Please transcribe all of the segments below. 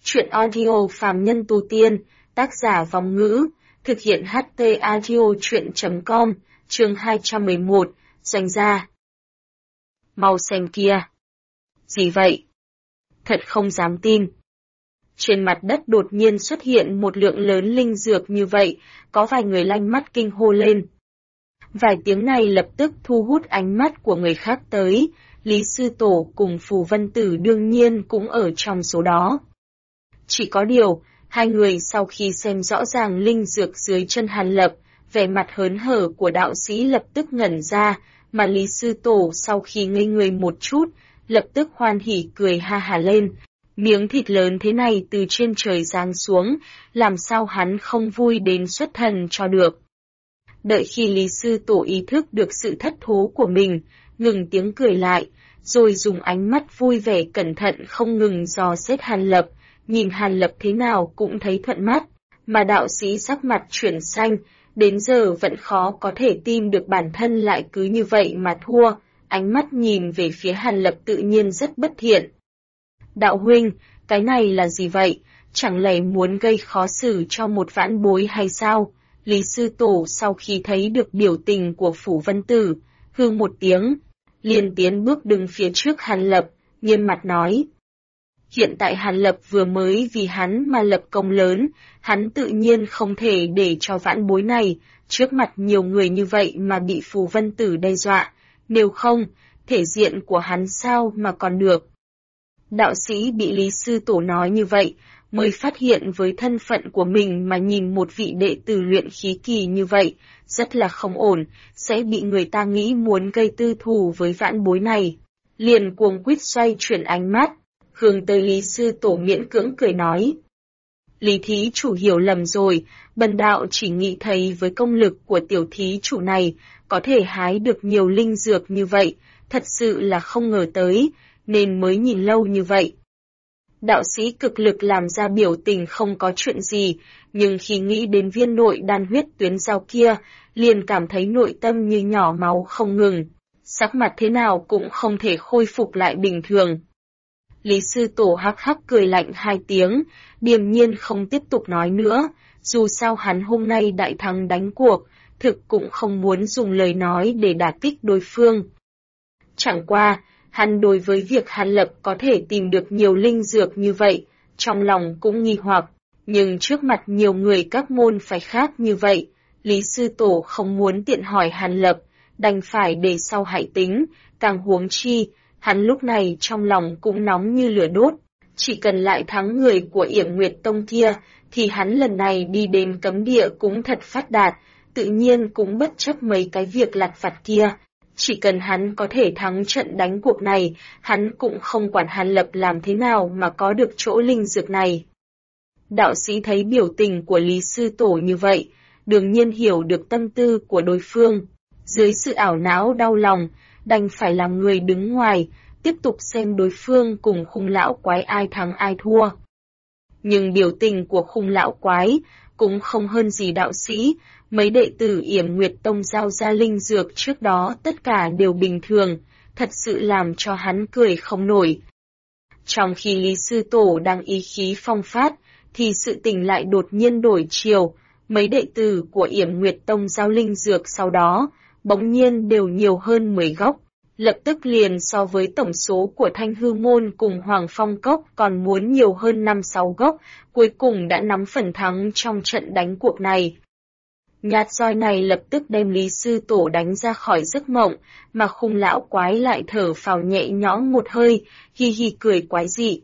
Truyện audio phàm nhân tu tiên, tác giả Vong Ngữ, thực hiện HT audio truyện.com, chương 211, doanh gia. Mau xem kia. Gì vậy? Thật không dám tin. Trên mặt đất đột nhiên xuất hiện một lượng lớn linh dược như vậy, có vài người lanh mắt kinh hô lên. Vài tiếng này lập tức thu hút ánh mắt của người khác tới, Lý Sư Tổ cùng Phù Vân Tử đương nhiên cũng ở trong số đó. Chỉ có điều, hai người sau khi xem rõ ràng linh dược dưới chân Hàn Lập, vẻ mặt hớn hở của đạo sĩ lập tức ngẩn ra, mà Lý Sư Tổ sau khi ngây người một chút, lập tức hoan hỉ cười ha hả lên. Miếng thịt lớn thế này từ trên trời giáng xuống, làm sao hắn không vui đến xuất thần cho được. Đợi khi Lý Sư Tổ ý thức được sự thất thố của mình, ngừng tiếng cười lại, rồi dùng ánh mắt vui vẻ cẩn thận không ngừng dò xét Hàn Lập, nhìn Hàn Lập thế nào cũng thấy thuận mắt, mà đạo sĩ sắc mặt chuyển xanh, đến giờ vẫn khó có thể tin được bản thân lại cứ như vậy mà thua, ánh mắt nhìn về phía Hàn Lập tự nhiên rất bất thiện. Đạo huynh, cái này là gì vậy? Chẳng lẽ muốn gây khó xử cho một vãn bối hay sao? Lý Sư Tổ sau khi thấy được biểu tình của Phủ Vân Tử, hư một tiếng, liền tiến bước đứng phía trước Hàn Lập, nghiêm mặt nói. Hiện tại Hàn Lập vừa mới vì hắn mà lập công lớn, hắn tự nhiên không thể để cho vãn bối này, trước mặt nhiều người như vậy mà bị Phù Vân Tử đe dọa, nếu không, thể diện của hắn sao mà còn được. Đạo sĩ bị Lý Sư Tổ nói như vậy, mới phát hiện với thân phận của mình mà nhìn một vị đệ tử luyện khí kỳ như vậy, rất là không ổn, sẽ bị người ta nghĩ muốn gây tư thù với vãn bối này. Liền cuồng quýt xoay chuyển ánh mắt, hướng tới Lý Sư Tổ miễn cưỡng cười nói. Lý thí chủ hiểu lầm rồi, bần đạo chỉ nghĩ thấy với công lực của tiểu thí chủ này, có thể hái được nhiều linh dược như vậy, thật sự là không ngờ tới, nên mới nhìn lâu như vậy. Đạo sĩ cực lực làm ra biểu tình không có chuyện gì, nhưng khi nghĩ đến viên nội đan huyết tuyến giao kia, liền cảm thấy nội tâm như nhỏ máu không ngừng, sắc mặt thế nào cũng không thể khôi phục lại bình thường. Lý Sư Tổ hắc hắc cười lạnh hai tiếng, điềm nhiên không tiếp tục nói nữa, dù sao hắn hôm nay đại thắng đánh cuộc, thực cũng không muốn dùng lời nói để đả kích đối phương. Chẳng qua, hắn đối với việc Hàn Lập có thể tìm được nhiều linh dược như vậy, trong lòng cũng nghi hoặc, nhưng trước mặt nhiều người các môn phái khác như vậy, Lý Sư Tổ không muốn tiện hỏi Hàn Lập, đành phải để sau hãy tính, càng huống chi, hắn lúc này trong lòng cũng nóng như lửa đốt, chỉ cần lại thắng người của Yểm Nguyệt Tông kia, thì hắn lần này đi đến cấm địa cũng thật phát đạt, tự nhiên cũng bất chấp mấy cái việc lặt vặt kia. Chỉ cần hắn có thể thắng trận đánh cuộc này, hắn cũng không quản Hàn Lập làm thế nào mà có được chỗ linh dược này. Đạo sĩ thấy biểu tình của Lý Sư Tổ như vậy, đương nhiên hiểu được tâm tư của đối phương. Dưới sự ảo não đau lòng, đành phải làm người đứng ngoài, tiếp tục xem đối phương cùng Khung lão quái ai thắng ai thua. Nhưng biểu tình của Khung lão quái cũng không hơn gì đạo sĩ. Mấy đệ tử Yểm Nguyệt Tông giao ra linh dược trước đó tất cả đều bình thường, thật sự làm cho hắn cười không nổi. Trong khi Lý Sư Tổ đang ý khí phong phát, thì sự tình lại đột nhiên đổi chiều, mấy đệ tử của Yểm Nguyệt Tông giao linh dược sau đó, bỗng nhiên đều nhiều hơn 10 gốc, lập tức liền so với tổng số của Thanh Hư Môn cùng Hoàng Phong Cốc còn muốn nhiều hơn 5-6 gốc, cuối cùng đã nắm phần thắng trong trận đánh cuộc này. Nhát roi này lập tức đem Lý Sư Tổ đánh ra khỏi giấc mộng, mà Khung lão quái lại thở phào nhẹ nhõm một hơi, hi hi cười quái dị.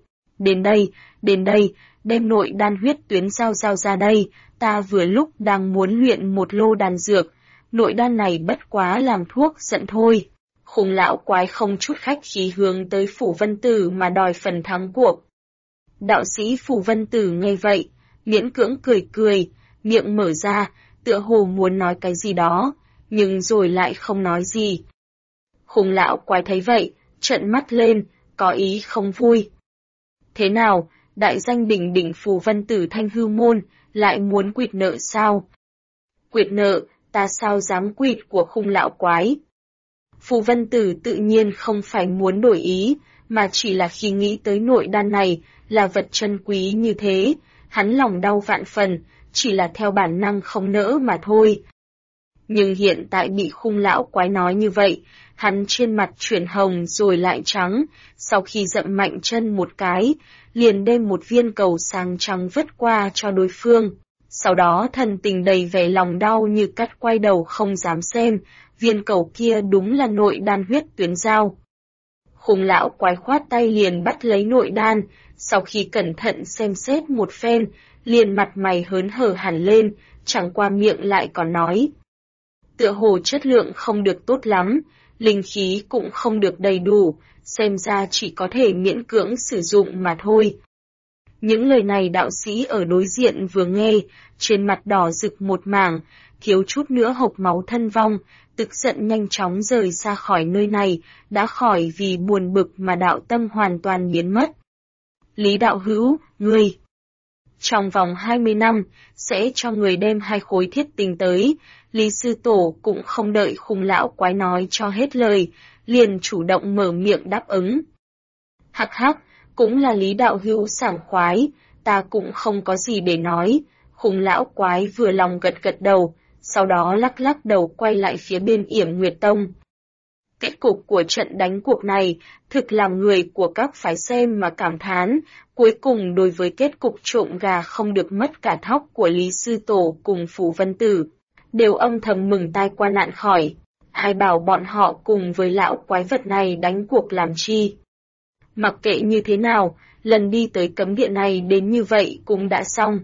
Đến đây, đem nội đan huyết tuyến giao ra đây, ta vừa lúc đang muốn luyện một lô đan dược, nội đan này bất quá làm thuốc giận thôi. Khung lão quái không chút khách khí hướng tới Phủ Vân Tử mà đòi phần thắng cuộc. Đạo sĩ Phủ Vân Tử nghe vậy, miễn cưỡng cười, miệng mở ra, tựa hồ muốn nói cái gì đó, nhưng rồi lại không nói gì. Khung lão quái thấy vậy, trợn mắt lên, có ý không vui. Thế nào, đại danh đỉnh đỉnh Phù Vân Tử Thanh Hư Môn, lại muốn quỵt nợ sao? Quỵt nợ, ta sao dám quỵt của Khung lão quái? Phù Vân Tử tự nhiên không phải muốn đổi ý, mà chỉ là khi nghĩ tới nội đan này là vật chân quý như thế, hắn lòng đau vạn phần, chỉ là theo bản năng không nỡ mà thôi. Nhưng hiện tại bị Khung lão quái nói như vậy, hắn trên mặt chuyển hồng rồi lại trắng, sau khi dậm mạnh chân một cái, liền đem một viên cầu sáng trắng vứt qua cho đối phương. Sau đó thần tình đầy vẻ lòng đau như cắt quay đầu không dám xem, viên cầu kia đúng là nội đan huyết tuyến giao. Khung lão quái khoát tay liền bắt lấy nội đan, sau khi cẩn thận xem xét một phen, liền mặt mày hớn hở hẳn lên, chẳng qua miệng lại còn nói. Tựa hồ chất lượng không được tốt lắm, linh khí cũng không được đầy đủ, xem ra chỉ có thể miễn cưỡng sử dụng mà thôi. Những lời này đạo sĩ ở đối diện vừa nghe, trên mặt đỏ rực một mảng, thiếu chút nữa hộc máu thân vong, tức giận nhanh chóng rời xa khỏi nơi này, đã khỏi vì buồn bực mà đạo tâm hoàn toàn biến mất. Lý đạo hữu, ngươi, trong vòng 20 năm, sẽ cho người đem 2 khối thiết tình tới. Lý sư tổ cũng không đợi Khung lão quái nói cho hết lời, liền chủ động mở miệng đáp ứng. Hắc hắc, cũng là Lý đạo hữu sảng khoái, ta cũng không có gì để nói. Khung lão quái vừa lòng gật gật đầu, sau đó lắc lắc đầu quay lại phía bên Yểm Nguyệt Tông. Kết cục của trận đánh cuộc này, thực làm người của các phái xem mà cảm thán, cuối cùng đối với kết cục trộm gà không được mất cả thóc của Lý Sư Tổ cùng Phù Vân Tử, đều âm thầm mừng tai qua nạn khỏi, hay bảo bọn họ cùng với lão quái vật này đánh cuộc làm chi. Mặc kệ như thế nào, lần đi tới cấm địa này đến như vậy cũng đã xong.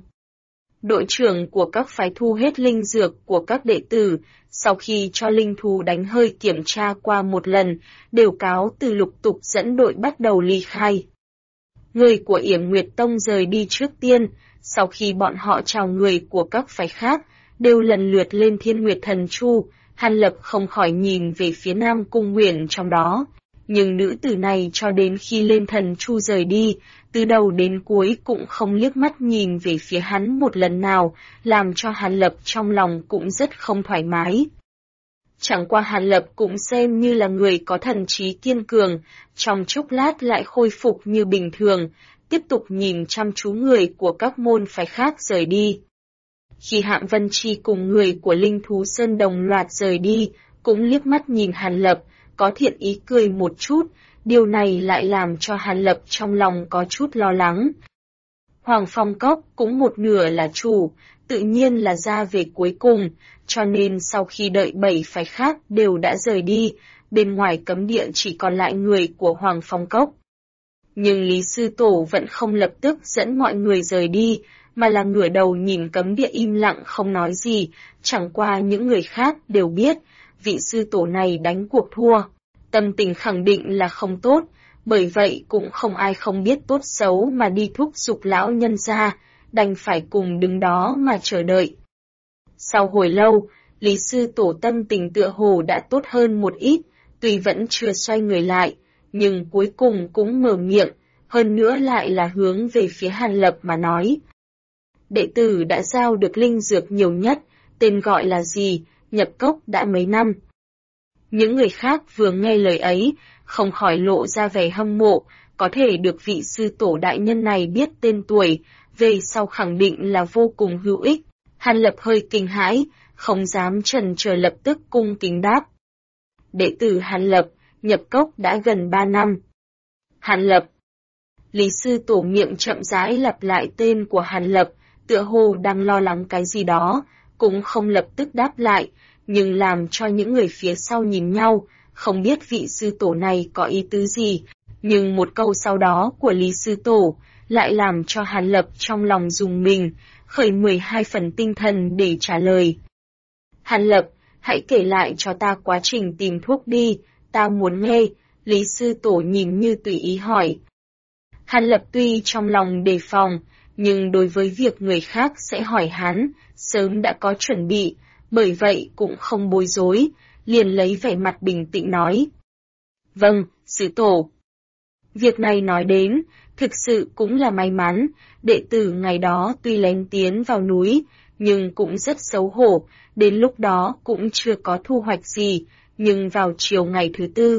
Đội trưởng của các phái thu hết linh dược của các đệ tử, sau khi cho linh thú đánh hơi kiểm tra qua một lần, đều cáo từ lục tục dẫn đội bắt đầu ly khai. Người của Yểm Nguyệt Tông rời đi trước tiên, sau khi bọn họ chào người của các phái khác, đều lần lượt lên Thiên Nguyệt Thần Chu, Hàn Lập không khỏi nhìn về phía Nam Cung Uyển trong đó. Nhưng nữ tử này cho đến khi lên Thần Chu rời đi, từ đầu đến cuối cũng không liếc mắt nhìn về phía hắn một lần nào, làm cho Hàn Lập trong lòng cũng rất không thoải mái. Chẳng qua Hàn Lập cũng xem như là người có thần trí kiên cường, trong chốc lát lại khôi phục như bình thường, tiếp tục nhìn chăm chú người của các môn phái khác rời đi. Khi Hạng Vân Chi cùng người của Linh Thú Sơn đồng loạt rời đi, cũng liếc mắt nhìn Hàn Lập, có thiện ý cười một chút, điều này lại làm cho Hàn Lập trong lòng có chút lo lắng. Hoàng Phong Cốc cũng một nửa là chủ, tự nhiên là ra về cuối cùng, cho nên sau khi đợi 7 phái khác đều đã rời đi, bên ngoài cấm địa chỉ còn lại người của Hoàng Phong Cốc. Nhưng Lý Sư Tổ vẫn không lập tức dẫn mọi người rời đi, mà là ngửa đầu nhìn cấm địa im lặng không nói gì, chẳng qua những người khác đều biết, vị Sư Tổ này đánh cuộc thua, tâm tình khẳng định là không tốt, bởi vậy cũng không ai không biết tốt xấu mà đi thúc giục lão nhân ra, đành phải cùng đứng đó mà chờ đợi. Sau hồi lâu, Lý Sư Tổ tâm tình tựa hồ đã tốt hơn một ít, tuy vẫn chưa xoay người lại, nhưng cuối cùng cũng mở miệng, hơn nữa lại là hướng về phía Hàn Lập mà nói. Đệ tử đã giao được linh dược nhiều nhất, tên gọi là gì, nhập cốc đã mấy năm. Những người khác vừa nghe lời ấy, không khỏi lộ ra vẻ hâm mộ, có thể được vị sư tổ đại nhân này biết tên tuổi, về sau khẳng định là vô cùng hữu ích. Hàn Lập hơi kinh hãi, không dám chần chờ lập tức cung kính đáp. Đệ tử Hàn Lập, nhập cốc đã gần 3 năm. Hàn Lập. Lý sư tổ miệng chậm rãi lặp lại tên của Hàn Lập, tựa hồ đang lo lắng cái gì đó, cũng không lập tức đáp lại, nhưng làm cho những người phía sau nhìn nhau, không biết vị sư tổ này có ý tứ gì, nhưng một câu sau đó của Lý sư tổ lại làm cho Hàn Lập trong lòng rùng mình, khởi 12 phần tinh thần để trả lời. Hàn Lập, hãy kể lại cho ta quá trình tìm thuốc đi, ta muốn nghe. Lý sư tổ nhìn như tùy ý hỏi. Hàn Lập tuy trong lòng đề phòng, nhưng đối với việc người khác sẽ hỏi hắn, sớm đã có chuẩn bị, bởi vậy cũng không bối rối, liền lấy vẻ mặt bình tĩnh nói. Vâng, sư tổ. Việc này nói đến, thực sự cũng là may mắn, đệ tử ngày đó tuy lén tiến vào núi, nhưng cũng rất xấu hổ, đến lúc đó cũng chưa có thu hoạch gì, nhưng vào chiều ngày thứ tư,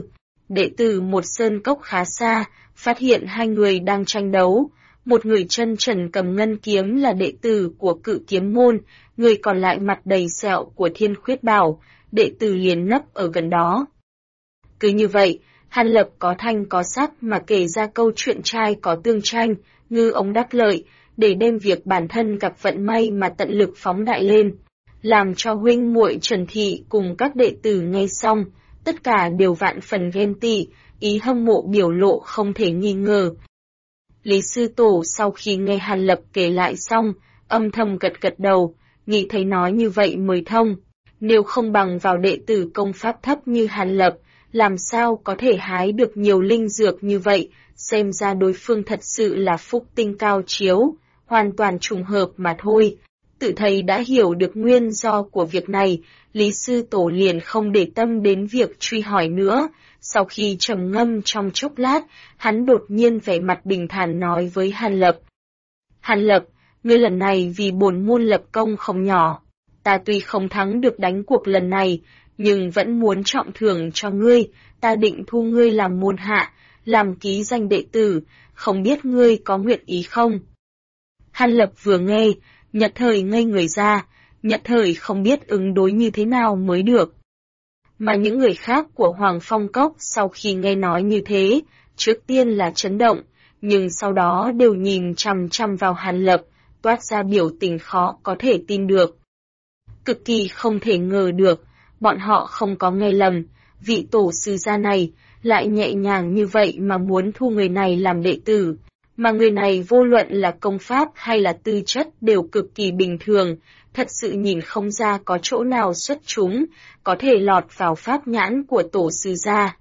Đệ tử một sơn cốc khá xa, phát hiện hai người đang tranh đấu. Một người chân trần cầm ngân kiếm là đệ tử của Cự Kiếm môn, người còn lại mặt đầy sẹo của Thiên Khuyết Bảo, đệ tử liền nấp ở gần đó. Cứ như vậy, Hàn Lập có thanh có sắc mà kể ra câu chuyện trai có tương tranh, ngư ông đắc lợi, để đem việc bản thân gặp vận may mà tận lực phóng đại lên, làm cho huynh muội Trần Thị cùng các đệ tử nghe xong, tất cả đều vạn phần ghen tị, ý hâm mộ biểu lộ không thể nghi ngờ. Lý sư tổ sau khi nghe Hàn Lập kể lại xong, âm thầm gật gật đầu, nghĩ thấy nói như vậy mới thông, nếu không bằng vào đệ tử công pháp thấp như Hàn Lập, làm sao có thể hái được nhiều linh dược như vậy, xem ra đối phương thật sự là phúc tinh cao chiếu, hoàn toàn trùng hợp mà thôi. Tự thầy đã hiểu được nguyên do của việc này, Lý sư tổ liền không để tâm đến việc truy hỏi nữa. Sau khi trầm ngâm trong chốc lát, hắn đột nhiên vẻ mặt bình thản nói với Hàn Lập. Hàn Lập, ngươi lần này vì bổn môn lập công không nhỏ. Ta tuy không thắng được đánh cuộc lần này, nhưng vẫn muốn trọng thưởng cho ngươi, ta định thu ngươi làm môn hạ, làm ký danh đệ tử, không biết ngươi có nguyện ý không? Hàn Lập vừa nghe, nhất thời ngây người ra, nhất thời không biết ứng đối như thế nào mới được. Mà những người khác của Hoàng Phong Cốc sau khi nghe nói như thế, trước tiên là chấn động, nhưng sau đó đều nhìn chằm chằm vào Hàn Lập, toát ra biểu tình khó có thể tin được. Cực kỳ không thể ngờ được, bọn họ không có nghe lầm, vị tổ sư gia này lại nhẹ nhàng như vậy mà muốn thu người này làm đệ tử, mà người này vô luận là công pháp hay là tư chất đều cực kỳ bình thường, thật sự nhìn không ra có chỗ nào xuất chúng, có thể lọt vào pháp nhãn của tổ sư gia.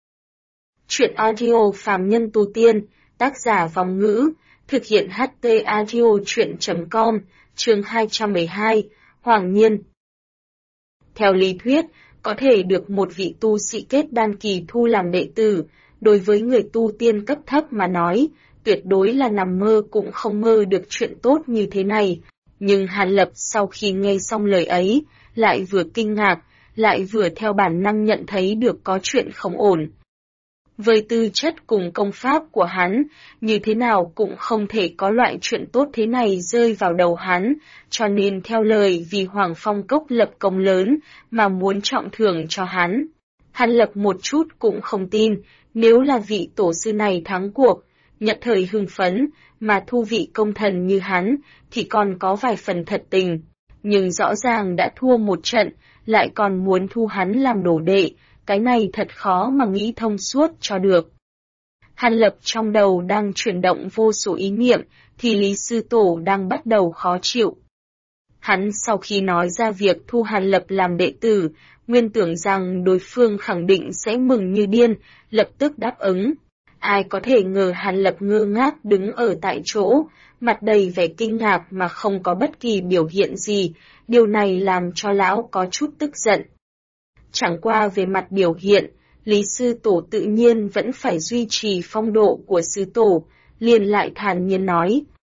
Chuyện audio phàm nhân tu tiên, tác giả Vòng Ngữ, thực hiện HT audio chuyện.com, chương 212, Hoàng Nhiên. Theo lý thuyết, có thể được một vị tu sĩ kết đan kỳ thu làm đệ tử, đối với người tu tiên cấp thấp mà nói, tuyệt đối là nằm mơ cũng không mơ được chuyện tốt như thế này. Nhưng Hàn Lập sau khi nghe xong lời ấy, lại vừa kinh ngạc, lại vừa theo bản năng nhận thấy được có chuyện không ổn. Với tư chất cùng công pháp của hắn, như thế nào cũng không thể có loại chuyện tốt thế này rơi vào đầu hắn, cho nên theo lời vì Hoàng Phong Cốc lập công lớn mà muốn trọng thưởng cho hắn. Hàn Lập một chút cũng không tin, nếu là vị tổ sư này thắng cuộc, nhận thời hưng phấn, mà thu vị công thần như hắn, thì còn có vài phần thật tình. Nhưng rõ ràng đã thua một trận, lại còn muốn thu hắn làm đồ đệ, cái này thật khó mà nghĩ thông suốt cho được. Hàn Lập trong đầu đang chuyển động vô số ý niệm, thì Lý sư tổ đang bắt đầu khó chịu. Hắn sau khi nói ra việc thu Hàn Lập làm đệ tử, nguyên tưởng rằng đối phương khẳng định sẽ mừng như điên, lập tức đáp ứng. Ai có thể ngờ Hàn Lập ngơ ngác đứng ở tại chỗ, mặt đầy vẻ kinh ngạc mà không có bất kỳ biểu hiện gì, điều này làm cho lão có chút tức giận. Chẳng qua về mặt biểu hiện, Lý sư tổ tự nhiên vẫn phải duy trì phong độ của sư tổ, liền lại thản nhiên nói.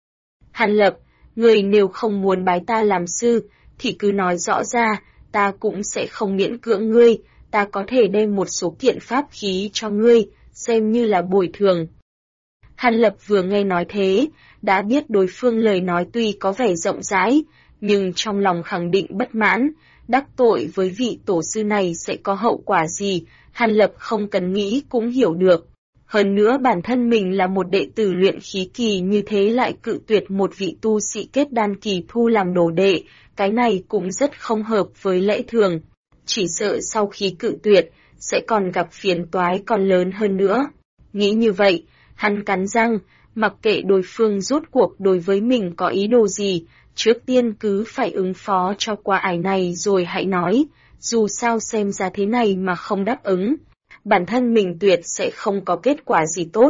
Hàn Lập, người nếu không muốn bái ta làm sư, thì cứ nói rõ ra, ta cũng sẽ không miễn cưỡng ngươi, ta có thể đem một số kiện pháp khí cho ngươi, xem như là bồi thường. Hàn Lập vừa nghe nói thế, đã biết đối phương lời nói tuy có vẻ rộng rãi, nhưng trong lòng khẳng định bất mãn, đắc tội với vị tổ sư này sẽ có hậu quả gì, Hàn Lập không cần nghĩ cũng hiểu được. Hơn nữa bản thân mình là một đệ tử luyện khí kỳ như thế lại cự tuyệt một vị tu sĩ kết đan kỳ thu làm đồ đệ, cái này cũng rất không hợp với lẽ thường. Chỉ sợ sau khi cự tuyệt, sẽ còn gặp phiền toái còn lớn hơn nữa. Nghĩ như vậy, hắn cắn răng, mặc kệ đối phương rốt cuộc đối với mình có ý đồ gì, trước tiên cứ phải ứng phó cho qua ải này rồi hãy nói, dù sao xem ra thế này mà không đáp ứng, bản thân mình tuyệt sẽ không có kết quả gì tốt.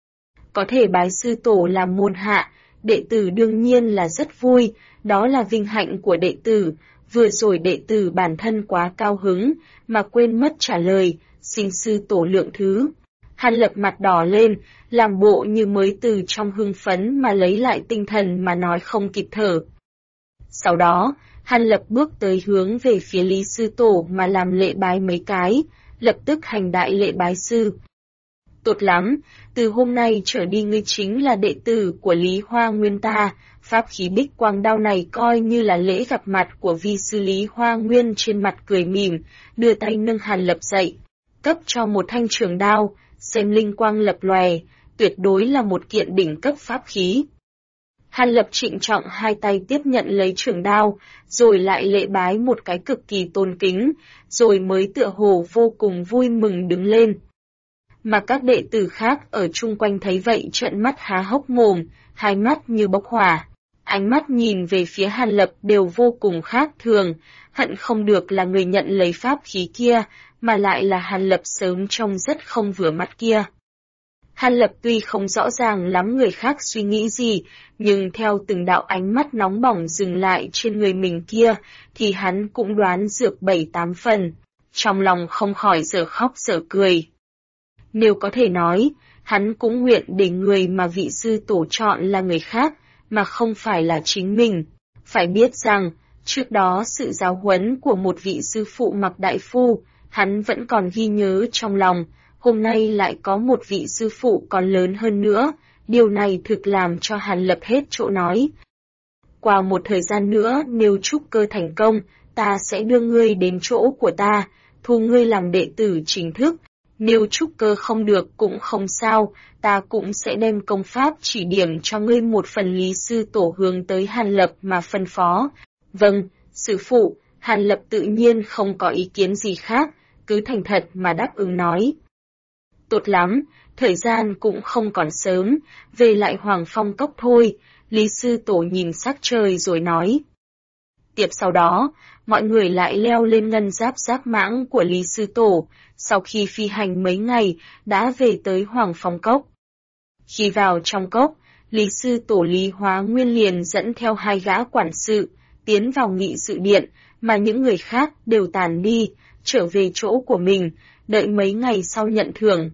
Có thể bái sư tổ làm môn hạ, đệ tử đương nhiên là rất vui, đó là vinh hạnh của đệ tử, vừa rồi đệ tử bản thân quá cao hứng, mà quên mất trả lời, xin sư tổ lượng thứ. Hàn Lập mặt đỏ lên, làm bộ như mới từ trong hưng phấn mà lấy lại tinh thần mà nói không kịp thở. Sau đó, Hàn Lập bước tới hướng về phía Lý sư tổ mà làm lễ bái mấy cái, lập tức hành đại lễ bái sư. Tốt lắm, từ hôm nay trở đi ngươi chính là đệ tử của Lý Hoa Nguyên ta, pháp khí bích quang đao này coi như là lễ gặp mặt của vi sư Lý Hoa Nguyên. Trên mặt cười mỉm, đưa tay nâng Hàn Lập dậy, cấp cho một thanh trường đao, xem linh quang lập lòe, tuyệt đối là một kiện đỉnh cấp pháp khí. Hàn Lập trịnh trọng hai tay tiếp nhận lấy trường đao, rồi lại lễ bái một cái cực kỳ tôn kính, rồi mới tựa hồ vô cùng vui mừng đứng lên. Mà các đệ tử khác ở chung quanh thấy vậy trợn mắt há hốc mồm, hai mắt như bốc hỏa. Ánh mắt nhìn về phía Hàn Lập đều vô cùng khác thường, hận không được là người nhận lấy pháp khí kia, mà lại là Hàn Lập sớm trông rất không vừa mắt kia. Hàn Lập tuy không rõ ràng lắm người khác suy nghĩ gì, nhưng theo từng đạo ánh mắt nóng bỏng dừng lại trên người mình kia, thì hắn cũng đoán được 7-8 phần, trong lòng không khỏi dở khóc dở cười. Nếu có thể nói, hắn cũng nguyện để người mà vị sư tổ chọn là người khác, mà không phải là chính mình. Phải biết rằng, trước đó sự giáo huấn của một vị sư phụ Mạc Đại Phu, hắn vẫn còn ghi nhớ trong lòng, hôm nay lại có một vị sư phụ còn lớn hơn nữa, điều này thực làm cho Hàn Lập hết chỗ nói. Qua một thời gian nữa nếu trúc cơ thành công, ta sẽ đưa ngươi đến chỗ của ta, thu ngươi làm đệ tử chính thức. Nếu trúc cơ không được cũng không sao, ta cũng sẽ đem công pháp chỉ điểm cho ngươi một phần. Lý sư tổ hướng tới Hàn Lập mà phân phó. Vâng, sư phụ, Hàn Lập tự nhiên không có ý kiến gì khác, cứ thành thật mà đáp ứng nói. Tốt lắm, thời gian cũng không còn sớm, về lại Hoàng Phong Cốc thôi, Lý sư tổ nhìn sắc trời rồi nói. Tiếp sau đó, mọi người lại leo lên ngân giáp giác mãng của Lý sư tổ, sau khi phi hành mấy ngày, đã về tới Hoàng Phong Cốc. Khi vào trong cốc, Lý sư tổ Lý Hóa Nguyên liền dẫn theo hai gã quản sự, tiến vào nghị sự điện, mà những người khác đều tàn đi, trở về chỗ của mình, đợi mấy ngày sau nhận thưởng.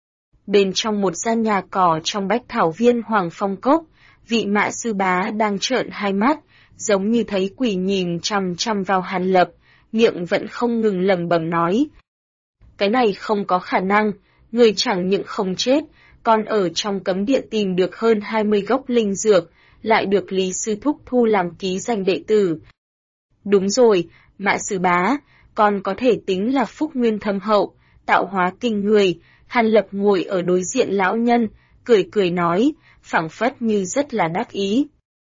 Bên trong một gian nhà cỏ trong bách thảo viên Hoàng Phong Cốc, vị Mã sư bá đang trợn hai mắt, giống như thấy quỷ nhìn chằm chằm vào Hàn Lập, miệng vẫn không ngừng lẩm bẩm nói. Cái này không có khả năng, người chẳng những không chết, còn ở trong cấm địa tìm được hơn 20 gốc linh dược, lại được Lý sư thúc thu làm ký danh đệ tử. Đúng rồi, Mã sư bá, còn có thể tính là phúc nguyên thâm hậu, tạo hóa kinh người. Hàn Lập ngồi ở đối diện lão nhân, cười cười nói, phảng phất như rất là đắc ý.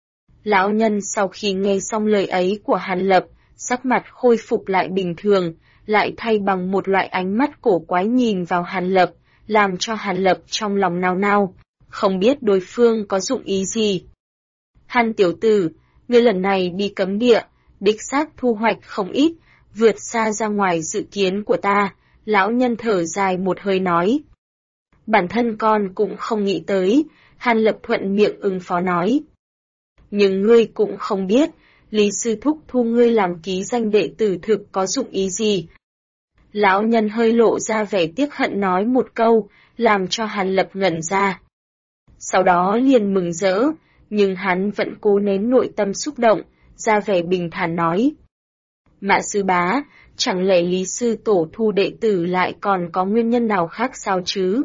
Lão nhân sau khi nghe xong lời ấy của Hàn Lập, sắc mặt khôi phục lại bình thường, lại thay bằng một loại ánh mắt cổ quái nhìn vào Hàn Lập, làm cho Hàn Lập trong lòng nao nao, không biết đối phương có dụng ý gì. Hàn tiểu tử, ngươi lần này đi cấm địa, đích xác thu hoạch không ít, vượt xa ra ngoài dự kiến của ta, lão nhân thở dài một hơi nói. Bản thân con cũng không nghĩ tới, Hàn Lập thuận miệng ứng phó nói. Nhưng ngươi cũng không biết, Lý sư thúc thu ngươi làm ký danh đệ tử thực có dụng ý gì. Lão nhân hơi lộ ra vẻ tiếc hận nói một câu, làm cho Hàn Lập ngẩn ra. Sau đó liền mừng rỡ, nhưng hắn vẫn cố nén nội tâm xúc động, ra vẻ bình thản nói. Mã sư bá, chẳng lẽ Lý sư tổ thu đệ tử lại còn có nguyên nhân nào khác sao chứ?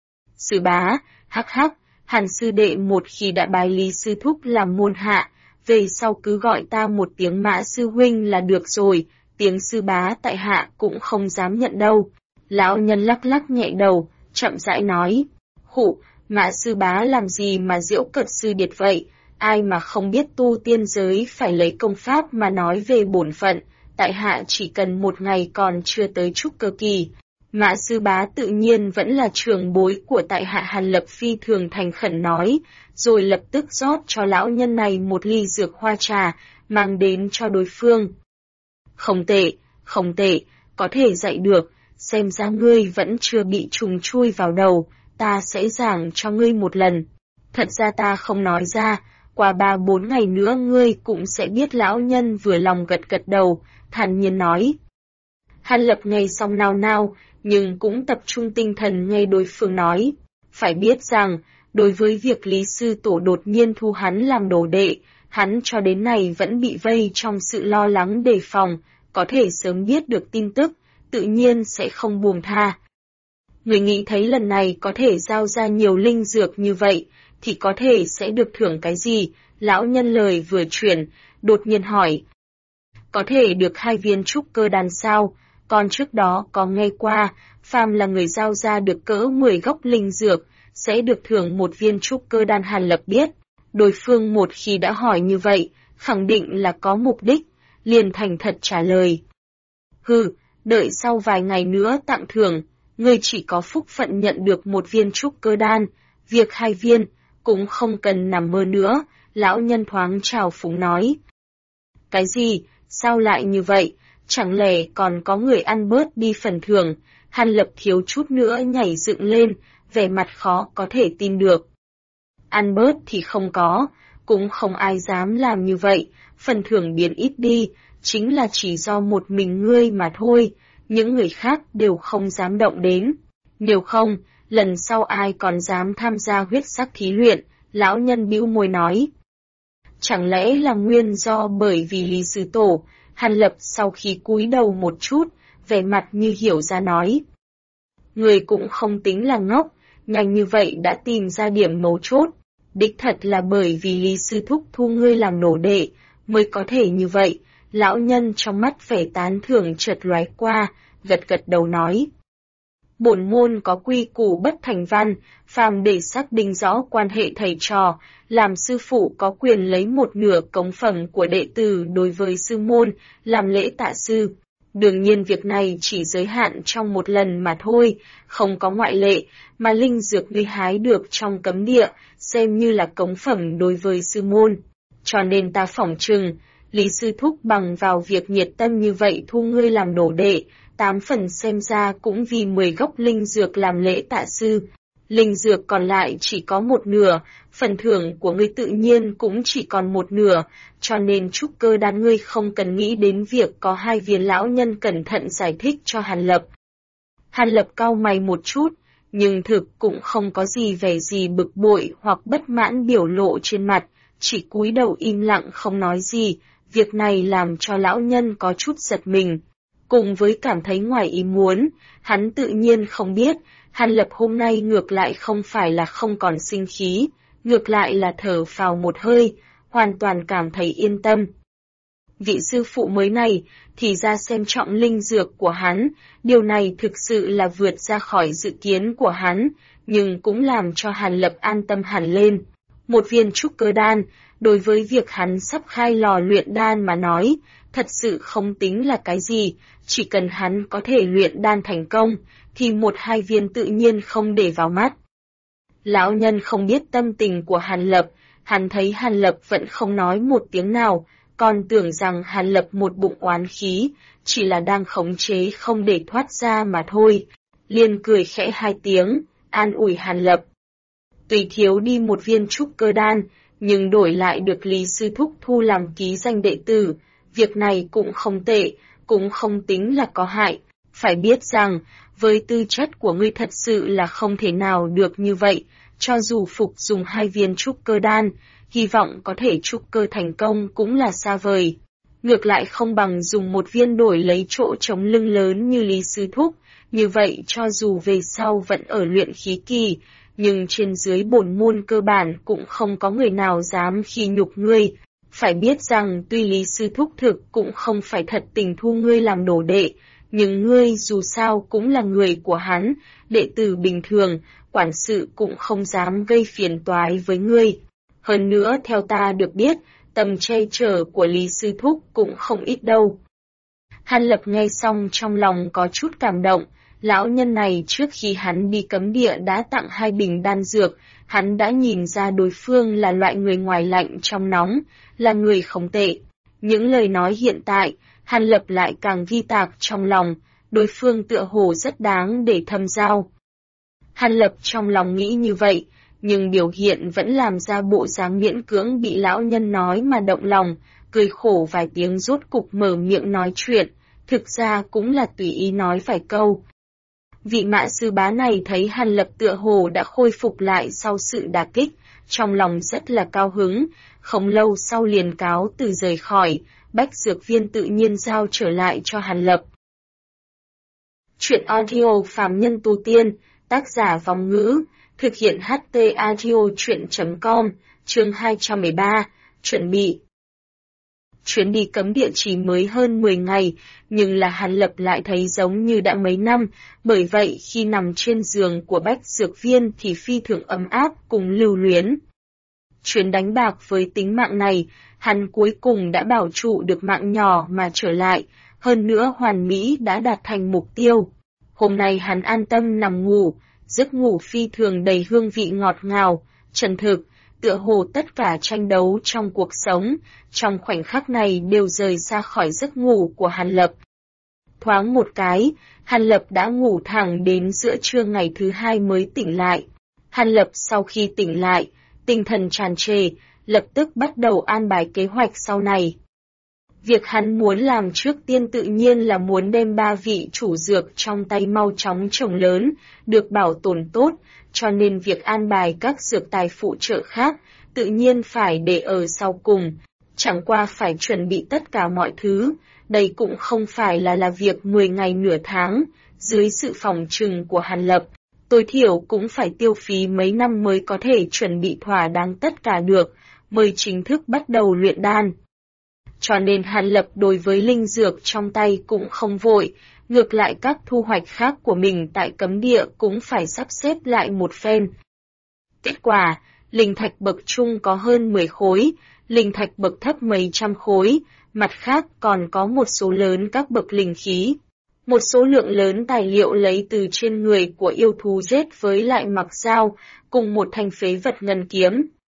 Sư bá, hắc hắc, Hàn sư đệ một khi đã bái Lý sư thúc làm môn hạ, về sau cứ gọi ta một tiếng Mã sư huynh là được rồi, tiếng sư bá tại hạ cũng không dám nhận đâu. Lão nhân lắc lắc nhẹ đầu, chậm rãi nói. Khụ, Mã sư bá làm gì mà giễu cợt sư điệt vậy, ai mà không biết tu tiên giới phải lấy công pháp mà nói về bổn phận, tại hạ chỉ cần một ngày còn chưa tới trúc cơ kỳ. Mã sư bá tự nhiên vẫn là trưởng bối của tại hạ. Hàn Lập phi thường thành khẩn nói, rồi lập tức rót cho lão nhân này một ly dược hoa trà, mang đến cho đối phương. Không tệ, không tệ, có thể dạy được, xem ra ngươi vẫn chưa bị trùng chui vào đầu, ta sẽ giảng cho ngươi một lần. Thật ra ta không nói ra, qua 3-4 ngày nữa ngươi cũng sẽ biết. Lão nhân vừa lòng gật gật đầu, thản nhiên nói. Hàn Lập nghe xong nao nao, nhưng cũng tập trung tinh thần nghe đối phương nói. Phải biết rằng, đối với việc Lý sư tổ đột nhiên thu hắn làm đồ đệ, hắn cho đến nay vẫn bị vây trong sự lo lắng đề phòng, có thể sớm biết được tin tức, tự nhiên sẽ không buông tha. Người nghĩ thấy lần này có thể giao ra nhiều linh dược như vậy, thì có thể sẽ được thưởng cái gì? Lão nhân lời vừa chuyển, đột nhiên hỏi. Có thể được 2 viên trúc cơ đan sao? Còn trước đó có nghe qua, phàm là người giao ra được cỡ 10 gốc linh dược, sẽ được thưởng 1 viên trúc cơ đan. Hàn Lập biết, đối phương một khi đã hỏi như vậy, khẳng định là có mục đích, liền thành thật trả lời. Đợi sau vài ngày nữa tặng thưởng, ngươi chỉ có phúc phận nhận được 1 viên trúc cơ đan, việc 2 viên, cũng không cần nằm mơ nữa, lão nhân thoáng trào phúng nói. Cái gì, sao lại như vậy, chẳng lẽ còn có người ăn bớt đi phần thưởng? Hàn Lập thiếu chút nữa nhảy dựng lên, vẻ mặt khó có thể tin được. Ăn bớt thì không có, cũng không ai dám làm như vậy, phần thưởng biến ít đi, chính là chỉ do một mình ngươi mà thôi, những người khác đều không dám động đến. Nếu không, lần sau ai còn dám tham gia huyết sắc thí luyện, lão nhân bĩu môi nói. Chẳng lẽ là nguyên do bởi vì Lý Sư Tổ? Hàn Lập sau khi cúi đầu một chút, vẻ mặt như hiểu ra nói. Người cũng không tính là ngốc, nhanh như vậy đã tìm ra điểm mấu chốt. Đích thật là bởi vì Lý Sư Thúc thu ngươi làm nổ đệ, mới có thể như vậy. Lão nhân trong mắt vẻ tán thưởng chợt lóe qua, gật gật đầu nói. Bổn môn có quy củ bất thành văn, phàm để xác định rõ quan hệ thầy trò, làm sư phụ có quyền lấy 1/2 cống phẩm của đệ tử đối với sư môn, làm lễ tạ sư. Đương nhiên việc này chỉ giới hạn trong 1 lần mà thôi, không có ngoại lệ, mà linh dược ngươi hái được trong cấm địa, xem như là cống phẩm đối với sư môn. Cho nên ta phỏng chừng, Lý Sư Thúc bằng vào việc nhiệt tâm như vậy thu ngươi làm đồ đệ, 8 phần xem ra cũng vì 10 gốc linh dược làm lễ tạ sư. Linh dược còn lại chỉ có 1/2, phần thưởng của ngươi tự nhiên cũng chỉ còn 1/2, cho nên trúc cơ đan ngươi không cần nghĩ đến việc có 2 viên. Lão nhân cẩn thận giải thích cho Hàn Lập. Hàn Lập cau mày một chút, nhưng thực cũng không có gì vẻ gì bực bội hoặc bất mãn biểu lộ trên mặt, chỉ cúi đầu im lặng không nói gì. Việc này làm cho lão nhân có chút giật mình, cùng với cảm thấy ngoài ý muốn. Hắn tự nhiên không biết, Hàn Lập hôm nay ngược lại không phải là không còn sinh khí, ngược lại là thở phào một hơi, hoàn toàn cảm thấy yên tâm. Vị sư phụ mới này, thì ra xem trọng linh dược của hắn, điều này thực sự là vượt ra khỏi dự kiến của hắn, nhưng cũng làm cho Hàn Lập an tâm hẳn lên. 1 viên trúc cơ đan, đối với việc hắn sắp khai lò luyện đan mà nói, thật sự không tính là cái gì, chỉ cần hắn có thể luyện đan thành công, thì 1-2 viên tự nhiên không để vào mắt. Lão nhân không biết tâm tình của Hàn Lập, hắn thấy Hàn Lập vẫn không nói một tiếng nào, còn tưởng rằng Hàn Lập một bụng oán khí, chỉ là đang khống chế không để thoát ra mà thôi. Liền cười khẽ 2 tiếng, an ủi Hàn Lập. Tùy thiếu đi 1 viên trúc cơ đan, nhưng đổi lại được Lý Sư Thúc thu làm ký danh đệ tử, việc này cũng không tệ, cũng không tính là có hại. Phải biết rằng, với tư chất của ngươi thật sự là không thể nào được như vậy, cho dù phục dùng 2 viên trúc cơ đan, hy vọng có thể trúc cơ thành công cũng là xa vời. Ngược lại không bằng dùng 1 viên đổi lấy chỗ trống lưng lớn như Lý Sư Thúc, như vậy cho dù về sau vẫn ở luyện khí kỳ, nhưng trên dưới bổn môn cơ bản cũng không có người nào dám khi nhục ngươi. Phải biết rằng tuy Lý Sư Thúc thực cũng không phải thật tình thu ngươi làm đồ đệ, nhưng ngươi dù sao cũng là người của hắn, đệ tử bình thường, quản sự cũng không dám gây phiền toái với ngươi. Hơn nữa theo ta được biết, tầm che chở của Lý Sư Thúc cũng không ít đâu. Hàn Lập nghe xong trong lòng có chút cảm động, lão nhân này trước khi hắn đi cấm địa đã tặng 2 bình đan dược, hắn đã nhìn ra đối phương là loại người ngoài lạnh trong nóng, là người không tệ. Những lời nói hiện tại, Hàn Lập lại càng ghi tạc trong lòng, đối phương tựa hồ rất đáng để thâm giao. Hàn Lập trong lòng nghĩ như vậy, nhưng biểu hiện vẫn làm ra bộ dáng miễn cưỡng bị lão nhân nói mà động lòng, cười khổ vài tiếng rốt cục mở miệng nói chuyện, thực ra cũng là tùy ý nói vài câu. Vị Mã sư bá này thấy Hàn Lập tựa hồ đã khôi phục lại sau sự đả kích, trong lòng rất là cao hứng, không lâu sau liền cáo từ rời khỏi, bách dược viên tự nhiên giao trở lại cho Hàn Lập. Truyện audio Phàm Nhân Tu Tiên, tác giả Vong Ngữ, thực hiện HT Audio Truyện.com, chương 213, chuẩn bị. Chuyến đi cấm địa chỉ mới hơn 10 ngày, nhưng là Hàn Lập lại thấy giống như đã mấy năm, bởi vậy khi nằm trên giường của Bách Dược Viên thì phi thường ấm áp cùng lưu luyến. Chuyến đánh bạc với tính mạng này, hắn cuối cùng đã bảo trụ được mạng nhỏ mà trở lại, hơn nữa hoàn mỹ đã đạt thành mục tiêu. Hôm nay hắn an tâm nằm ngủ, giấc ngủ phi thường đầy hương vị ngọt ngào, chân thực, tựa hồ tất cả tranh đấu trong cuộc sống, trong khoảnh khắc này đều rời xa khỏi giấc ngủ của Hàn Lập. Thoáng một cái, Hàn Lập đã ngủ thẳng đến giữa trưa ngày thứ hai mới tỉnh lại. Hàn Lập sau khi tỉnh lại, tinh thần tràn trề, lập tức bắt đầu an bài kế hoạch sau này. Việc hắn muốn làm trước tiên tự nhiên là muốn đem 3 vị chủ dược trong tay mau chóng trồng lớn, được bảo tồn tốt, cho nên việc an bài các dược tài phụ trợ khác, tự nhiên phải để ở sau cùng, chẳng qua phải chuẩn bị tất cả mọi thứ, đây cũng không phải là việc 10 ngày nửa tháng, dưới sự phòng trừng của Hàn Lập, tối thiểu cũng phải tiêu phí mấy năm mới có thể chuẩn bị thỏa đáng tất cả được, mới chính thức bắt đầu luyện đan. Cho nên Hàn Lập đối với linh dược trong tay cũng không vội, ngược lại các thu hoạch khác của mình tại cấm địa cũng phải sắp xếp lại một phen. Kết quả, linh thạch bậc trung có hơn 10 khối, linh thạch bậc thấp mấy trăm khối, mặt khác còn có một số lớn các bậc linh khí. Một số lượng lớn tài liệu lấy từ trên người của yêu thú giết với lại mặc dao, cùng một thanh phế vật ngân kiếm.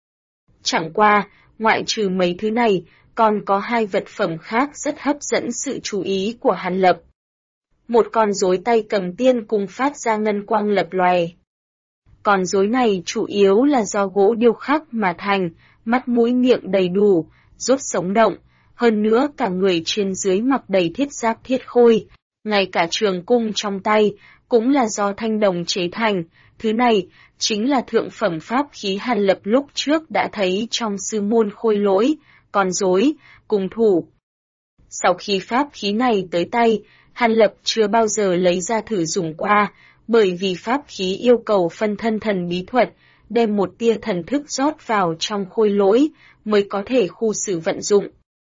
Chẳng qua, ngoại trừ mấy thứ này, còn có 2 vật phẩm khác rất hấp dẫn sự chú ý của Hàn Lập. Một con rối tay cầm tiên cùng phát ra ngân quang lập lòe. Con rối này chủ yếu là do gỗ điêu khắc mà thành, mắt mũi miệng đầy đủ, rốt sống động, hơn nữa cả người trên dưới mặc đầy thiết giáp thiết khôi, ngay cả trường cung trong tay cũng là do thanh đồng chế thành, thứ này chính là thượng phẩm pháp khí Hàn Lập lúc trước đã thấy trong sư môn Khôi Lỗi, con rối, cùng thủ. Sau khi pháp khí này tới tay, Hàn Lập chưa bao giờ lấy ra thử dùng qua, bởi vì pháp khí yêu cầu phân thân thần bí thuật, đem một tia thần thức rót vào trong Khôi Lỗi, mới có thể khu xử vận dụng.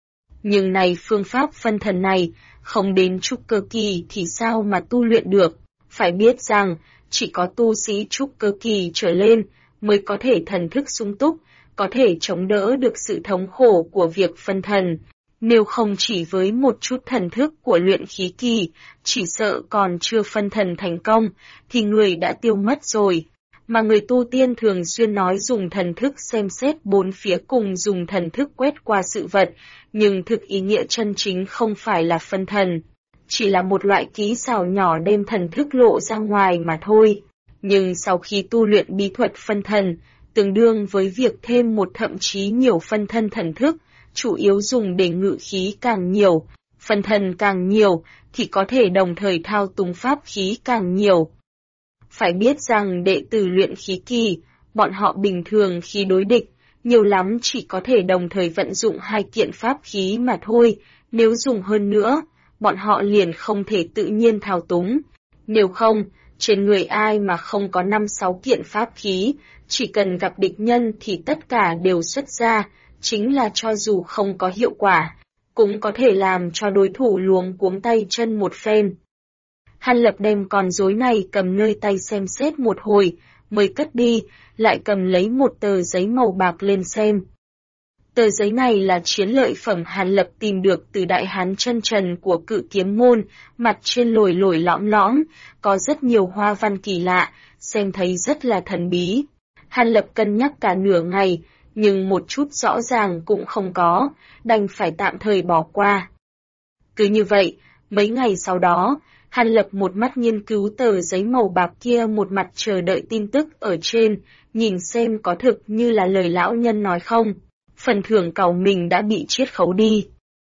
Nhưng này phương pháp phân thần này, không đến trúc cơ kỳ thì sao mà tu luyện được, phải biết rằng, chỉ có tu sĩ trúc cơ kỳ trở lên, mới có thể thần thức sung túc, có thể chống đỡ được sự thống khổ của việc phân thần. Nếu không chỉ với một chút thần thức của luyện khí kỳ, chỉ sợ còn chưa phân thần thành công, thì người đã tiêu mất rồi. Mà người tu tiên thường xuyên nói dùng thần thức xem xét bốn phía cùng dùng thần thức quét qua sự vật, nhưng thực ý nghĩa chân chính không phải là phân thần. Chỉ là một loại kỹ xảo nhỏ đem thần thức lộ ra ngoài mà thôi. Nhưng sau khi tu luyện bí thuật phân thần, tương đương với việc thêm một thậm chí nhiều phân thân thần thức, chủ yếu dùng để ngự khí càng nhiều, phân thân càng nhiều, thì có thể đồng thời thao túng pháp khí càng nhiều. Phải biết rằng đệ tử luyện khí kỳ, bọn họ bình thường khi đối địch, nhiều lắm chỉ có thể đồng thời vận dụng 2 kiện pháp khí mà thôi, nếu dùng hơn nữa, bọn họ liền không thể tự nhiên thao túng. Nếu không, trên người ai mà không có 5-6 kiện pháp khí, chỉ cần gặp địch nhân thì tất cả đều xuất ra, chính là cho dù không có hiệu quả, cũng có thể làm cho đối thủ luống cuống tay chân một phen. Hàn Lập đem con rối này cầm nơi tay xem xét một hồi, mới cất đi, lại cầm lấy một tờ giấy màu bạc lên xem. Tờ giấy này là chiến lợi phẩm Hàn Lập tìm được từ đại hán chân trần của Cự Kiếm Môn, mặt trên lồi lồi lõm lõm, có rất nhiều hoa văn kỳ lạ, xem thấy rất là thần bí. Hàn Lập cân nhắc cả nửa ngày, nhưng một chút rõ ràng cũng không có, đành phải tạm thời bỏ qua. Cứ như vậy, mấy ngày sau đó, Hàn Lập một mắt nghiên cứu tờ giấy màu bạc kia, một mặt chờ đợi tin tức ở trên, nhìn xem có thực như là lời lão nhân nói không. Phần thưởng càu mình đã bị chiết khấu đi.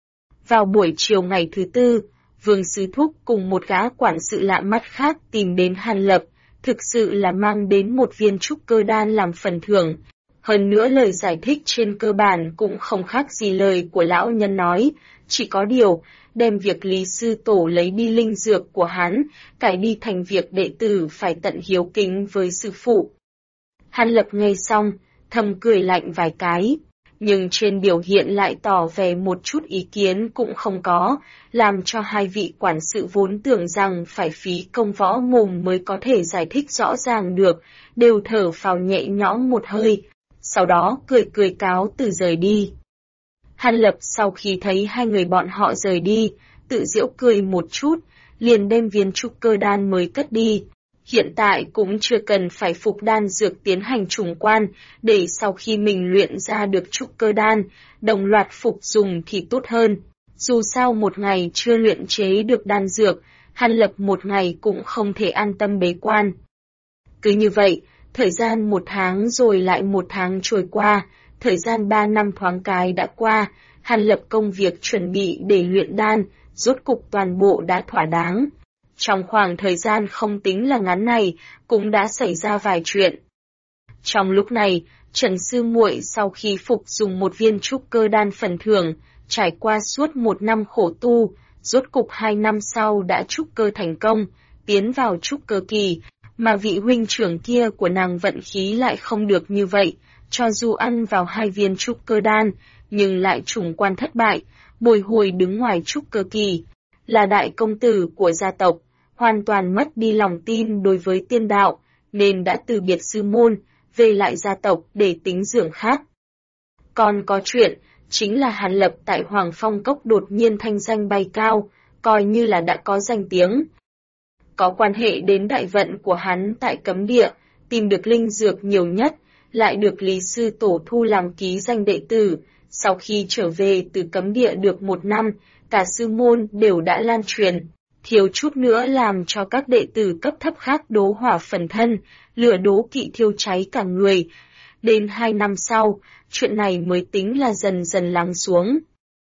Vào buổi chiều ngày thứ 4, Vương Sư Thúc cùng một gã quản sự lạ mắt khác tìm đến Hàn Lập, thực sự là mang đến một viên trúc cơ đan làm phần thưởng. Hơn nữa lời giải thích trên cơ bản cũng không khác gì lời của lão nhân nói, chỉ có điều, đem việc Lý Sư Tổ lấy đi linh dược của hắn, cải đi thành việc đệ tử phải tận hiếu kính với sư phụ. Hàn Lập nghe xong, thầm cười lạnh vài cái, nhưng trên biểu hiện lại tỏ vẻ một chút ý kiến cũng không có, làm cho hai vị quản sự vốn tưởng rằng phải phí công võ mồm mới có thể giải thích rõ ràng được, đều thở phào nhẹ nhõm một hơi, sau đó cười cười cáo từ rời đi. Hàn Lập sau khi thấy hai người bọn họ rời đi, tự giễu cười một chút, liền đem viên trúc cơ đan mới cất đi. Hiện tại cũng chưa cần phải phục đan dược tiến hành trùng quan, để sau khi mình luyện ra được trúc cơ đan, đồng loạt phục dùng thì tốt hơn. Dù sao một ngày chưa luyện chế được đan dược, Hàn Lập một ngày cũng không thể an tâm bế quan. Cứ như vậy, thời gian 1 tháng rồi lại 1 tháng trôi qua, thời gian 3 năm thoáng cái đã qua, Hàn Lập công việc chuẩn bị để luyện đan, rốt cục toàn bộ đã thỏa đáng. Trong khoảng thời gian không tính là ngắn này, cũng đã xảy ra vài chuyện. Trong lúc này, Trần Sư Muội sau khi phục dùng một viên trúc cơ đan phần thưởng, trải qua suốt 1 năm khổ tu, rốt cục 2 năm sau đã trúc cơ thành công, tiến vào trúc cơ kỳ, mà vị huynh trưởng kia của nàng vận khí lại không được như vậy, cho dù ăn vào 2 viên trúc cơ đan, nhưng lại trùng quan thất bại, bồi hồi đứng ngoài trúc cơ kỳ, là đại công tử của gia tộc, hoàn toàn mất đi lòng tin đối với tiên đạo, nên đã từ biệt sư môn, về lại gia tộc để tính dưỡng khác. Còn có chuyện, chính là Hàn Lập tại Hoàng Phong Cốc đột nhiên thanh danh bay cao, coi như là đã có danh tiếng. Có quan hệ đến đại vận của hắn tại cấm địa, tìm được linh dược nhiều nhất, lại được Lý Sư Tổ thu làm ký danh đệ tử. Sau khi trở về từ cấm địa được 1 năm, cả sư môn đều đã lan truyền, thiếu chút nữa làm cho các đệ tử cấp thấp khác đố hỏa phần thân, lửa đố kỵ thiêu cháy cả người. Đến 2 năm sau, chuyện này mới tính là dần dần lắng xuống.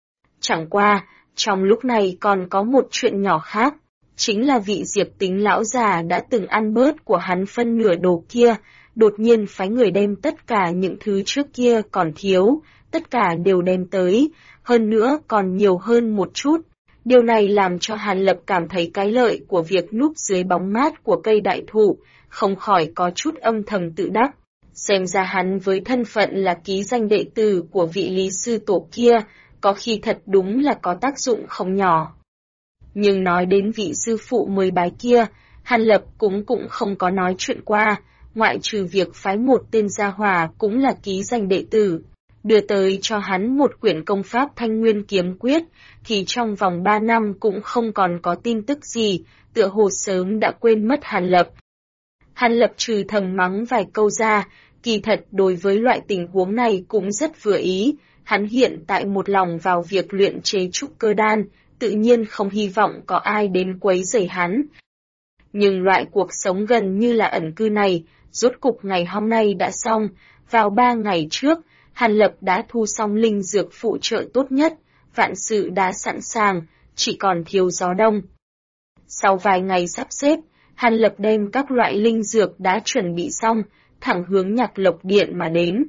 Chẳng qua, trong lúc này còn có một chuyện nhỏ khác, chính là vị Diệp Tính lão già đã từng ăn bớt của hắn phân nửa đồ kia, đột nhiên phái người đem tất cả những thứ trước kia còn thiếu, tất cả đều đem tới, hơn nữa còn nhiều hơn một chút. Điều này làm cho Hàn Lập cảm thấy cái lợi của việc núp dưới bóng mát của cây đại thụ, không khỏi có chút âm thầm tự đắc. Xem ra hắn với thân phận là ký danh đệ tử của vị Lý Sư Tổ kia, có khi thật đúng là có tác dụng không nhỏ. Nhưng nói đến vị sư phụ mới bái kia, Hàn Lập cũng không có nói chuyện qua, ngoại trừ việc phái một tên gia hỏa cũng là ký danh đệ tử, đưa tới cho hắn một quyển công pháp Thanh Nguyên Kiếm Quyết, thì trong vòng 3 năm cũng không còn có tin tức gì, tựa hồ sớm đã quên mất Hàn Lập. Hàn Lập trừ thầm mắng vài câu ra, kỳ thật đối với loại tình huống này cũng rất vừa ý, hắn hiện tại một lòng vào việc luyện chế trúc cơ đan, tự nhiên không hy vọng có ai đến quấy rầy hắn. Nhưng loại cuộc sống gần như là ẩn cư này, rốt cục ngày hôm nay đã xong, vào 3 ngày trước, Hàn Lập đã thu xong linh dược phụ trợ tốt nhất, vạn sự đã sẵn sàng, chỉ còn thiếu gió đông. Sau vài ngày sắp xếp, Hàn Lập đem các loại linh dược đã chuẩn bị xong, thẳng hướng Nhạc Lộc Điện mà đến.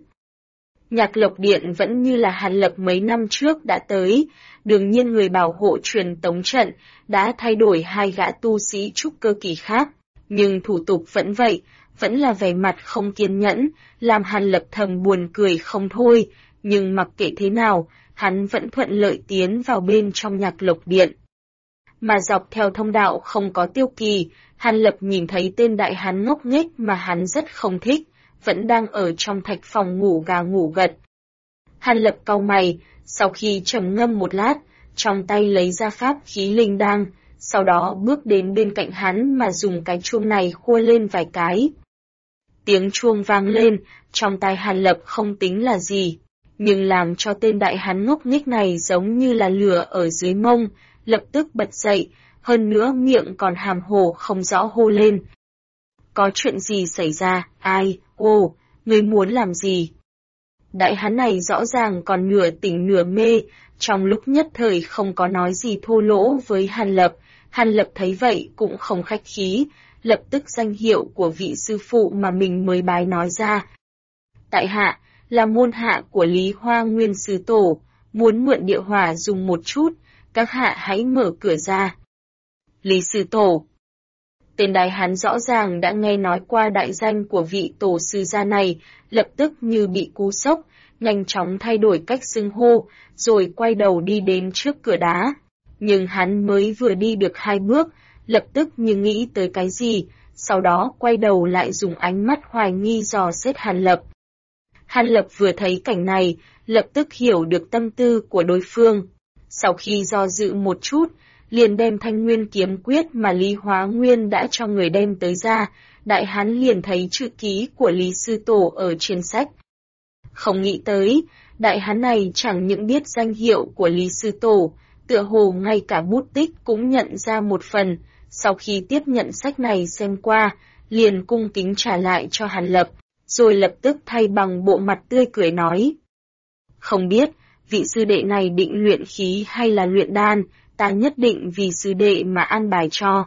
Nhạc Lộc Điện vẫn như là Hàn Lập mấy năm trước đã tới, đương nhiên người bảo hộ truyền tống trận đã thay đổi 2 gã tu sĩ trúc cơ kỳ khác, nhưng thủ tục vẫn vậy, vẫn là vẻ mặt không kiên nhẫn, làm Hàn Lập thầm buồn cười không thôi, nhưng mặc kệ thế nào, hắn vẫn thuận lợi tiến vào bên trong Nhạc Lộc Điện. Mà dọc theo thông đạo không có Tiêu Kỳ, Hàn Lập nhìn thấy tên đại hán ngốc nghếch mà hắn rất không thích, vẫn đang ở trong thạch phòng ngủ gà ngủ gật. Hàn Lập cau mày, sau khi trầm ngâm một lát, trong tay lấy ra pháp khí linh đăng, sau đó bước đến bên cạnh hắn mà dùng cái chuông này khua lên vài cái. Tiếng chuông vang lên, trong tai Hàn Lập không tính là gì, nhưng làm cho tên đại hán ngốc nghếch này giống như là lửa ở dưới mông, lập tức bật dậy, hơn nữa miệng còn hàm hồ không rõ hô lên. Có chuyện gì xảy ra, ai, người muốn làm gì? Đại hán này rõ ràng còn nửa tỉnh nửa mê, trong lúc nhất thời không có nói gì thô lỗ với Hàn Lập thấy vậy cũng không khách khí, lập tức danh hiệu của vị sư phụ mà mình mới bái nói ra. Tại hạ, là môn hạ của Lý Hoa Nguyên Sư Tổ, muốn mượn địa hỏa dùng một chút, các hạ hãy mở cửa ra. Lý Sư Tổ. Tên Đại Hán rõ ràng đã nghe nói qua đại danh của vị tổ sư gia này, lập tức như bị cú sốc, nhanh chóng thay đổi cách xưng hô, rồi quay đầu đi đến trước cửa đá. Nhưng hắn mới vừa đi được 2 bước, lập tức như nghĩ tới cái gì, sau đó quay đầu lại dùng ánh mắt hoài nghi dò xét Hàn Lập. Hàn Lập vừa thấy cảnh này, lập tức hiểu được tâm tư của đối phương. Sau khi do dự một chút, liền đem Thanh Nguyên kiếm quyết mà Lý Hóa Nguyên đã cho người đem tới ra, Đại Hán liền thấy chữ ký của Lý Sư Tổ ở trên sách. Không nghĩ tới, Đại Hán này chẳng những biết danh hiệu của Lý Sư Tổ, tựa hồ ngay cả bút tích cũng nhận ra một phần, sau khi tiếp nhận sách này xem qua, liền cung kính trả lại cho Hàn Lập, rồi lập tức thay bằng bộ mặt tươi cười nói. Không biết, vị sư đệ này định luyện khí hay là luyện đan, ta nhất định vì sư đệ mà an bài cho.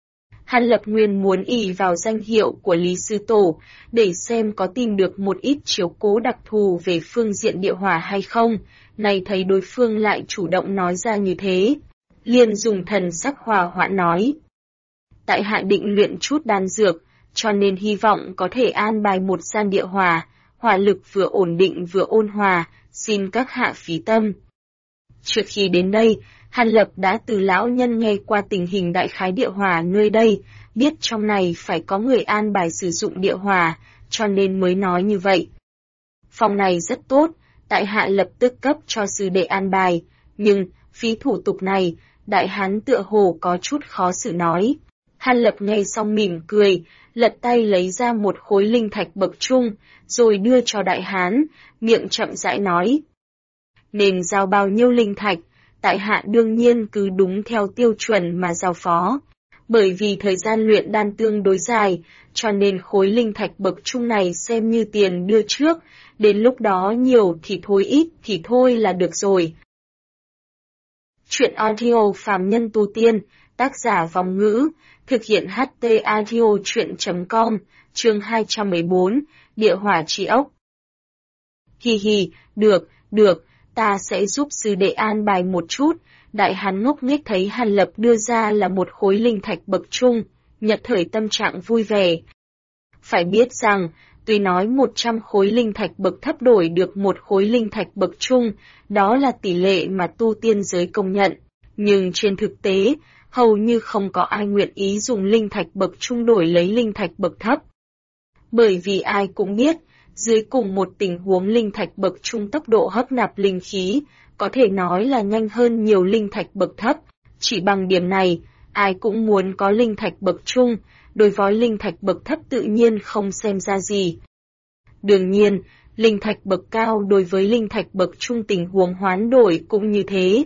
Hàn Lập nguyên muốn ỷ vào danh hiệu của Lý Sư Tổ, để xem có tìm được một ít chiếu cố đặc thù về phương diện địa hỏa hay không, này thấy đối phương lại chủ động nói ra như thế. Liền dùng thần sắc hòa hoãn nói. Tại hạ định luyện chút đan dược, cho nên hy vọng có thể an bài một gian địa hỏa, hỏa lực vừa ổn định vừa ôn hòa, xin các hạ phí tâm. Trước khi đến đây, Hàn Lập đã từ lão nhân nghe qua tình hình đại khái địa hỏa nơi đây, biết trong này phải có người an bài sử dụng địa hỏa, cho nên mới nói như vậy. Phòng này rất tốt, tại hạ lập tức cấp cho sư đệ an bài, nhưng phí thủ tục này, Đại Hán tựa hồ có chút khó xử nói. Hàn Lập nghe xong mỉm cười, lật tay lấy ra một khối linh thạch bậc trung, rồi đưa cho Đại Hán, miệng chậm rãi nói. Nên giao bao nhiêu linh thạch, tại hạ đương nhiên cứ đúng theo tiêu chuẩn mà giao phó. Bởi vì thời gian luyện đan tương đối dài, cho nên khối linh thạch bậc trung này xem như tiền đưa trước, đến lúc đó nhiều thì thôi ít thì thôi là được rồi. Chuyện audio phàm nhân tu tiên, tác giả Vong Ngữ, thực hiện HT audio chuyện.com, chương 214, địa hỏa chi ốc. Hi hi, được, ta sẽ giúp sư đệ an bài một chút. Đại Hán ngốc nghếch thấy Hàn Lập đưa ra là một khối linh thạch bậc trung, nhất thời tâm trạng vui vẻ. Phải biết rằng, tuy nói 100 khối linh thạch bậc thấp đổi được một khối linh thạch bậc trung, đó là tỷ lệ mà tu tiên giới công nhận, nhưng trên thực tế, hầu như không có ai nguyện ý dùng linh thạch bậc trung đổi lấy linh thạch bậc thấp. Bởi vì ai cũng biết, dưới cùng một tình huống linh thạch bậc trung tốc độ hấp nạp linh khí, có thể nói là nhanh hơn nhiều linh thạch bậc thấp. Chỉ bằng điểm này, ai cũng muốn có linh thạch bậc trung, đối với linh thạch bậc thấp tự nhiên không xem ra gì. Đương nhiên, linh thạch bậc cao đối với linh thạch bậc trung tình huống hoán đổi cũng như thế.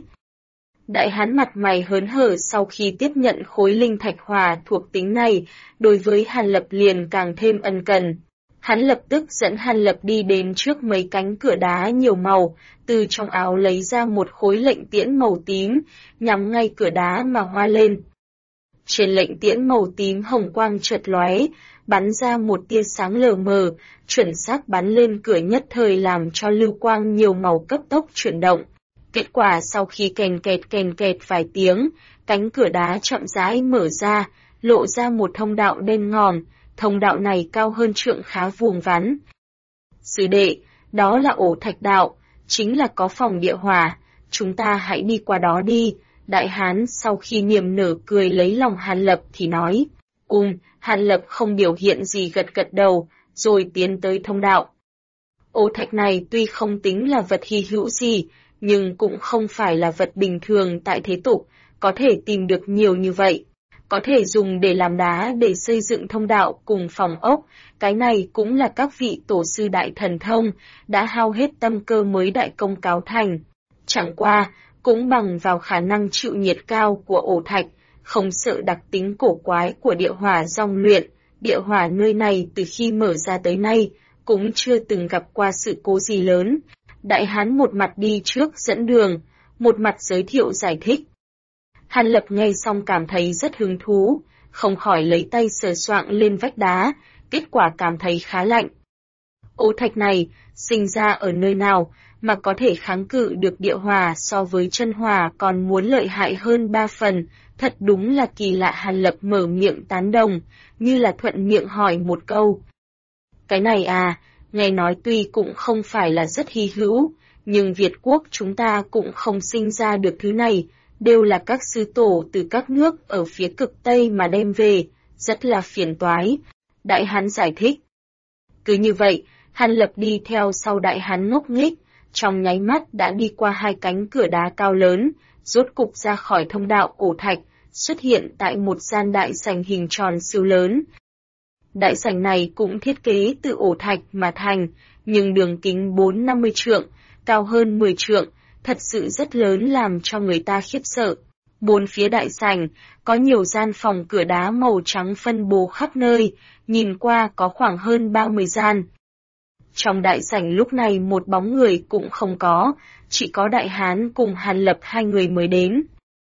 Đại Hán mặt mày hớn hở sau khi tiếp nhận khối linh thạch hỏa thuộc tính này, đối với Hàn Lập liền càng thêm ân cần. Hắn lập tức dẫn Hàn Lập đi đến trước mấy cánh cửa đá nhiều màu, từ trong áo lấy ra một khối lệnh tiễn màu tím, nhắm ngay cửa đá mà hoa lên. Trên lệnh tiễn màu tím hồng quang chợt lóe, bắn ra một tia sáng lờ mờ, chuẩn xác bắn lên cửa nhất thời làm cho lưu quang nhiều màu cấp tốc chuyển động. Kết quả sau khi kèn kẹt vài tiếng, cánh cửa đá chậm rãi mở ra, lộ ra một thông đạo đen ngòm, thông đạo này cao hơn trượng khá vuông vắn. Sư đệ, đó là ổ thạch đạo, chính là có phòng địa hỏa, chúng ta hãy đi qua đó đi. Đại Hán sau khi niềm nở cười lấy lòng Hàn Lập thì nói. Hàn Lập không biểu hiện gì gật đầu, rồi tiến tới thông đạo. Ổ thạch này tuy không tính là vật hy hữu gì, nhưng cũng không phải là vật bình thường tại thế tục, có thể tìm được nhiều như vậy. Có thể dùng để làm đá để xây dựng thông đạo cùng phòng ốc, cái này cũng là các vị tổ sư đại thần thông, đã hao hết tâm cơ mới đại công cáo thành. Chẳng qua, cũng bằng vào khả năng chịu nhiệt cao của ổ thạch, không sợ đặc tính cổ quái của địa hỏa dòng luyện, địa hỏa nơi này từ khi mở ra tới nay, cũng chưa từng gặp qua sự cố gì lớn. Đại Hán một mặt đi trước dẫn đường, một mặt giới thiệu giải thích. Hàn Lập nghe xong cảm thấy rất hứng thú, không khỏi lấy tay sờ soạng lên vách đá, kết quả cảm thấy khá lạnh. Ô thạch này, sinh ra ở nơi nào, mà có thể kháng cự được địa hỏa so với chân hỏa còn muốn lợi hại hơn 3 phần, thật đúng là kỳ lạ. Hàn Lập mở miệng tán đồng, như là thuận miệng hỏi một câu. Cái này à, nghe nói tuy cũng không phải là rất hy hữu, nhưng Việt quốc chúng ta cũng không sinh ra được thứ này, đều là các sư tổ từ các nước ở phía cực Tây mà đem về, rất là phiền toái. Đại Hán giải thích. Cứ như vậy, Hàn Lập đi theo sau Đại Hán ngốc nghếch, trong nháy mắt đã đi qua 2 cánh cửa đá cao lớn, rốt cục ra khỏi thông đạo cổ thạch, xuất hiện tại một gian đại sảnh hình tròn siêu lớn. Đại sảnh này cũng thiết kế từ ổ thạch mà thành, nhưng đường kính 4-50 trượng, cao hơn 10 trượng, thật sự rất lớn làm cho người ta khiếp sợ. Bốn phía đại sảnh, có nhiều gian phòng cửa đá màu trắng phân bố khắp nơi, nhìn qua có khoảng hơn 30 gian. Trong đại sảnh lúc này một bóng người cũng không có, chỉ có Đại Hán cùng Hàn Lập 2 người mới đến.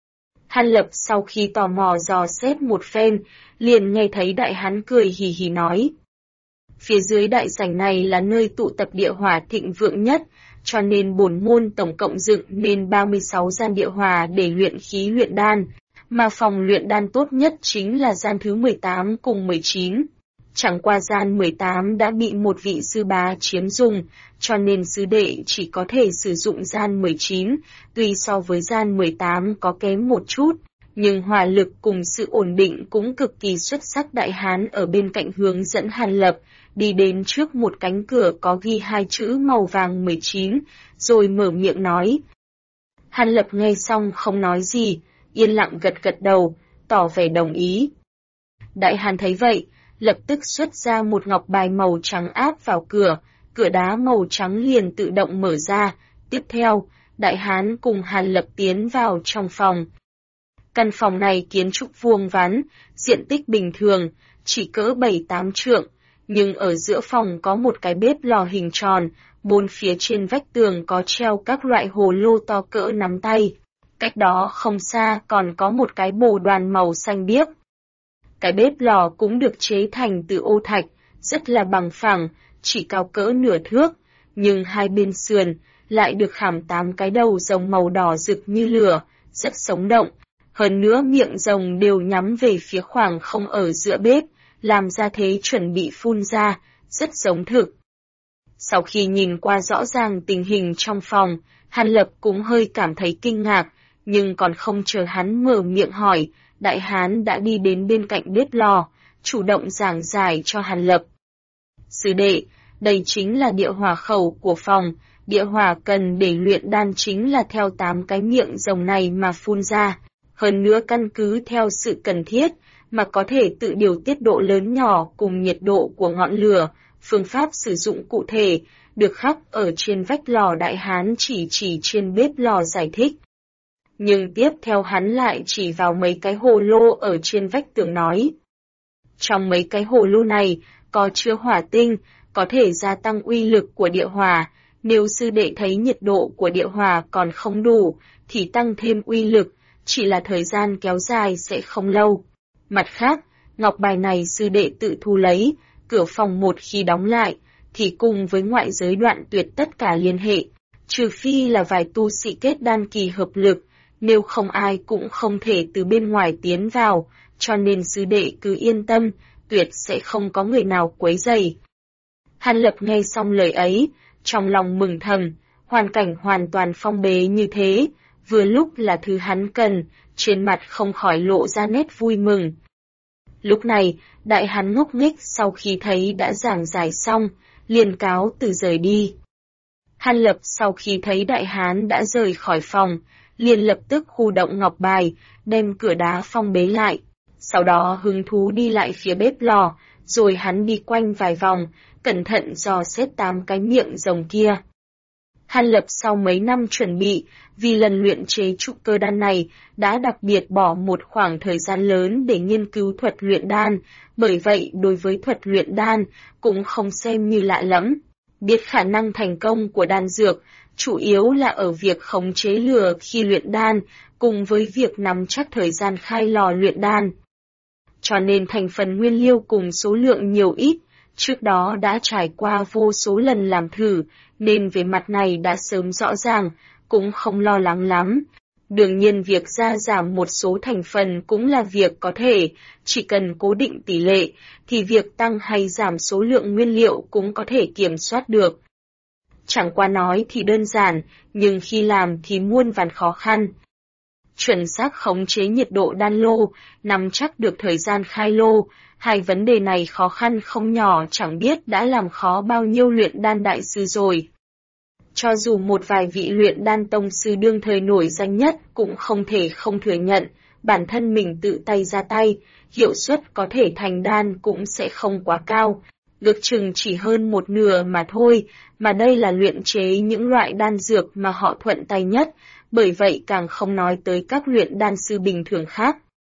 Hàn Lập sau khi tò mò dò xét một phen, liền nghe thấy Đại Hán cười hì hì nói. Phía dưới đại sảnh này là nơi tụ tập địa hỏa thịnh vượng nhất, cho nên bổn môn tổng cộng dựng nên 36 gian địa hỏa để luyện khí luyện đan, mà phòng luyện đan tốt nhất chính là gian thứ 18 cùng 19. Chẳng qua gian 18 đã bị một vị sư bá chiếm dùng, cho nên sư đệ chỉ có thể sử dụng gian 19, tuy so với gian 18 có kém một chút, nhưng hỏa lực cùng sự ổn định cũng cực kỳ xuất sắc. Đại Hán ở bên cạnh hướng dẫn Hàn Lập, đi đến trước một cánh cửa có ghi 2 chữ màu vàng 19, rồi mở miệng nói. Hàn Lập nghe xong không nói gì, yên lặng gật gật đầu, tỏ vẻ đồng ý. Đại Hán thấy vậy, lập tức xuất ra một ngọc bài màu trắng áp vào cửa, cửa đá màu trắng liền tự động mở ra. Tiếp theo, Đại Hán cùng Hàn Lập tiến vào trong phòng. Căn phòng này kiến trúc vuông vắn, diện tích bình thường, chỉ cỡ 7-8 trượng, nhưng ở giữa phòng có một cái bếp lò hình tròn, bốn phía trên vách tường có treo các loại hồ lô to cỡ nắm tay. Cách đó không xa còn có một cái bồ đoàn màu xanh biếc. Cái bếp lò cũng được chế thành từ ô thạch, rất là bằng phẳng, chỉ cao cỡ nửa thước, nhưng hai bên sườn lại được khảm 8 cái đầu rồng màu đỏ rực như lửa, rất sống động. Hơn nữa miệng rồng đều nhắm về phía khoảng không ở giữa bếp, làm ra thế chuẩn bị phun ra, rất giống thực. Sau khi nhìn qua rõ ràng tình hình trong phòng, Hàn Lập cũng hơi cảm thấy kinh ngạc, nhưng còn không chờ hắn mở miệng hỏi, Đại Hán đã đi đến bên cạnh bếp lò, chủ động giảng giải cho Hàn Lập. Sư đệ, đây chính là địa hỏa khẩu của phòng, địa hỏa cần để luyện đan chính là theo 8 cái miệng rồng này mà phun ra. Hơn nữa căn cứ theo sự cần thiết, mà có thể tự điều tiết độ lớn nhỏ cùng nhiệt độ của ngọn lửa, phương pháp sử dụng cụ thể, được khắc ở trên vách lò. Đại Hán chỉ trên bếp lò giải thích. Nhưng tiếp theo hắn lại chỉ vào mấy cái hồ lô ở trên vách tường nói. Trong mấy cái hồ lô này, có chứa hỏa tinh, có thể gia tăng uy lực của địa hỏa, nếu sư đệ thấy nhiệt độ của địa hỏa còn không đủ, thì tăng thêm uy lực, chỉ là thời gian kéo dài sẽ không lâu. Mặt khác, ngọc bài này sư đệ tự thu lấy, cửa phòng một khi đóng lại, thì cùng với ngoại giới đoạn tuyệt tất cả liên hệ, trừ phi là vài tu sĩ kết đan kỳ hợp lực, nếu không ai cũng không thể từ bên ngoài tiến vào, cho nên sư đệ cứ yên tâm, tuyệt sẽ không có người nào quấy rầy. Hàn Lập nghe xong lời ấy, trong lòng mừng thầm, hoàn cảnh hoàn toàn phong bế như thế, vừa lúc là thứ hắn cần, trên mặt không khỏi lộ ra nét vui mừng. Lúc này, Đại Hán ngốc nghếch sau khi thấy đã giảng giải xong, liền cáo từ rời đi. Hàn Lập sau khi thấy Đại Hán đã rời khỏi phòng, liền lập tức khu động ngọc bài, đem cửa đá phong bế lại. Sau đó hứng thú đi lại phía bếp lò, rồi hắn đi quanh vài vòng, cẩn thận dò xét 8 cái miệng rồng kia. Hàn Lập sau mấy năm chuẩn bị, vì lần luyện chế trúc cơ đan này, đã đặc biệt bỏ một khoảng thời gian lớn để nghiên cứu thuật luyện đan, bởi vậy đối với thuật luyện đan cũng không xem như lạ lẫm. Biết khả năng thành công của đan dược, chủ yếu là ở việc khống chế lửa khi luyện đan, cùng với việc nắm chắc thời gian khai lò luyện đan. Cho nên thành phần nguyên liệu cùng số lượng nhiều ít, Trước đó đã trải qua vô số lần làm thử, nên về mặt này đã sớm rõ ràng, cũng không lo lắng lắm. Đương nhiên việc gia giảm một số thành phần cũng là việc có thể, chỉ cần cố định tỷ lệ, thì việc tăng hay giảm số lượng nguyên liệu cũng có thể kiểm soát được. Chẳng qua nói thì đơn giản, nhưng khi làm thì muôn vàn khó khăn. Chuẩn xác khống chế nhiệt độ đan lô, nắm chắc được thời gian khai lô, hai vấn đề này khó khăn không nhỏ, chẳng biết đã làm khó bao nhiêu luyện đan đại sư rồi. Cho dù một vài vị luyện đan tông sư đương thời nổi danh nhất cũng không thể không thừa nhận, bản thân mình tự tay ra tay, hiệu suất có thể thành đan cũng sẽ không quá cao, ước chừng chỉ hơn một nửa mà thôi, mà đây là luyện chế những loại đan dược mà họ thuận tay nhất, bởi vậy càng không nói tới các luyện đan sư bình thường khác.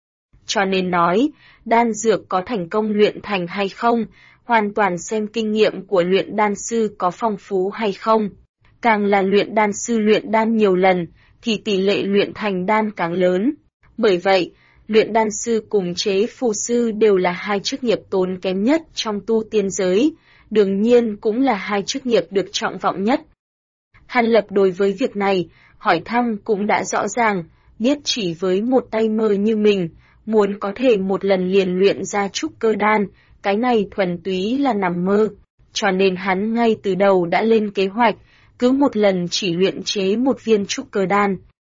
Cho nên nói, đan dược có thành công luyện thành hay không, hoàn toàn xem kinh nghiệm của luyện đan sư có phong phú hay không. Càng là luyện đan sư luyện đan nhiều lần, thì tỷ lệ luyện thành đan càng lớn. Bởi vậy, luyện đan sư cùng chế phù sư đều là hai chức nghiệp tốn kém nhất trong tu tiên giới, đương nhiên cũng là hai chức nghiệp được trọng vọng nhất. Hàn Lập đối với việc này, hỏi thăm cũng đã rõ ràng, biết chỉ với một tay mơ như mình, muốn có thể một lần liền luyện ra trúc cơ đan, cái này thuần túy là nằm mơ. Cho nên hắn ngay từ đầu đã lên kế hoạch, cứ một lần chỉ luyện chế một viên trúc cơ đan.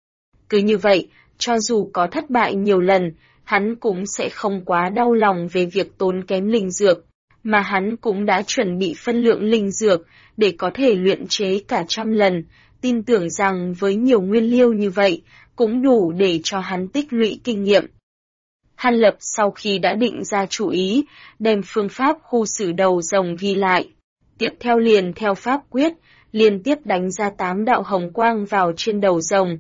Cứ như vậy, cho dù có thất bại nhiều lần, hắn cũng sẽ không quá đau lòng về việc tốn kém linh dược, mà hắn cũng đã chuẩn bị phân lượng linh dược để có thể luyện chế cả trăm lần, tin tưởng rằng với nhiều nguyên liệu như vậy, cũng đủ để cho hắn tích lũy kinh nghiệm. Hàn Lập sau khi đã định ra chủ ý, đem phương pháp khu xử đầu rồng ghi lại. Tiếp theo liền theo pháp quyết, liên tiếp đánh ra 8 đạo hồng quang vào trên đầu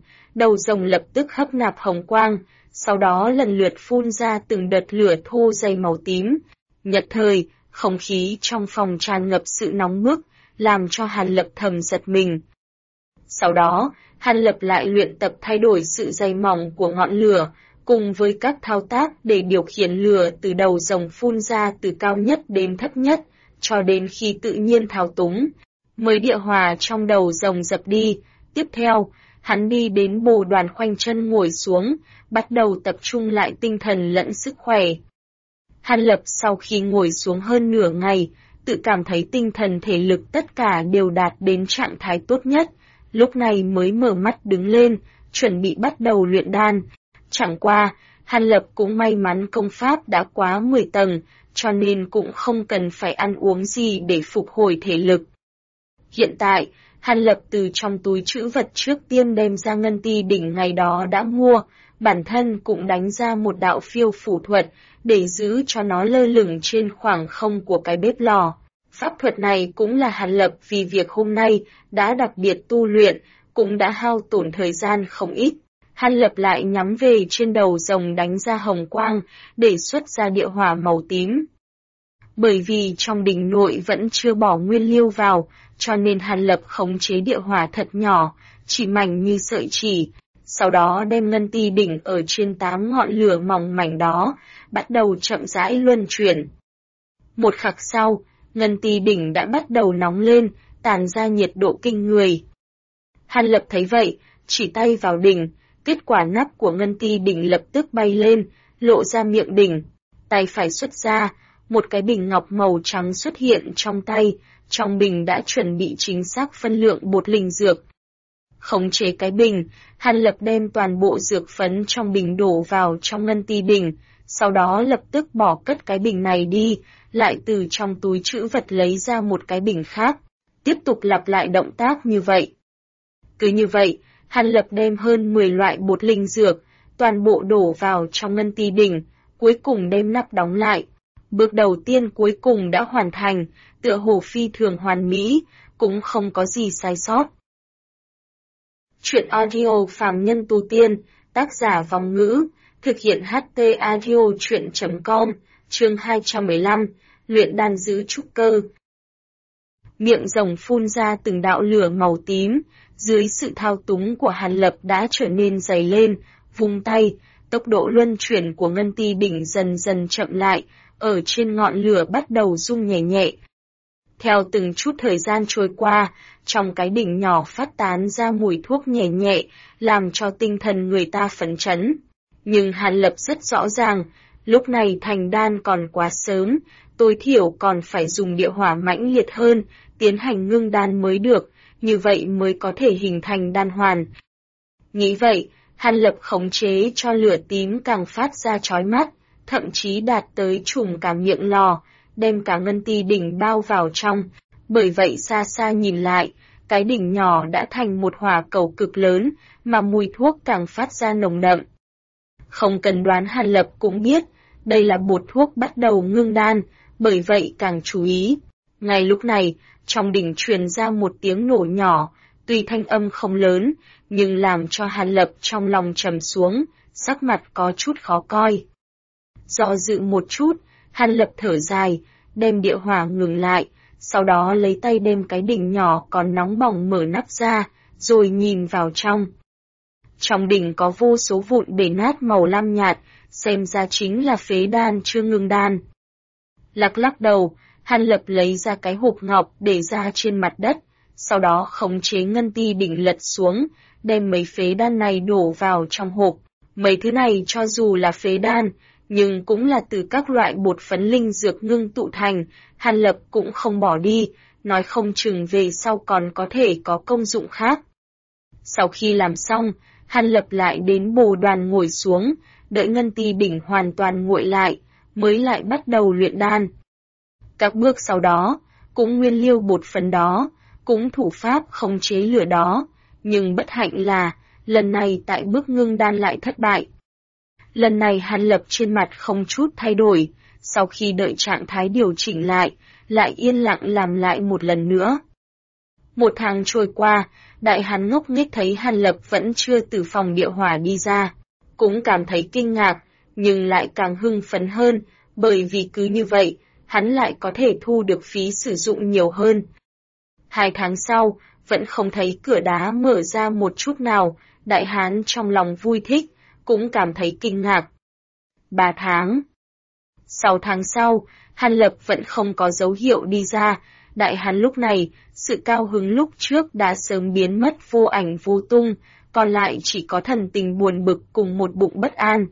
rồng lập tức hấp nạp hồng quang, sau đó lần lượt phun ra từng đợt lửa thô dày màu tím. Nhất thời, không khí trong phòng tràn ngập sự nóng bức, làm cho Hàn Lập thầm giật mình. Sau đó, Hàn Lập lại luyện tập thay đổi sự dày mỏng của ngọn lửa, cùng với các thao tác để điều khiển lửa từ đầu rồng phun ra từ cao nhất đến thấp nhất, cho đến khi tự nhiên thao túng, mới địa hỏa trong đầu rồng dập đi. Tiếp theo, hắn đi đến bồ đoàn khoanh chân ngồi xuống, bắt đầu tập trung lại tinh thần lẫn sức khỏe. Hàn Lập sau khi ngồi xuống hơn nửa ngày, tự cảm thấy tinh thần thể lực tất cả đều đạt đến trạng thái tốt nhất, lúc này mới mở mắt đứng lên, chuẩn bị bắt đầu luyện đan. Chẳng qua, Hàn Lập cũng may mắn công pháp đã quá 10 tầng, cho nên cũng không cần phải ăn uống gì để phục hồi thể lực. Hiện tại, Hàn Lập từ trong túi trữ vật trước tiên đem ra ngân ti đỉnh ngày đó đã mua, bản thân cũng đánh ra một đạo phiêu phủ thuật, để giữ cho nó lơ lửng trên khoảng không của cái bếp lò. Pháp thuật này cũng là Hàn Lập vì việc hôm nay đã đặc biệt tu luyện, cũng đã hao tổn thời gian không ít. Hàn Lập lại nhắm về trên đầu rồng đánh ra hồng quang, để xuất ra địa hỏa màu tím. Bởi vì trong đỉnh nội vẫn chưa bỏ nguyên liệu vào, cho nên Hàn Lập khống chế địa hỏa thật nhỏ, chỉ mảnh như sợi chỉ. Sau đó đem ngân ti đỉnh ở trên 8 ngọn lửa mỏng mảnh đó, bắt đầu chậm rãi luân chuyển. Một khắc sau, ngân ti đỉnh đã bắt đầu nóng lên, tàn ra nhiệt độ kinh người. Hàn Lập thấy vậy, chỉ tay vào đỉnh, kết quả nắp của ngân ti đỉnh lập tức bay lên, lộ ra miệng đỉnh. Tay phải xuất ra, một cái bình ngọc màu trắng xuất hiện trong tay, trong bình đã chuẩn bị chính xác phân lượng bột linh dược. Khống chế cái bình, Hàn Lập đem toàn bộ dược phấn trong bình đổ vào trong ngân ti đỉnh, sau đó lập tức bỏ cất cái bình này đi, lại từ trong túi trữ vật lấy ra một cái bình khác, tiếp tục lặp lại động tác như vậy. Cứ như vậy, Hàn Lập đem hơn 10 loại bột linh dược, toàn bộ đổ vào trong ngân ti đỉnh, cuối cùng đem nắp đóng lại. Bước đầu tiên cuối cùng đã hoàn thành, tựa hồ phi thường hoàn mỹ, cũng không có gì sai sót. Chuyện audio phàm nhân tu tiên, tác giả Vong Ngữ, thực hiện HT audio chuyện.com, chương 215, luyện đan giữ trúc cơ. Miệng rồng phun ra từng đạo lửa màu tím, dưới sự thao túng của Hàn Lập đã trở nên dày lên, vung tay, tốc độ luân chuyển của ngân ti đỉnh dần dần chậm lại, ở trên ngọn lửa bắt đầu rung nhẹ nhẹ. Theo từng chút thời gian trôi qua, trong cái đỉnh nhỏ phát tán ra mùi thuốc nhẹ nhẹ, làm cho tinh thần người ta phấn chấn. Nhưng Hàn Lập rất rõ ràng, lúc này thành đan còn quá sớm, tối thiểu còn phải dùng địa hỏa mãnh liệt hơn, tiến hành ngưng đan mới được, như vậy mới có thể hình thành đan hoàn. Nghĩ vậy, Hàn Lập khống chế cho lửa tím càng phát ra chói mắt, thậm chí đạt tới trùm cả miệng lò, đem cả ngân ti đỉnh bao vào trong. Bởi vậy xa xa nhìn lại, cái đỉnh nhỏ đã thành một hỏa cầu cực lớn, mà mùi thuốc càng phát ra nồng đậm. Không cần đoán, Hàn Lập cũng biết, đây là bột thuốc bắt đầu ngưng đan, bởi vậy càng chú ý. Ngay lúc này, trong đỉnh truyền ra một tiếng nổ nhỏ, tuy thanh âm không lớn, nhưng làm cho Hàn Lập trong lòng trầm xuống, sắc mặt có chút khó coi. Do dự một chút, Hàn Lập thở dài, đem địa hỏa ngừng lại, sau đó lấy tay đem cái đỉnh nhỏ còn nóng bỏng mở nắp ra, rồi nhìn vào trong. Trong đỉnh có vô số vụn bể nát màu lam nhạt, xem ra chính là phế đan chưa ngưng đan. Lắc lắc đầu, Hàn Lập lấy ra cái hộp ngọc để ra trên mặt đất, sau đó khống chế ngân ti đỉnh lật xuống, đem mấy phế đan này đổ vào trong hộp. Mấy thứ này cho dù là phế đan, nhưng cũng là từ các loại bột phấn linh dược ngưng tụ thành, Hàn Lập cũng không bỏ đi, nói không chừng về sau còn có thể có công dụng khác. Sau khi làm xong, Hàn Lập lại đến bồ đoàn ngồi xuống, đợi ngân ti đỉnh hoàn toàn nguội lại, mới lại bắt đầu luyện đan. Các bước sau đó, cũng nguyên liêu bột phấn đó, cũng thủ pháp khống chế lửa đó, nhưng bất hạnh là, lần này tại bước ngưng đan lại thất bại. Lần này Hàn Lập trên mặt không chút thay đổi, sau khi đợi trạng thái điều chỉnh lại yên lặng làm lại một lần nữa. Một tháng trôi qua, Đại Hán ngốc nghếch thấy Hàn Lập vẫn chưa từ phòng địa hỏa đi ra, cũng cảm thấy kinh ngạc, nhưng lại càng hưng phấn hơn, bởi vì cứ như vậy, hắn lại có thể thu được phí sử dụng nhiều hơn. 2 tháng sau, vẫn không thấy cửa đá mở ra một chút nào, Đại Hán trong lòng vui thích, cũng cảm thấy kinh ngạc. 3 tháng. 6 tháng sau, Hàn Lập vẫn không có dấu hiệu đi ra, Đại Hán lúc này, sự cao hứng lúc trước đã sớm biến mất vô ảnh vô tung, còn lại chỉ có thần tình buồn bực cùng một bụng bất an.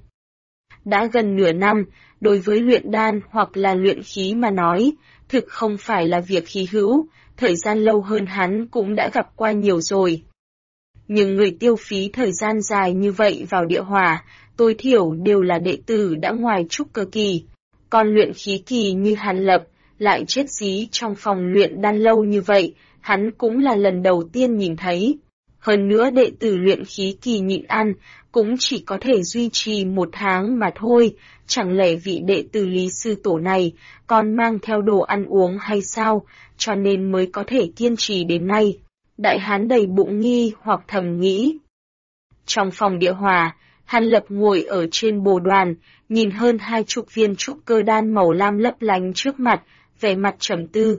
Đã gần nửa năm, đối với luyện đan hoặc là luyện khí mà nói, thực không phải là việc hy hữu, thời gian lâu hơn hắn cũng đã gặp qua nhiều rồi. Nhưng người tiêu phí thời gian dài như vậy vào địa hỏa, tối thiểu đều là đệ tử đã ngoài trúc cơ kỳ. Còn luyện khí kỳ như Hàn Lập, lại chết dí trong phòng luyện đan lâu như vậy, hắn cũng là lần đầu tiên nhìn thấy. Hơn nữa đệ tử luyện khí kỳ nhịn ăn, cũng chỉ có thể duy trì 1 tháng mà thôi, chẳng lẽ vị đệ tử Lý Sư Tổ này còn mang theo đồ ăn uống hay sao, cho nên mới có thể kiên trì đến nay. Đại Hán đầy bụng nghi hoặc thầm nghĩ. Trong phòng địa hỏa, Hàn Lập ngồi ở trên bồ đoàn, nhìn hơn 20 viên trúc cơ đan màu lam lấp lánh trước mặt, vẻ mặt trầm tư.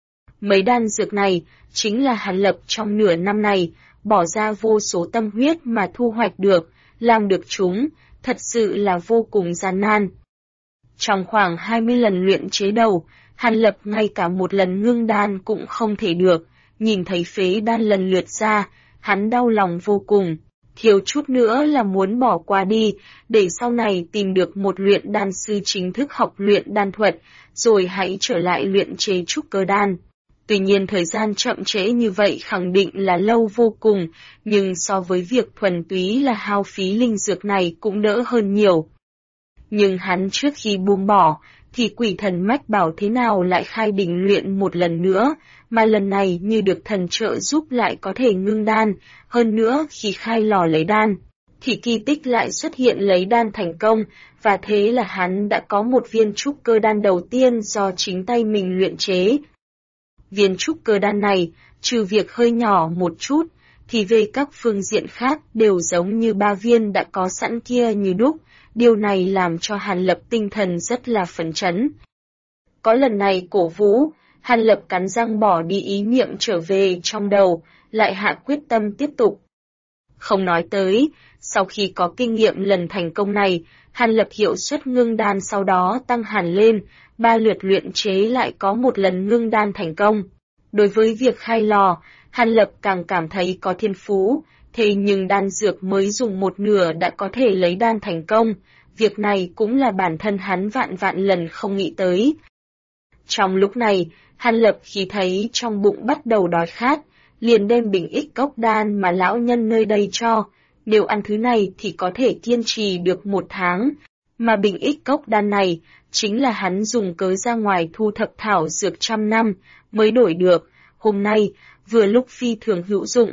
Mấy đan dược này, chính là Hàn Lập trong nửa năm này, bỏ ra vô số tâm huyết mà thu hoạch được, làm được chúng, thật sự là vô cùng gian nan. Trong khoảng 20 lần luyện chế đầu, Hàn Lập ngay cả một lần ngưng đan cũng không thể được, nhìn thấy phế đan lần lượt ra, hắn đau lòng vô cùng, thiếu chút nữa là muốn bỏ qua đi, để sau này tìm được một luyện đan sư chính thức học luyện đan thuật, rồi hãy trở lại luyện chế trúc cơ đan. Tuy nhiên thời gian chậm trễ như vậy khẳng định là lâu vô cùng, nhưng so với việc thuần túy là hao phí linh dược này cũng đỡ hơn nhiều. Nhưng hắn trước khi buông bỏ, thì quỷ thần mách bảo thế nào lại khai đỉnh luyện một lần nữa, mà lần này như được thần trợ giúp lại có thể ngưng đan, hơn nữa khi khai lò lấy đan, thì kỳ tích lại xuất hiện lấy đan thành công, và thế là hắn đã có một viên trúc cơ đan đầu tiên do chính tay mình luyện chế. Viên trúc cơ đan này, trừ việc hơi nhỏ một chút, thì về các phương diện khác đều giống như 3 viên đã có sẵn kia như đúc, điều này làm cho Hàn Lập tinh thần rất là phấn chấn. Có lần này cổ vũ, Hàn Lập cắn răng bỏ đi ý niệm trở về trong đầu, lại hạ quyết tâm tiếp tục. Không nói tới, sau khi có kinh nghiệm lần thành công này, Hàn Lập hiệu suất ngưng đan sau đó tăng hẳn lên, 3 lượt luyện chế lại có một lần ngưng đan thành công. Đối với việc khai lò, Hàn Lập càng cảm thấy có thiên phú, thế nhưng đan dược mới dùng một nửa đã có thể lấy đan thành công, việc này cũng là bản thân hắn vạn vạn lần không nghĩ tới. Trong lúc này, Hàn Lập khi thấy trong bụng bắt đầu đói khát, liền đem bình ích cốc đan mà lão nhân nơi đây cho, nếu ăn thứ này thì có thể kiên trì được 1 tháng, mà bình ích cốc đan này chính là hắn dùng cớ ra ngoài thu thập thảo dược 100 năm mới đổi được, hôm nay vừa lúc phi thường hữu dụng.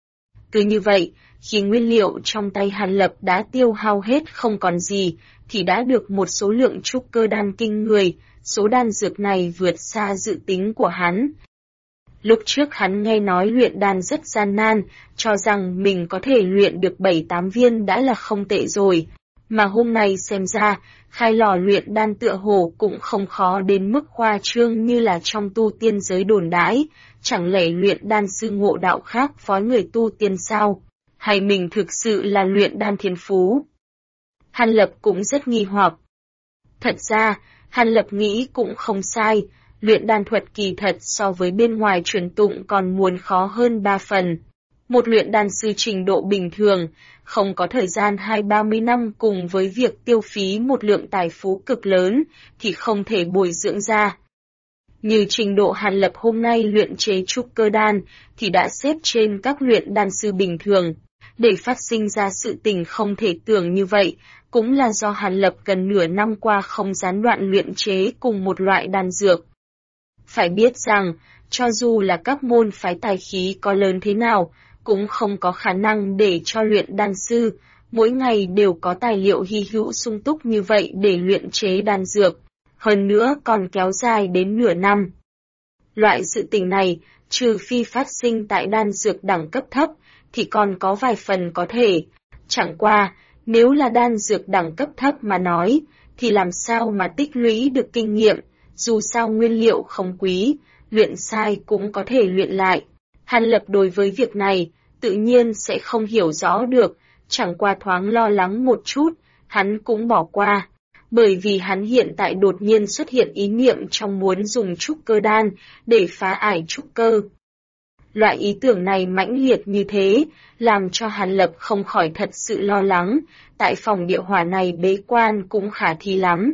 Cứ như vậy, khi nguyên liệu trong tay Hàn Lập đã tiêu hao hết không còn gì, thì đã được một số lượng trúc cơ đan kinh người, số đan dược này vượt xa dự tính của hắn. Lúc trước hắn nghe nói luyện đan rất gian nan, cho rằng mình có thể luyện được 7-8 viên đã là không tệ rồi, mà hôm nay xem ra, khai lò luyện đan tựa hồ cũng không khó đến mức khoa trương như là trong tu tiên giới đồn đãi, chẳng lẽ luyện đan sư ngộ đạo khác phối người tu tiên sao? Hay mình thực sự là luyện đan thiên phú? Hàn Lập cũng rất nghi hoặc. Thật ra, Hàn Lập nghĩ cũng không sai, luyện đan thuật kỳ thật so với bên ngoài truyền tụng còn muốn khó hơn 3 phần. Một luyện đan sư trình độ bình thường, không có thời gian 20-30 năm cùng với việc tiêu phí một lượng tài phú cực lớn, thì không thể bồi dưỡng ra. Như trình độ Hàn Lập hôm nay luyện chế trúc cơ đan, thì đã xếp trên các luyện đan sư bình thường. Để phát sinh ra sự tình không thể tưởng như vậy, cũng là do Hàn Lập gần nửa năm qua không gián đoạn luyện chế cùng một loại đan dược. Phải biết rằng, cho dù là các môn phái tài khí có lớn thế nào, cũng không có khả năng để cho luyện đan sư, mỗi ngày đều có tài liệu hy hữu sung túc như vậy để luyện chế đan dược, hơn nữa còn kéo dài đến nửa năm. Loại sự tình này, trừ phi phát sinh tại đan dược đẳng cấp thấp, thì còn có vài phần có thể. Chẳng qua, nếu là đan dược đẳng cấp thấp mà nói, thì làm sao mà tích lũy được kinh nghiệm, dù sao nguyên liệu không quý, luyện sai cũng có thể luyện lại. Hàn Lập đối với việc này, tự nhiên sẽ không hiểu rõ được, chẳng qua thoáng lo lắng một chút, hắn cũng bỏ qua. Bởi vì hắn hiện tại đột nhiên xuất hiện ý niệm trong muốn dùng trúc cơ đan để phá ải trúc cơ. Loại ý tưởng này mãnh liệt như thế, làm cho Hàn Lập không khỏi thật sự lo lắng, tại phòng địa hỏa này bế quan cũng khả thi lắm.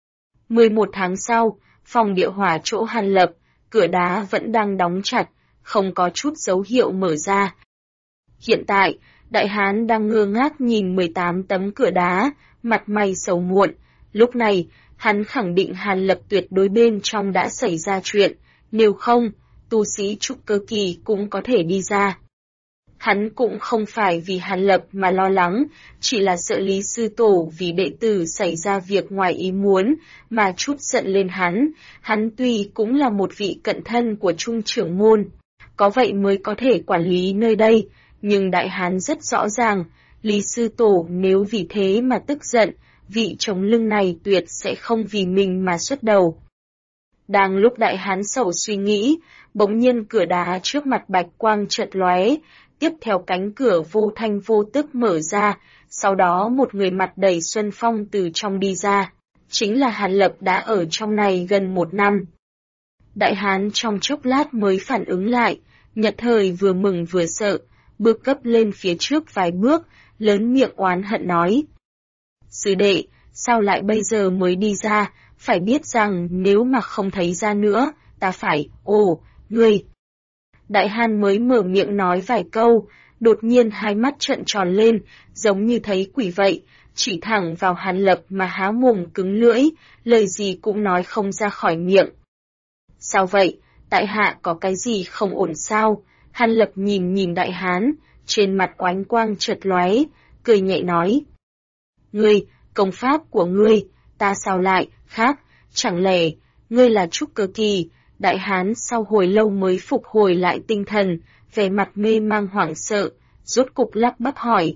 11 tháng sau, phòng địa hỏa chỗ Hàn Lập, cửa đá vẫn đang đóng chặt, không có chút dấu hiệu mở ra. Hiện tại, Đại Hán đang ngơ ngác nhìn 18 tấm cửa đá, mặt mày sầu muộn. Lúc này, hắn khẳng định Hàn Lập tuyệt đối bên trong đã xảy ra chuyện, nếu không, tu sĩ trúc cơ kỳ cũng có thể đi ra. Hắn cũng không phải vì Hàn Lập mà lo lắng, chỉ là sợ Lý Sư Tổ vì đệ tử xảy ra việc ngoài ý muốn, mà trút giận lên hắn. Hắn tuy cũng là một vị cận thân của Trung trưởng môn, có vậy mới có thể quản lý nơi đây, nhưng Đại Hán rất rõ ràng, Lý Sư Tổ nếu vì thế mà tức giận, vị chống lưng này tuyệt sẽ không vì mình mà xuất đầu. Đang lúc Đại Hán sầu suy nghĩ, bỗng nhiên cửa đá trước mặt bạch quang chợt lóe, tiếp theo cánh cửa vô thanh vô tức mở ra, sau đó một người mặt đầy xuân phong từ trong đi ra, chính là Hàn Lập đã ở trong này gần 1 năm. Đại Hán trong chốc lát mới phản ứng lại, nhất thời vừa mừng vừa sợ, bước cấp lên phía trước vài bước, lớn miệng oán hận nói. Sư đệ, sao lại bây giờ mới đi ra, phải biết rằng nếu mà không thấy ra nữa, ta phải, ngươi. Đại Hán mới mở miệng nói vài câu, đột nhiên hai mắt trợn tròn lên, giống như thấy quỷ vậy, chỉ thẳng vào Hàn Lập mà há mồm cứng lưỡi, lời gì cũng nói không ra khỏi miệng. Sao vậy, tại hạ có cái gì không ổn sao? Hàn Lập nhìn Đại Hán, trên mặt oánh quang chợt lóe, cười nhẹ nói. Ngươi, công pháp của ngươi, ta sao lại, khác, chẳng lẽ, ngươi là trúc cơ kỳ? Đại Hán sau hồi lâu mới phục hồi lại tinh thần, vẻ mặt mê mang hoảng sợ, rốt cục lắp bắp hỏi.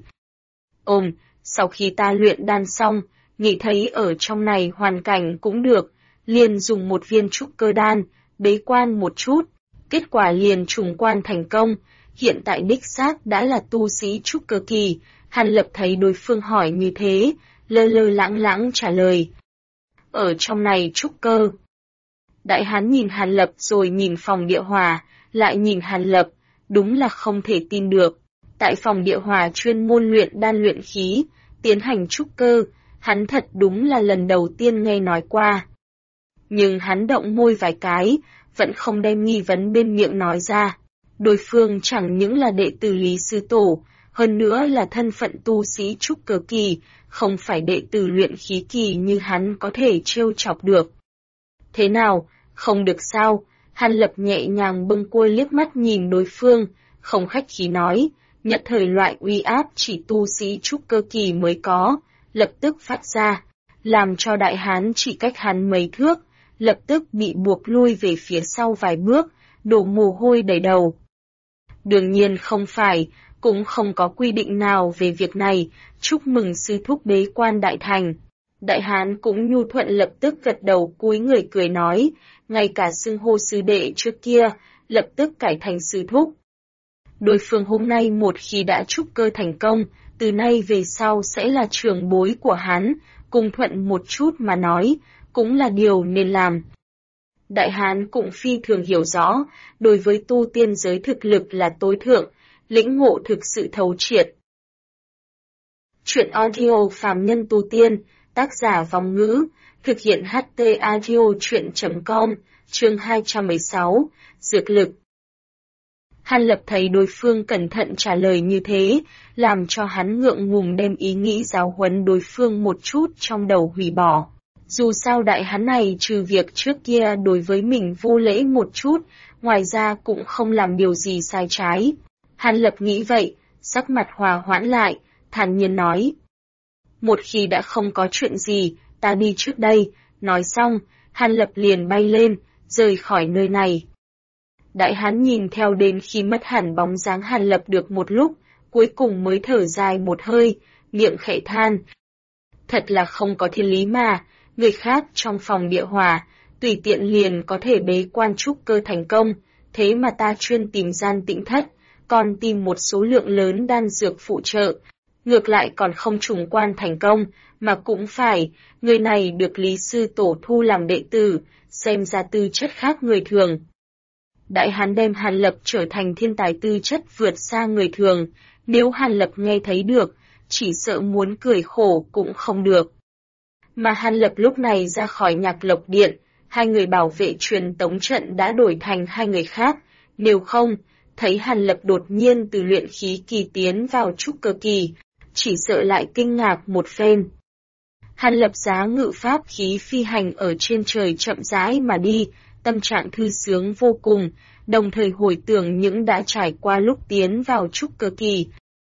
Sau khi ta luyện đan xong, nghĩ thấy ở trong này hoàn cảnh cũng được, liền dùng một viên trúc cơ đan, bế quan một chút, kết quả liền trùng quan thành công, hiện tại đích xác đã là tu sĩ trúc cơ kỳ. Hàn Lập thấy đối phương hỏi như thế, lơ lơ lãng lãng trả lời. Ở trong này trúc cơ. Đại hán nhìn Hàn Lập rồi nhìn phòng địa hỏa, lại nhìn Hàn Lập, đúng là không thể tin được. Tại phòng địa hỏa chuyên môn luyện đan luyện khí, tiến hành trúc cơ, hắn thật đúng là lần đầu tiên nghe nói qua. Nhưng hắn động môi vài cái, vẫn không đem nghi vấn bên miệng nói ra. Đối phương chẳng những là đệ tử Lý Sư Tổ, hơn nữa là thân phận tu sĩ trúc cơ kỳ, không phải đệ tử luyện khí kỳ như hắn có thể trêu chọc được. Thế nào, không được sao? Hàn Lập nhẹ nhàng bâng quơ liếc mắt nhìn đối phương, không khách khí nói, nhận thời loại uy áp chỉ tu sĩ trúc cơ kỳ mới có, lập tức phát ra, làm cho đại hán chỉ cách hắn mấy thước, lập tức bị buộc lui về phía sau vài bước, đổ mồ hôi đầy đầu. Đương nhiên không phải, cũng không có quy định nào về việc này, chúc mừng sư thúc bế quan đại thành. Đại hán cũng nhu thuận lập tức gật đầu cúi người cười nói, ngay cả xưng hô sư đệ trước kia, lập tức cải thành sư thúc. Đối phương hôm nay một khi đã trúc cơ thành công, từ nay về sau sẽ là trưởng bối của hắn, cùng thuận một chút mà nói, cũng là điều nên làm. Đại hán cũng phi thường hiểu rõ, đối với tu tiên giới thực lực là tối thượng, lĩnh ngộ thực sự thấu triệt. Chuyện audio phàm nhân tu tiên, tác giả Vong Ngữ, thực hiện HT audio chuyện.com, chương 216, Dược lực. Hàn Lập thấy đối phương cẩn thận trả lời như thế, làm cho hắn ngượng ngùng đem ý nghĩ giáo huấn đối phương một chút trong đầu hủy bỏ. Dù sao đại hán này trừ việc trước kia đối với mình vô lễ một chút, ngoài ra cũng không làm điều gì sai trái. Hàn Lập nghĩ vậy, sắc mặt hòa hoãn lại, thản nhiên nói. Một khi đã không có chuyện gì, ta đi trước đây, nói xong, Hàn Lập liền bay lên, rời khỏi nơi này. Đại hán nhìn theo đến khi mất hẳn bóng dáng Hàn Lập được một lúc, cuối cùng mới thở dài một hơi, miệng khẽ than. Thật là không có thiên lý mà, người khác trong phòng địa hỏa, tùy tiện liền có thể bế quan trúc cơ thành công, thế mà ta chuyên tìm gian tĩnh thất, còn tìm một số lượng lớn đan dược phụ trợ, ngược lại còn không trùng quan thành công, mà cũng phải, người này được Lý Sư Tổ thu làm đệ tử, xem ra tư chất khác người thường. Đại hán đem Hàn Lập trở thành thiên tài tư chất vượt xa người thường, nếu Hàn Lập nghe thấy được, chỉ sợ muốn cười khổ cũng không được. Mà Hàn Lập lúc này ra khỏi Nhạc Lộc Điện, hai người bảo vệ truyền tống trận đã đổi thành hai người khác, nếu không, thấy Hàn Lập đột nhiên từ luyện khí kỳ tiến vào trúc cơ kỳ, chỉ sợ lại kinh ngạc một phen. Hàn Lập giá ngự pháp khí phi hành ở trên trời chậm rãi mà đi, tâm trạng thư sướng vô cùng, đồng thời hồi tưởng những đã trải qua lúc tiến vào trúc cơ kỳ.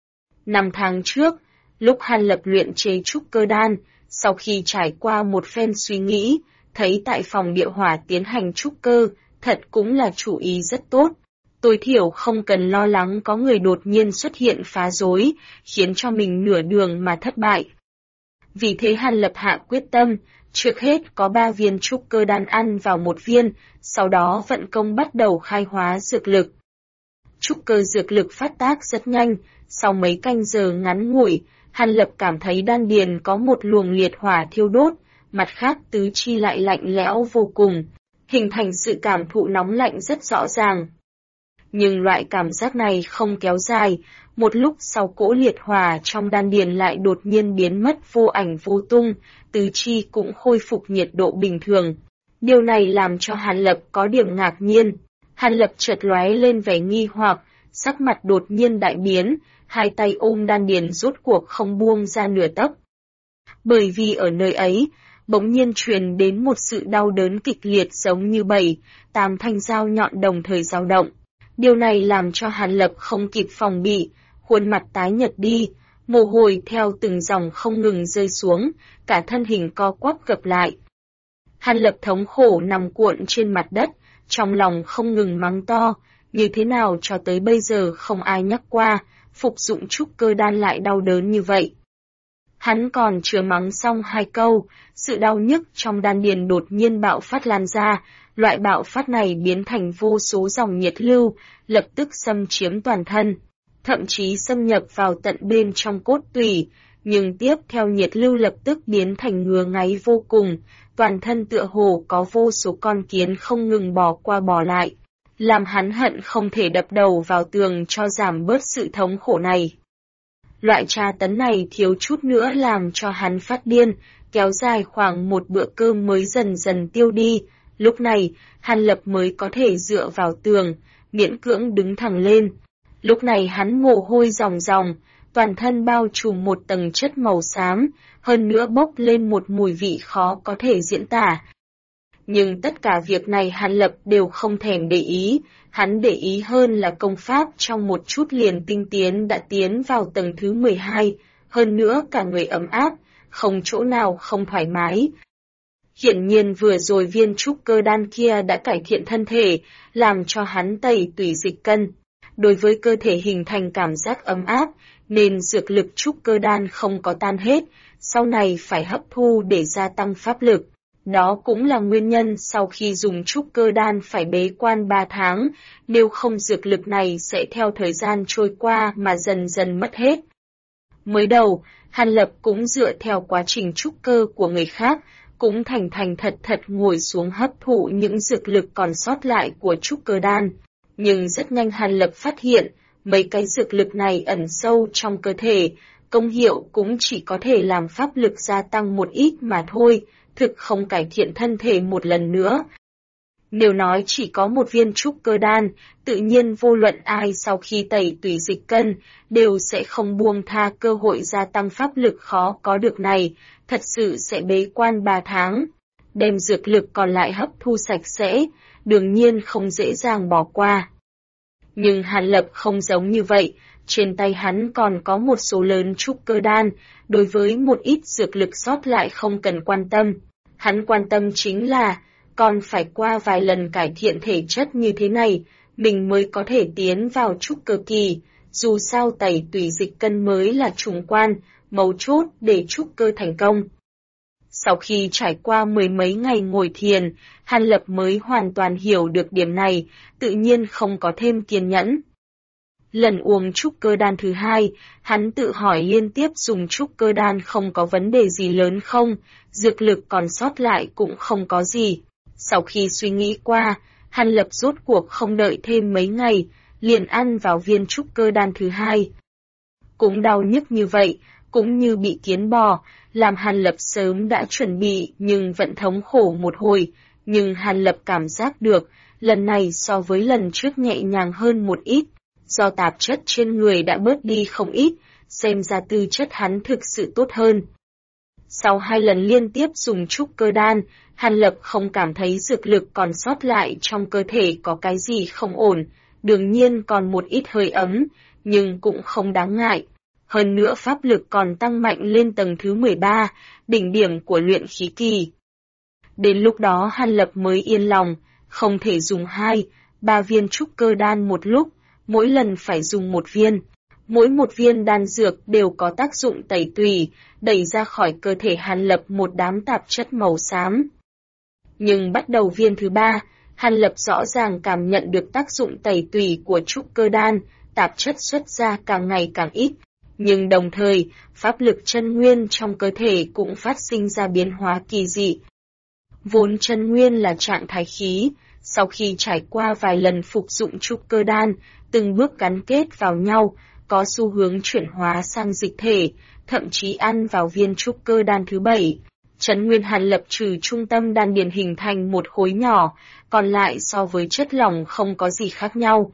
5 tháng trước, lúc Hàn Lập luyện chế trúc cơ đan, sau khi trải qua một phen suy nghĩ, thấy tại phòng địa hỏa tiến hành trúc cơ, thật cũng là chủ ý rất tốt. Tối thiểu không cần lo lắng có người đột nhiên xuất hiện phá rối, khiến cho mình nửa đường mà thất bại. Vì thế Hàn Lập hạ quyết tâm, trước hết có 3 viên trúc cơ đan ăn vào một viên, sau đó vận công bắt đầu khai hóa dược lực. Trúc cơ dược lực phát tác rất nhanh, sau mấy canh giờ ngắn ngủi, Hàn Lập cảm thấy đan điền có một luồng liệt hỏa thiêu đốt, mặt khác tứ chi lại lạnh lẽo vô cùng, hình thành sự cảm thụ nóng lạnh rất rõ ràng. Nhưng loại cảm giác này không kéo dài, một lúc sau cỗ liệt hỏa trong đan điền lại đột nhiên biến mất vô ảnh vô tung, tứ chi cũng khôi phục nhiệt độ bình thường. Điều này làm cho Hàn Lập có điểm ngạc nhiên. Hàn Lập chợt lóe lên vẻ nghi hoặc, sắc mặt đột nhiên đại biến, hai tay ôm đan điền rốt cuộc không buông ra nửa tấc. Bởi vì ở nơi ấy, bỗng nhiên truyền đến một sự đau đớn kịch liệt giống như 7-8 thanh dao nhọn đồng thời dao động. Điều này làm cho Hàn Lập không kịp phòng bị, khuôn mặt tái nhợt đi, mồ hôi theo từng dòng không ngừng rơi xuống, cả thân hình co quắp gập lại. Hàn Lập thống khổ nằm cuộn trên mặt đất, trong lòng không ngừng mắng to, như thế nào cho tới bây giờ không ai nhắc qua, phục dụng trúc cơ đan lại đau đớn như vậy. Hắn còn chưa mắng xong 2 câu, sự đau nhức trong đan điền đột nhiên bạo phát lan ra, loại bạo phát này biến thành vô số dòng nhiệt lưu, lập tức xâm chiếm toàn thân, thậm chí xâm nhập vào tận bên trong cốt tủy, nhưng tiếp theo nhiệt lưu lập tức biến thành ngứa ngáy vô cùng, toàn thân tựa hồ có vô số con kiến không ngừng bò qua bò lại, làm hắn hận không thể đập đầu vào tường cho giảm bớt sự thống khổ này. Loại tra tấn này thiếu chút nữa làm cho hắn phát điên, kéo dài khoảng một bữa cơm mới dần dần tiêu đi. Lúc này, Hàn Lập mới có thể dựa vào tường, miễn cưỡng đứng thẳng lên. Lúc này hắn mồ hôi ròng ròng, toàn thân bao trùm một tầng chất màu xám, hơn nữa bốc lên một mùi vị khó có thể diễn tả. Nhưng tất cả việc này Hàn Lập đều không thèm để ý, hắn để ý hơn là công pháp trong một chút liền tinh tiến đã tiến vào tầng thứ 12, hơn nữa cả người ấm áp, không chỗ nào không thoải mái. Hiển nhiên vừa rồi viên trúc cơ đan kia đã cải thiện thân thể, làm cho hắn tẩy tủy dịch cân. Đối với cơ thể hình thành cảm giác ấm áp, nên dược lực trúc cơ đan không có tan hết, sau này phải hấp thu để gia tăng pháp lực. Đó cũng là nguyên nhân sau khi dùng trúc cơ đan phải bế quan 3 tháng, nếu không dược lực này sẽ theo thời gian trôi qua mà dần dần mất hết. Mới đầu, Hàn Lập cũng dựa theo quá trình trúc cơ của người khác, cũng thành thật thật ngồi xuống hấp thụ những dược lực còn sót lại của trúc cơ đan. Nhưng rất nhanh Hàn Lập phát hiện, mấy cái dược lực này ẩn sâu trong cơ thể, công hiệu cũng chỉ có thể làm pháp lực gia tăng một ít mà thôi, thực không cải thiện thân thể một lần nữa. Nếu nói chỉ có một viên trúc cơ đan, tự nhiên vô luận ai sau khi tẩy tủy dịch cân, đều sẽ không buông tha cơ hội gia tăng pháp lực khó có được này, thật sự sẽ bế quan 3 tháng, đem dược lực còn lại hấp thu sạch sẽ, đương nhiên không dễ dàng bỏ qua. Nhưng Hàn Lập không giống như vậy, trên tay hắn còn có một số lớn trúc cơ đan, đối với một ít dược lực sót lại không cần quan tâm. Hắn quan tâm chính là, còn phải qua vài lần cải thiện thể chất như thế này, mình mới có thể tiến vào trúc cơ kỳ, dù sao tẩy tủy dịch cân mới là trùng quan, mấu chốt để trúc cơ thành công. Sau khi trải qua 10 mấy ngày ngồi thiền, Hàn Lập mới hoàn toàn hiểu được điểm này, tự nhiên không có thêm kiên nhẫn. Lần uống trúc cơ đan thứ 2, hắn tự hỏi liên tiếp dùng trúc cơ đan không có vấn đề gì lớn không, dược lực còn sót lại cũng không có gì. Sau khi suy nghĩ qua, Hàn Lập rốt cuộc không đợi thêm mấy ngày, liền ăn vào viên trúc cơ đan thứ 2. Cũng đau nhức như vậy, cũng như bị kiến bò, làm Hàn Lập sớm đã chuẩn bị nhưng vẫn thống khổ một hồi, nhưng Hàn Lập cảm giác được, lần này so với lần trước nhẹ nhàng hơn một ít, do tạp chất trên người đã bớt đi không ít, xem ra tư chất hắn thực sự tốt hơn. Sau 2 lần liên tiếp dùng trúc cơ đan, Hàn Lập không cảm thấy dược lực còn sót lại trong cơ thể có cái gì không ổn, đương nhiên còn một ít hơi ấm, nhưng cũng không đáng ngại. Hơn nữa pháp lực còn tăng mạnh lên tầng thứ 13, đỉnh điểm của luyện khí kỳ. Đến lúc đó Hàn Lập mới yên lòng, không thể dùng 2, 3 viên trúc cơ đan một lúc, mỗi lần phải dùng 1 viên. Mỗi một viên đan dược đều có tác dụng tẩy tủy, đẩy ra khỏi cơ thể Hàn Lập một đám tạp chất màu xám. Nhưng bắt đầu viên thứ 3, Hàn Lập rõ ràng cảm nhận được tác dụng tẩy tủy của trúc cơ đan, tạp chất xuất ra càng ngày càng ít. Nhưng đồng thời, pháp lực chân nguyên trong cơ thể cũng phát sinh ra biến hóa kỳ dị. Vốn chân nguyên là trạng thái khí, sau khi trải qua vài lần phục dụng trúc cơ đan, từng bước gắn kết vào nhau, có xu hướng chuyển hóa sang dịch thể, thậm chí ăn vào viên trúc cơ đan thứ 7. Chân nguyên Hàn Lập trừ trung tâm đan điền hình thành một khối nhỏ, còn lại so với chất lỏng không có gì khác nhau.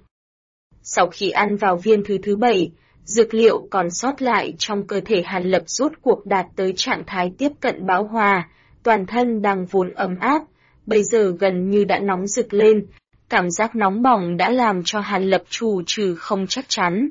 Sau khi ăn vào viên thứ 7, dược liệu còn sót lại trong cơ thể Hàn Lập rốt cuộc đạt tới trạng thái tiếp cận bão hòa, toàn thân đang vốn ấm áp, bây giờ gần như đã nóng rực lên, cảm giác nóng bỏng đã làm cho Hàn Lập trù trừ không chắc chắn.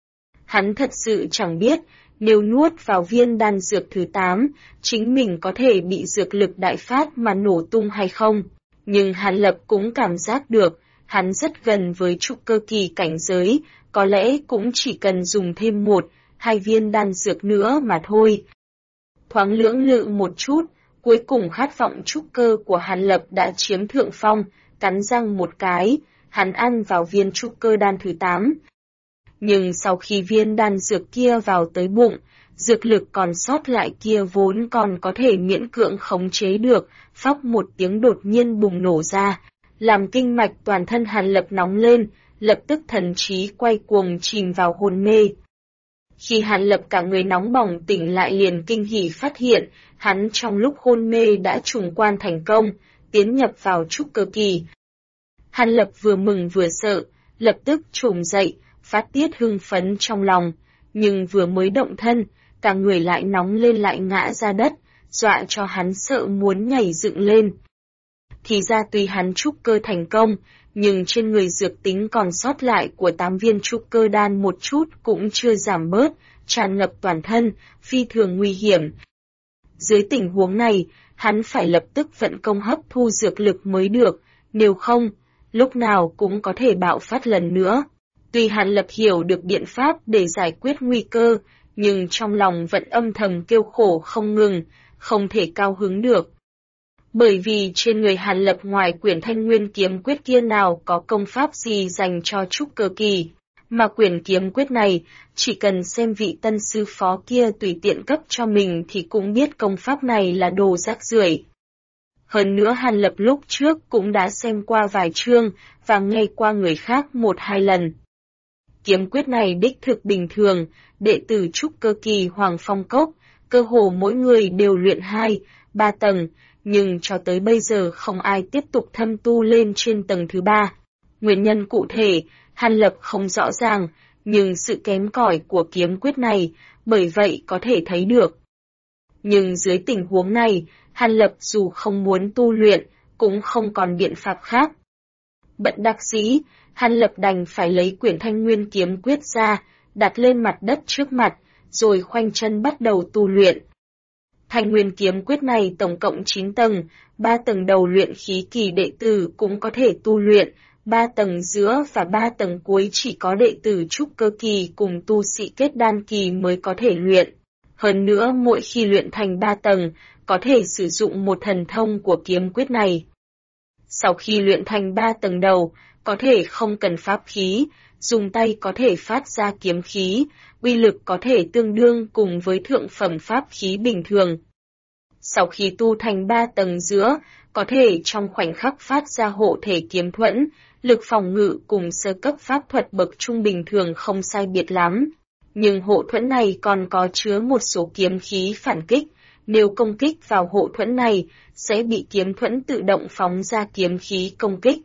Hắn thật sự chẳng biết, nếu nuốt vào viên đan dược thứ 8, chính mình có thể bị dược lực đại phát mà nổ tung hay không. Nhưng Hàn Lập cũng cảm giác được, hắn rất gần với trúc cơ kỳ cảnh giới, có lẽ cũng chỉ cần dùng thêm 1, 2 viên đan dược nữa mà thôi. thoáng lưỡng lự một chút, cuối cùng khát vọng trúc cơ của Hàn Lập đã chiếm thượng phong, cắn răng một cái, hắn ăn vào viên trúc cơ đan thứ 8. Nhưng sau khi viên đan dược kia vào tới bụng, dược lực còn sót lại kia vốn còn có thể miễn cưỡng khống chế được, phóc một tiếng đột nhiên bùng nổ ra, làm kinh mạch toàn thân Hàn Lập nóng lên, lập tức thần trí quay cuồng chìm vào hôn mê. Khi Hàn Lập cả người nóng bỏng tỉnh lại liền kinh hỉ phát hiện, hắn trong lúc hôn mê đã trùng quan thành công, tiến nhập vào trúc cơ kỳ. Hàn Lập vừa mừng vừa sợ, lập tức trồm dậy, phát tiết hưng phấn trong lòng, nhưng vừa mới động thân, cả người lại nóng lên lại ngã ra đất, dọa cho hắn sợ muốn nhảy dựng lên. Thì ra tuy hắn trúc cơ thành công, nhưng trên người dược tính còn sót lại của 8 viên trúc cơ đan một chút cũng chưa giảm bớt, tràn ngập toàn thân, phi thường nguy hiểm. Dưới tình huống này, hắn phải lập tức vận công hấp thu dược lực mới được, nếu không, lúc nào cũng có thể bạo phát lần nữa. Tuy Hàn Lập hiểu được biện pháp để giải quyết nguy cơ, nhưng trong lòng vẫn âm thầm kêu khổ không ngừng, không thể cao hứng được. Bởi vì trên người Hàn Lập ngoài quyển Thanh Nguyên kiếm quyết kia nào có công pháp gì dành cho trúc cơ kỳ, mà quyển kiếm quyết này, chỉ cần xem vị tân sư phó kia tùy tiện cấp cho mình thì cũng biết công pháp này là đồ rác rưởi. Hơn nữa Hàn Lập lúc trước cũng đã xem qua vài chương và nghe qua người khác 1-2 lần. Kiếm quyết này đích thực bình thường, đệ tử trúc cơ kỳ Hoàng Phong Cốc, cơ hồ mỗi người đều luyện 2-3 tầng, nhưng cho tới bây giờ không ai tiếp tục thâm tu lên trên tầng thứ 3. Nguyên nhân cụ thể, Hàn Lập không rõ ràng, nhưng sự kém cỏi của kiếm quyết này, bởi vậy có thể thấy được. Nhưng dưới tình huống này, Hàn Lập dù không muốn tu luyện, cũng không còn biện pháp khác. Bận đắc dĩ, Hàn Lập đành phải lấy quyển Thanh Nguyên kiếm quyết ra, đặt lên mặt đất trước mặt, rồi khoanh chân bắt đầu tu luyện. Thanh Nguyên kiếm quyết này tổng cộng 9 tầng, 3 tầng đầu luyện khí kỳ đệ tử cũng có thể tu luyện, 3 tầng giữa và 3 tầng cuối chỉ có đệ tử trúc cơ kỳ cùng tu sĩ kết đan kỳ mới có thể luyện. Hơn nữa mỗi khi luyện thành 3 tầng, có thể sử dụng một thần thông của kiếm quyết này. Sau khi luyện thành 3 tầng đầu, có thể không cần pháp khí, dùng tay có thể phát ra kiếm khí, uy lực có thể tương đương cùng với thượng phẩm pháp khí bình thường. Sau khi tu thành 3 tầng giữa, có thể trong khoảnh khắc phát ra hộ thể kiếm thuẫn, lực phòng ngự cùng sơ cấp pháp thuật bậc trung bình thường không sai biệt lắm. Nhưng hộ thuẫn này còn có chứa một số kiếm khí phản kích, nếu công kích vào hộ thuẫn này, sẽ bị kiếm thuẫn tự động phóng ra kiếm khí công kích.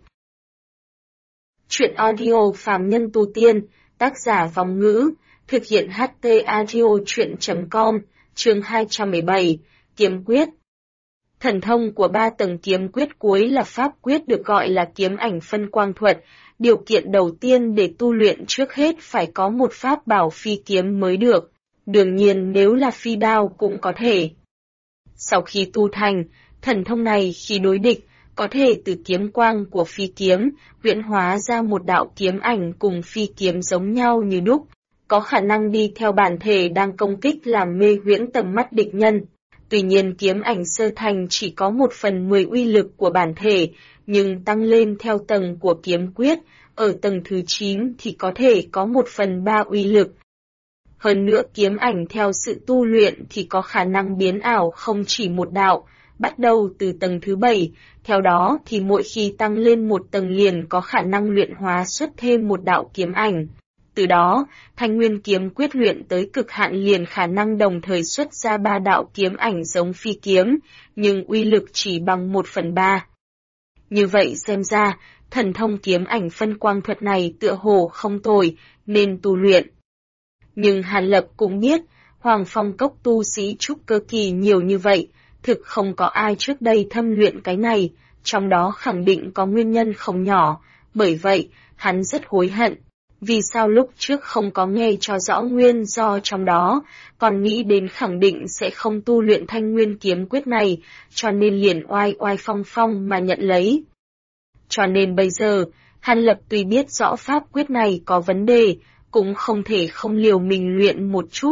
Chuyện audio phàm nhân tu tiên, tác giả Vong Ngữ, thực hiện HT Audio Chuyện.com, chương 217, Kiếm Quyết. Thần thông của 3 tầng kiếm quyết cuối là pháp quyết được gọi là kiếm ảnh phân quang thuật. Điều kiện đầu tiên để tu luyện trước hết phải có một pháp bảo phi kiếm mới được. Đương nhiên nếu là phi đao cũng có thể. Sau khi tu thành, thần thông này khi đối địch, có thể từ kiếm quang của phi kiếm, huyễn hóa ra một đạo kiếm ảnh cùng phi kiếm giống nhau như đúc, có khả năng đi theo bản thể đang công kích làm mê huyễn tầm mắt địch nhân. Tuy nhiên kiếm ảnh sơ thành chỉ có 1/10 uy lực của bản thể, nhưng tăng lên theo tầng của kiếm quyết, ở tầng thứ 9 thì có thể có 1/3 uy lực. Hơn nữa kiếm ảnh theo sự tu luyện thì có khả năng biến ảo không chỉ một đạo, bắt đầu từ tầng thứ 7, theo đó thì mỗi khi tăng lên một tầng liền có khả năng luyện hóa xuất thêm một đạo kiếm ảnh. Từ đó, Thanh Nguyên kiếm quyết luyện tới cực hạn liền khả năng đồng thời xuất ra 3 đạo kiếm ảnh giống phi kiếm, nhưng uy lực chỉ bằng 1/3. Như vậy xem ra, thần thông kiếm ảnh phân quang thuật này tựa hồ không tồi, nên tu luyện. Nhưng Hàn Lập cũng biết, Hoàng Phong Cốc tu sĩ trúc cơ kỳ nhiều như vậy, thực không có ai trước đây thâm luyện cái này, trong đó khẳng định có nguyên nhân không nhỏ, bởi vậy, hắn rất hối hận. Vì sao lúc trước không có nghe cho rõ nguyên do trong đó, còn nghĩ đến khẳng định sẽ không tu luyện Thanh Nguyên kiếm quyết này, cho nên liền oai oai phong phong mà nhận lấy. Cho nên bây giờ, Hàn Lập tuy biết rõ pháp quyết này có vấn đề, cũng không thể không liều mình luyện một chút,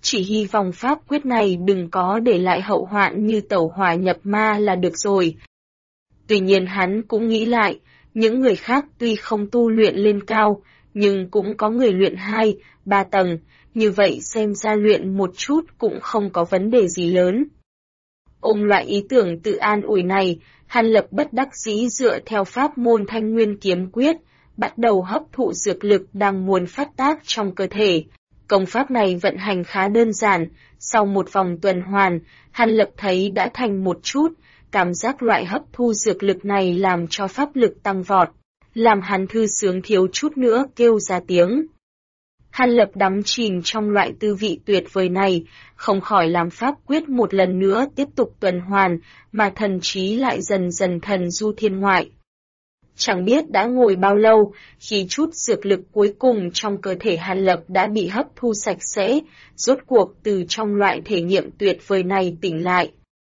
chỉ hy vọng pháp quyết này đừng có để lại hậu hoạn như tẩu hỏa nhập ma là được rồi. Tuy nhiên hắn cũng nghĩ lại, những người khác tuy không tu luyện lên cao, nhưng cũng có người luyện 2, 3 tầng, như vậy xem ra luyện một chút cũng không có vấn đề gì lớn. Ôm loại ý tưởng tự an ủi này, Hàn Lập bất đắc dĩ dựa theo pháp môn Thanh Nguyên Kiếm Quyết, bắt đầu hấp thụ dược lực đang muốn phát tác trong cơ thể. Công pháp này vận hành khá đơn giản, sau một vòng tuần hoàn, Hàn Lập thấy đã thành một chút, cảm giác loại hấp thu dược lực này làm cho pháp lực tăng vọt, làm hắn thư sướng thiếu chút nữa kêu ra tiếng. Hàn Lập đắm chìm trong loại tư vị tuyệt vời này, không khỏi làm pháp quyết một lần nữa tiếp tục tuần hoàn, mà thần trí lại dần dần thần du thiên ngoại. Chẳng biết đã ngồi bao lâu, khi chút dược lực cuối cùng trong cơ thể Hàn Lập đã bị hấp thu sạch sẽ, rốt cuộc từ trong loại thể nghiệm tuyệt vời này tỉnh lại.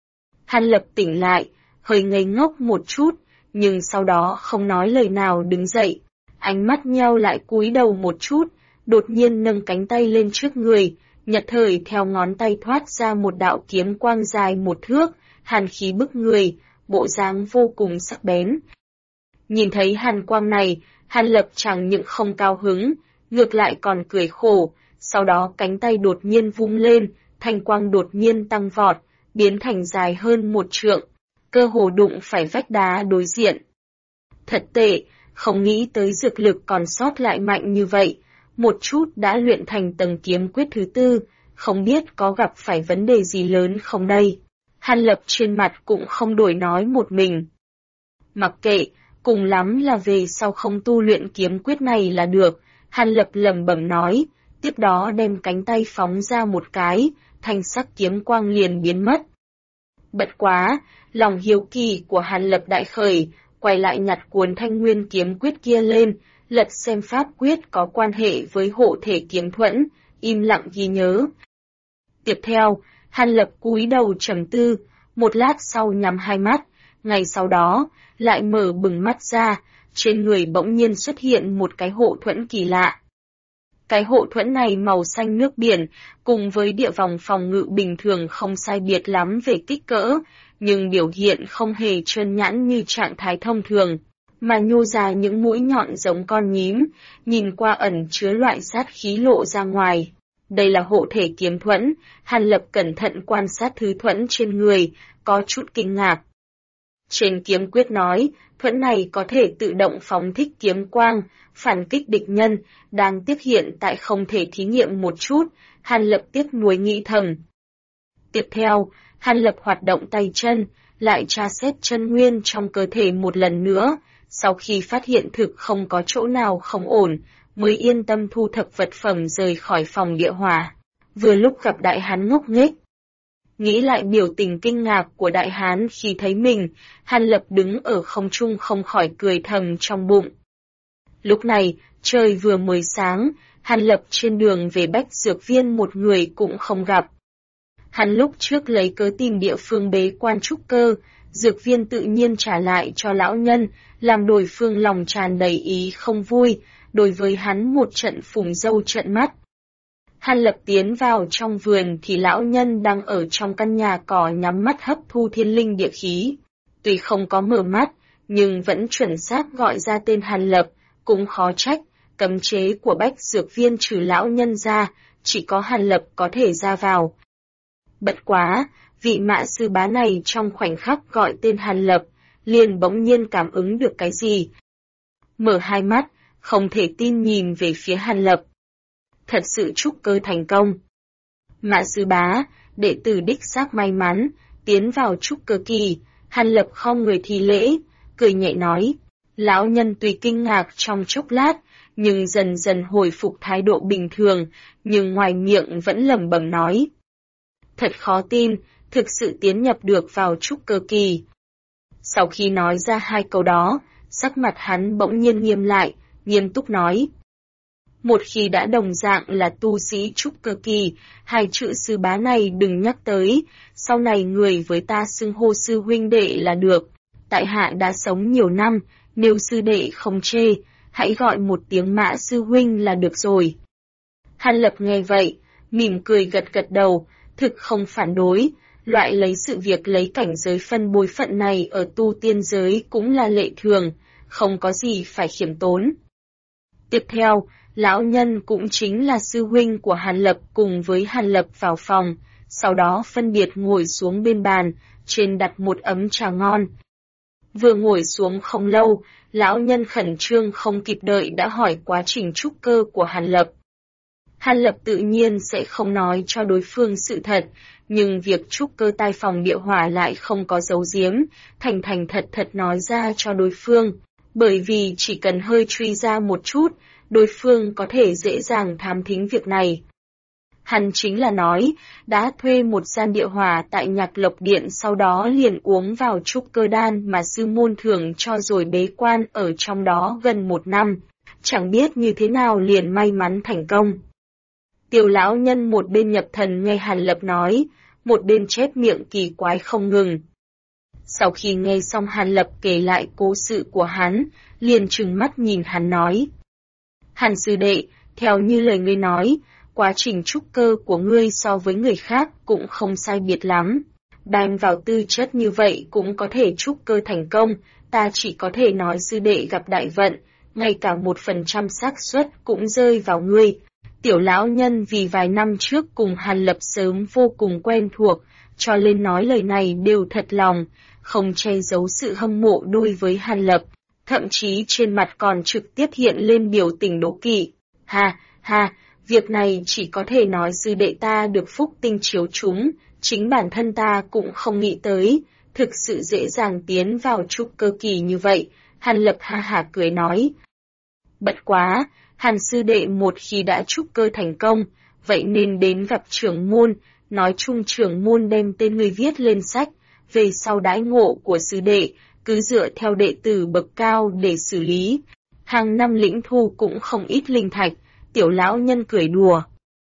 Hàn Lập tỉnh lại, hơi ngây ngốc một chút, nhưng sau đó không nói lời nào đứng dậy, ánh mắt nheo lại cúi đầu một chút, đột nhiên nâng cánh tay lên trước người, nhật thời theo ngón tay thoát ra một đạo kiếm quang dài 1 thước, hàn khí bức người, bộ dáng vô cùng sắc bén. Nhìn thấy hàn quang này, Hàn Lập chẳng những không cao hứng, ngược lại còn cười khổ, sau đó cánh tay đột nhiên vung lên, thanh quang đột nhiên tăng vọt, biến thành dài hơn 1 trượng, cơ hồ đụng phải vách đá đối diện. Thật tệ, không nghĩ tới dược lực còn sót lại mạnh như vậy, một chút đã luyện thành tầng kiếm quyết thứ 4, không biết có gặp phải vấn đề gì lớn không đây. Hàn Lập trên mặt cũng không đổi nói một mình. Mặc kệ, cùng lắm là về sau không tu luyện kiếm quyết này là được, Hàn Lập lẩm bẩm nói, tiếp đó đem cánh tay phóng ra một cái, thanh sắc kiếm quang liền biến mất. Bất quá, lòng hiếu kỳ của Hàn Lập đại khởi, quay lại nhặt cuốn Thanh Nguyên Kiếm Quyết kia lên, lật xem pháp quyết có quan hệ với hộ thể kiếm thuẫn, im lặng ghi nhớ. Tiếp theo, Hàn Lập cúi đầu trầm tư, một lát sau nhắm hai mắt, ngay sau đó, lại mở bừng mắt ra, trên người bỗng nhiên xuất hiện một cái hộ thuẫn kỳ lạ. Cái hộ thuẫn này màu xanh nước biển, cùng với địa vòng phòng ngự bình thường không sai biệt lắm về kích cỡ, nhưng biểu hiện không hề trơn nhẵn như trạng thái thông thường, mà nhô ra những mũi nhọn giống con nhím, nhìn qua ẩn chứa loại sát khí lộ ra ngoài. Đây là hộ thể kiếm thuẫn, Hàn Lập cẩn thận quan sát thứ thuẫn trên người, có chút kinh ngạc. Trên kiếm quyết nói, thuẫn này có thể tự động phóng thích kiếm quang, phản kích địch nhân, đang tiếp hiện tại không thể thí nghiệm một chút, Hàn Lập tiếc nuối nghĩ thầm. Tiếp theo, Hàn Lập hoạt động tay chân, lại tra xét chân nguyên trong cơ thể một lần nữa, sau khi phát hiện thực không có chỗ nào không ổn, mới yên tâm thu thập vật phẩm rời khỏi phòng địa hỏa. Vừa lúc gặp đại hán ngốc nghếch. Nghĩ lại biểu tình kinh ngạc của đại hán khi thấy mình, Hàn Lập đứng ở không trung không khỏi cười thầm trong bụng. Lúc này, trời vừa mới sáng, Hàn Lập trên đường về Bách Dược Viên một người cũng không gặp. Hắn lúc trước lấy cớ tìm địa phương bế quan trúc cơ, Dược Viên tự nhiên trả lại cho lão nhân, làm đối phương lòng tràn đầy ý không vui, đối với hắn một trận phùng dâu trận mắt. Hàn Lập tiến vào trong vườn thì lão nhân đang ở trong căn nhà cỏ nhắm mắt hấp thu thiên linh địa khí. Tuy không có mở mắt, nhưng vẫn chuẩn xác gọi ra tên Hàn Lập, cũng khó trách, cấm chế của Bách Dược Viên trừ lão nhân ra, chỉ có Hàn Lập có thể ra vào. Bất quá, vị mã sư bá này trong khoảnh khắc gọi tên Hàn Lập, liền bỗng nhiên cảm ứng được cái gì. Mở hai mắt, không thể tin nhìn về phía Hàn Lập. Thật sự trúc cơ thành công. Mã sư bá, đệ tử đích xác may mắn, tiến vào trúc cơ kỳ, Hàn Lập không người thi lễ, cười nhẹ nói. Lão nhân tuy kinh ngạc trong chốc lát, nhưng dần dần hồi phục thái độ bình thường, nhưng ngoài miệng vẫn lẩm bẩm nói. Thật khó tin, thực sự tiến nhập được vào trúc cơ kỳ. Sau khi nói ra hai câu đó, sắc mặt hắn bỗng nhiên nghiêm lại, nghiêm túc nói. Một khi đã đồng dạng là tu sĩ trúc cơ kỳ, hai chữ sư bá này đừng nhắc tới, sau này người với ta xưng hô sư huynh đệ là được. Tại hạ đã sống nhiều năm, nếu sư đệ không chê, hãy gọi một tiếng Mã sư huynh là được rồi. Hàn Lập nghe vậy, mỉm cười gật gật đầu, thực không phản đối, loại lấy sự việc lấy cảnh giới phân bối phận này ở tu tiên giới cũng là lệ thường, không có gì phải khiêm tốn. Tiếp theo, lão nhân cũng chính là sư huynh của Hàn Lập cùng với Hàn Lập vào phòng, sau đó phân biệt ngồi xuống bên bàn, trên đặt một ấm trà ngon. Vừa ngồi xuống không lâu, lão nhân khẩn trương không kịp đợi đã hỏi quá trình trúc cơ của Hàn Lập. Hàn Lập tự nhiên sẽ không nói cho đối phương sự thật, nhưng việc trúc cơ tai phòng địa hỏa lại không có giấu giếm, thành thành thật thật nói ra cho đối phương, bởi vì chỉ cần hơi truy ra một chút, đối phương có thể dễ dàng thám thính việc này. Hắn chính là nói, đã thuê một gian địa hỏa tại Nhạc Lộc Điện, sau đó liền uống vào trúc cơ đan mà sư môn thưởng cho rồi bế quan ở trong đó gần 1 năm, chẳng biết như thế nào liền may mắn thành công. Tiểu lão nhân một bên nhập thần nghe Hàn Lập nói, một bên chép miệng kỳ quái không ngừng. Sau khi nghe xong Hàn Lập kể lại cố sự của hắn, liền trừng mắt nhìn hắn nói. Hàn sư đệ, theo như lời ngươi nói, quá trình trúc cơ của ngươi so với người khác cũng không sai biệt lắm. Đang vào tư chất như vậy cũng có thể trúc cơ thành công, ta chỉ có thể nói sư đệ gặp đại vận, ngay cả 1% xác suất cũng rơi vào ngươi. Tiểu lão nhân vì vài năm trước cùng Hàn Lập sớm vô cùng quen thuộc, cho nên nói lời này đều thật lòng, không che giấu sự hâm mộ đối với Hàn Lập, thậm chí trên mặt còn trực tiếp hiện lên biểu tình đố kỵ. Ha, việc này chỉ có thể nói sư đệ ta được phúc tinh chiếu chúng, chính bản thân ta cũng không nghĩ tới, thực sự dễ dàng tiến vào trúc cơ kỳ như vậy. Hàn Lập ha hả cười nói. Bất quá, Hàn sư đệ một khi đã trúc cơ thành công, vậy nên đến gặp trưởng môn, nói chung trưởng môn đem tên người viết lên sách, về sau đãi ngộ của sư đệ, cứ dựa theo đệ tử bậc cao để xử lý. Hàng năm lĩnh thu cũng không ít linh thạch, tiểu lão nhân cười đùa.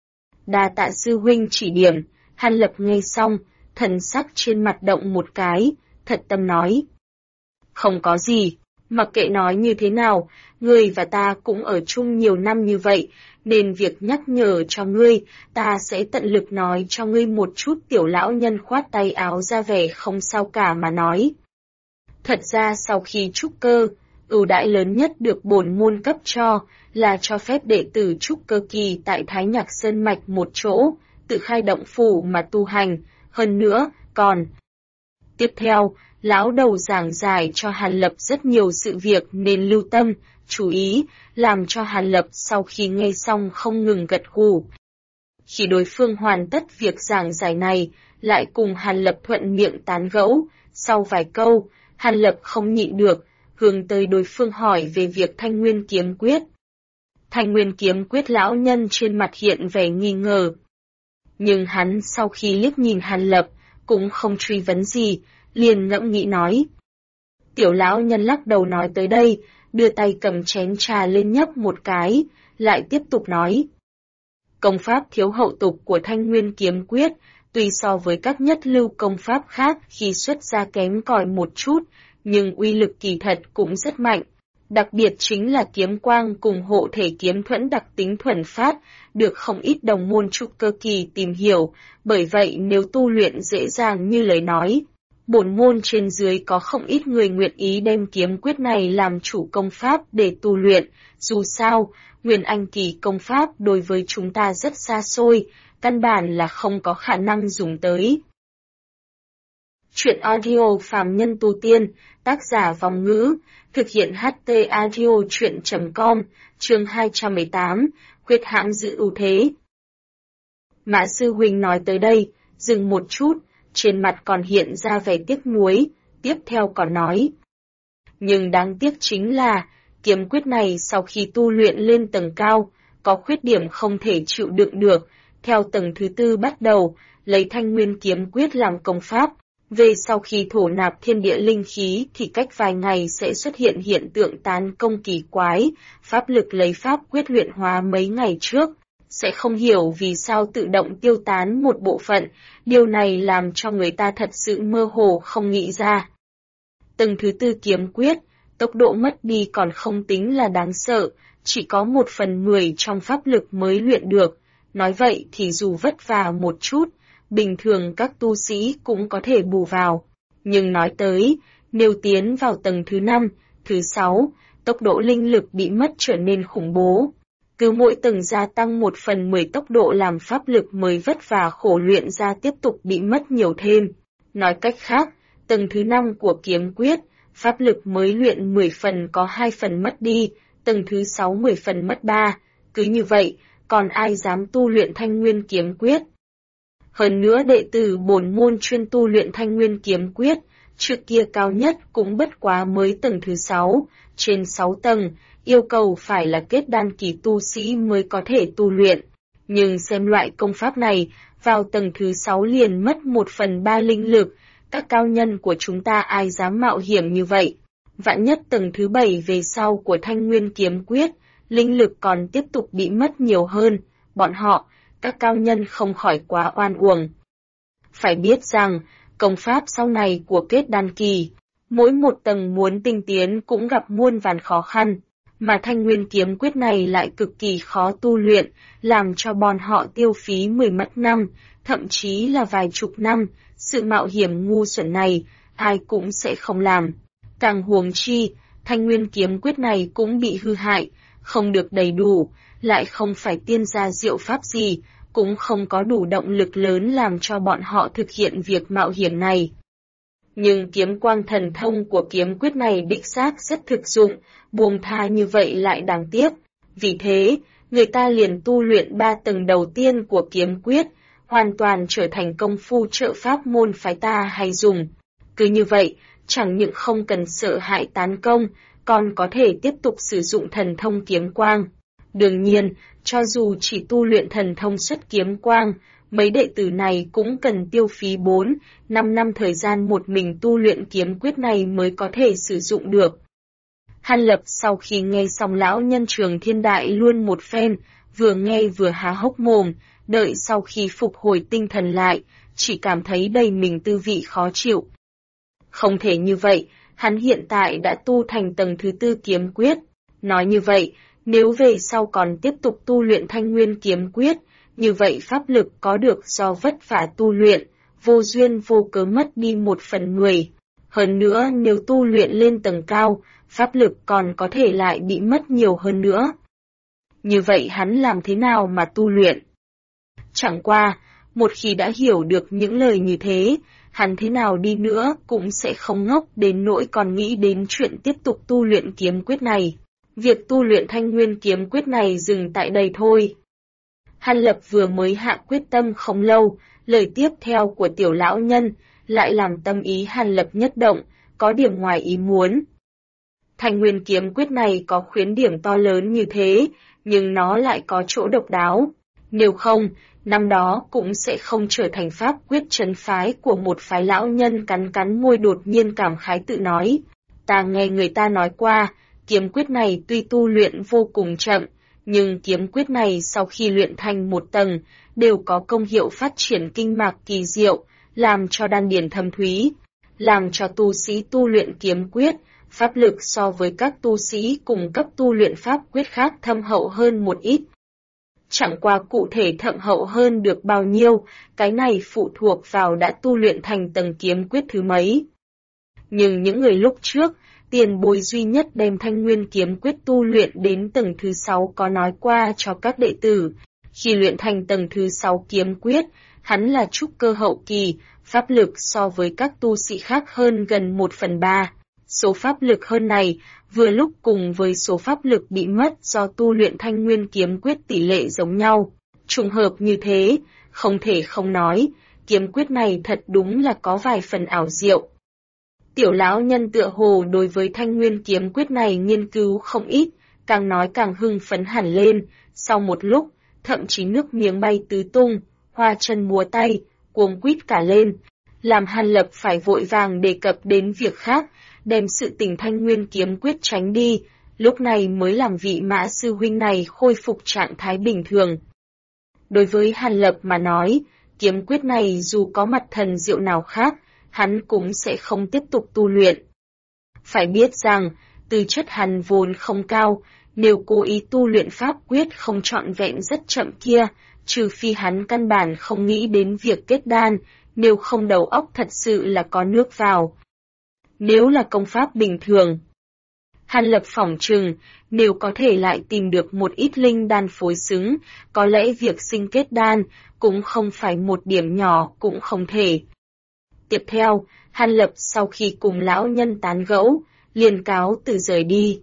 Đa tạ sư huynh chỉ điểm, Hàn Lập nghe xong, thần sắc trên mặt động một cái, thật tâm nói. Không có gì, mặc kệ nói như thế nào, ngươi và ta cũng ở chung nhiều năm như vậy, nên việc nhắc nhở cho ngươi, ta sẽ tận lực nói cho ngươi một chút. Tiểu lão nhân khoát tay áo ra vẻ không sao cả mà nói. Thật ra sau khi trúc cơ, ưu đãi lớn nhất được bổn môn cấp cho là cho phép đệ tử trúc cơ kỳ tại Thái Nhạc Sơn Mạch một chỗ, tự khai động phủ mà tu hành, hơn nữa, còn. Tiếp theo, lão đầu giảng giải cho Hàn Lập rất nhiều sự việc nên lưu tâm, chú ý, làm cho Hàn Lập sau khi nghe xong không ngừng gật gù. Khi đối phương hoàn tất việc giảng giải này, lại cùng Hàn Lập thuận miệng tán gẫu, sau vài câu, Hàn Lập không nhịn được, hướng tới đối phương hỏi về việc Thanh Nguyên Kiếm Quyết. Thanh Nguyên Kiếm Quyết lão nhân trên mặt hiện vẻ nghi ngờ. Nhưng hắn sau khi liếc nhìn Hàn Lập, cũng không truy vấn gì, liền ngẫm nghĩ nói. Tiểu lão nhân lắc đầu nói tới đây, đưa tay cầm chén trà lên nhấp một cái, lại tiếp tục nói. Công pháp thiếu hậu tục của Thanh Nguyên Kiếm Quyết, tuy so với các nhất lưu công pháp khác khi xuất ra kém cỏi một chút, nhưng uy lực kỳ thật cũng rất mạnh. Đặc biệt chính là kiếm quang cùng hộ thể kiếm thuẫn đặc tính thuần phát, được không ít đồng môn trúc cơ kỳ tìm hiểu, bởi vậy nếu tu luyện dễ dàng như lời nói, bổn môn trên dưới có không ít người nguyện ý đem kiếm quyết này làm chủ công pháp để tu luyện, dù sao, Nguyên Anh kỳ công pháp đối với chúng ta rất xa xôi, căn bản là không có khả năng dùng tới. Chuyện audio phàm nhân tu tiên, tác giả Vòng Ngữ, thực hiện HT audio chuyện.com, chương 218, Khuyết hãm giữ ưu thế. Mã sư huynh nói tới đây, dừng một chút, trên mặt còn hiện ra vẻ tiếc nuối, tiếp theo còn nói. Nhưng đáng tiếc chính là, kiếm quyết này sau khi tu luyện lên tầng cao, có khuyết điểm không thể chịu đựng được, theo tầng thứ tư bắt đầu, lấy Thanh Nguyên Kiếm Quyết làm công pháp. Về sau khi thổ nạp thiên địa linh khí thì cách vài ngày sẽ xuất hiện hiện tượng tán công kỳ quái, pháp lực lấy pháp quyết luyện hóa mấy ngày trước, sẽ không hiểu vì sao tự động tiêu tán một bộ phận, điều này làm cho người ta thật sự mơ hồ không nghĩ ra. Tầng thứ tư kiếm quyết, tốc độ mất đi còn không tính là đáng sợ, chỉ có 1/10 trong pháp lực mới luyện được, nói vậy thì dù vất vả một chút, bình thường các tu sĩ cũng có thể bù vào. Nhưng nói tới, nếu tiến vào tầng thứ 5, thứ 6, tốc độ linh lực bị mất trở nên khủng bố. Cứ mỗi tầng gia tăng 1/10 tốc độ làm pháp lực mới vất vả khổ luyện ra tiếp tục bị mất nhiều thêm. Nói cách khác, tầng thứ 5 của kiếm quyết, pháp lực mới luyện 10 phần có 2 phần mất đi, tầng thứ 6 10 phần mất 3. Cứ như vậy, còn ai dám tu luyện Thanh Nguyên kiếm quyết? Hơn nữa đệ tử bổn môn chuyên tu luyện Thanh Nguyên kiếm quyết, trước kia cao nhất cũng bất quá mới tầng thứ 6, trên 6 tầng, yêu cầu phải là kết đan kỳ tu sĩ mới có thể tu luyện. Nhưng xem loại công pháp này, vào tầng thứ 6 liền mất 1/3 linh lực, các cao nhân của chúng ta ai dám mạo hiểm như vậy. Vạn nhất tầng thứ 7 về sau của Thanh Nguyên kiếm quyết, linh lực còn tiếp tục bị mất nhiều hơn, bọn họ, các cao nhân không khỏi quá oan uổng. Phải biết rằng, công pháp sau này của kết đan kỳ, mỗi một tầng muốn tinh tiến cũng gặp muôn vàn khó khăn, mà Thanh Nguyên kiếm quyết này lại cực kỳ khó tu luyện, làm cho bọn họ tiêu phí 10 mất năm, thậm chí là vài chục năm, sự mạo hiểm ngu xuẩn này, ai cũng sẽ không làm. Càng huống chi, Thanh Nguyên kiếm quyết này cũng bị hư hại, không được đầy đủ, lại không phải tiên gia diệu pháp gì, cũng không có đủ động lực lớn làm cho bọn họ thực hiện việc mạo hiểm này. Nhưng kiếm quang thần thông của kiếm quyết này đích xác rất thực dụng, buông tha như vậy lại đáng tiếc. Vì thế, người ta liền tu luyện 3 tầng đầu tiên của kiếm quyết, hoàn toàn trở thành công phu trợ pháp môn phái ta hay dùng. Cứ như vậy, chẳng những không cần sợ hãi tán công, còn có thể tiếp tục sử dụng thần thông kiếm quang. Đương nhiên, cho dù chỉ tu luyện thần thông xuất kiếm quang, mấy đệ tử này cũng cần tiêu phí 4-5 năm thời gian một mình tu luyện kiếm quyết này mới có thể sử dụng được. Hàn Lập sau khi nghe xong lão nhân Trường Thiên Đại luôn một phen, vừa nghe vừa há hốc mồm, đợi sau khi phục hồi tinh thần lại, chỉ cảm thấy đầy mình tư vị khó chịu. Không thể như vậy, hắn hiện tại đã tu thành tầng thứ 4 kiếm quyết. Nói như vậy, nếu về sau còn tiếp tục tu luyện Thanh Nguyên kiếm quyết, như vậy pháp lực có được do vất vả tu luyện, vô duyên vô cớ mất đi 1/10. Hơn nữa nếu tu luyện lên tầng cao, pháp lực còn có thể lại bị mất nhiều hơn nữa. Như vậy hắn làm thế nào mà tu luyện? Chẳng qua, một khi đã hiểu được những lời như thế, hắn thế nào đi nữa cũng sẽ không ngốc đến nỗi còn nghĩ đến chuyện tiếp tục tu luyện kiếm quyết này. Việc tu luyện Thanh Nguyên kiếm quyết này dừng tại đây thôi. Hàn Lập vừa mới hạ quyết tâm không lâu, lời tiếp theo của tiểu lão nhân lại làm tâm ý Hàn Lập nhất động, có điểm ngoài ý muốn. Thanh Nguyên kiếm quyết này có khuyến điểm to lớn như thế, nhưng nó lại có chỗ độc đáo. Nếu không, năm đó cũng sẽ không trở thành pháp quyết trấn phái của một phái lão nhân cắn cắn môi đột nhiên cảm khái tự nói. Ta nghe người ta nói qua, kiếm quyết này tuy tu luyện vô cùng chậm, nhưng kiếm quyết này sau khi luyện thành một tầng, đều có công hiệu phát triển kinh mạch kỳ diệu, làm cho đan điền thâm thúy, làm cho tu sĩ tu luyện kiếm quyết, pháp lực so với các tu sĩ cùng cấp tu luyện pháp quyết khác thâm hậu hơn một ít. Chẳng qua cụ thể thâm hậu hơn được bao nhiêu, cái này phụ thuộc vào đã tu luyện thành tầng kiếm quyết thứ mấy. Nhưng những người lúc trước, tiền bối duy nhất đem Thanh Nguyên kiếm quyết tu luyện đến tầng thứ 6 có nói qua cho các đệ tử. Khi luyện thành tầng thứ 6 kiếm quyết, hắn là trúc cơ hậu kỳ, pháp lực so với các tu sĩ khác hơn gần 1/3. Số pháp lực hơn này, vừa lúc cùng với số pháp lực bị mất do tu luyện Thanh Nguyên kiếm quyết tỷ lệ giống nhau. Trùng hợp như thế, không thể không nói, kiếm quyết này thật đúng là có vài phần ảo diệu. Tiểu lão nhân tựa hồ đối với Thanh Nguyên kiếm quyết này nghiên cứu không ít, càng nói càng hưng phấn hẳn lên, sau một lúc, thậm chí nước miếng bay tứ tung, hoa chân múa tay, cuống quýt cả lên, làm Hàn Lập phải vội vàng đề cập đến việc khác, đem sự tình Thanh Nguyên kiếm quyết tránh đi, lúc này mới làm vị Mã sư huynh này khôi phục trạng thái bình thường. Đối với Hàn Lập mà nói, kiếm quyết này dù có mặt thần diệu nào khác, hắn cũng sẽ không tiếp tục tu luyện. Phải biết rằng, tư chất hắn vốn không cao, nếu cố ý tu luyện pháp quyết không trọn vẹn rất chậm kia, trừ phi hắn căn bản không nghĩ đến việc kết đan, nếu không đầu óc thật sự là có nước vào. Nếu là công pháp bình thường, Hàn Lập phỏng chừng, nếu có thể lại tìm được một ít linh đan phối xứng, có lẽ việc sinh kết đan cũng không phải một điểm nhỏ cũng không thể. Tiếp theo, Hàn Lập sau khi cùng lão nhân tán gẫu, liền cáo từ rời đi.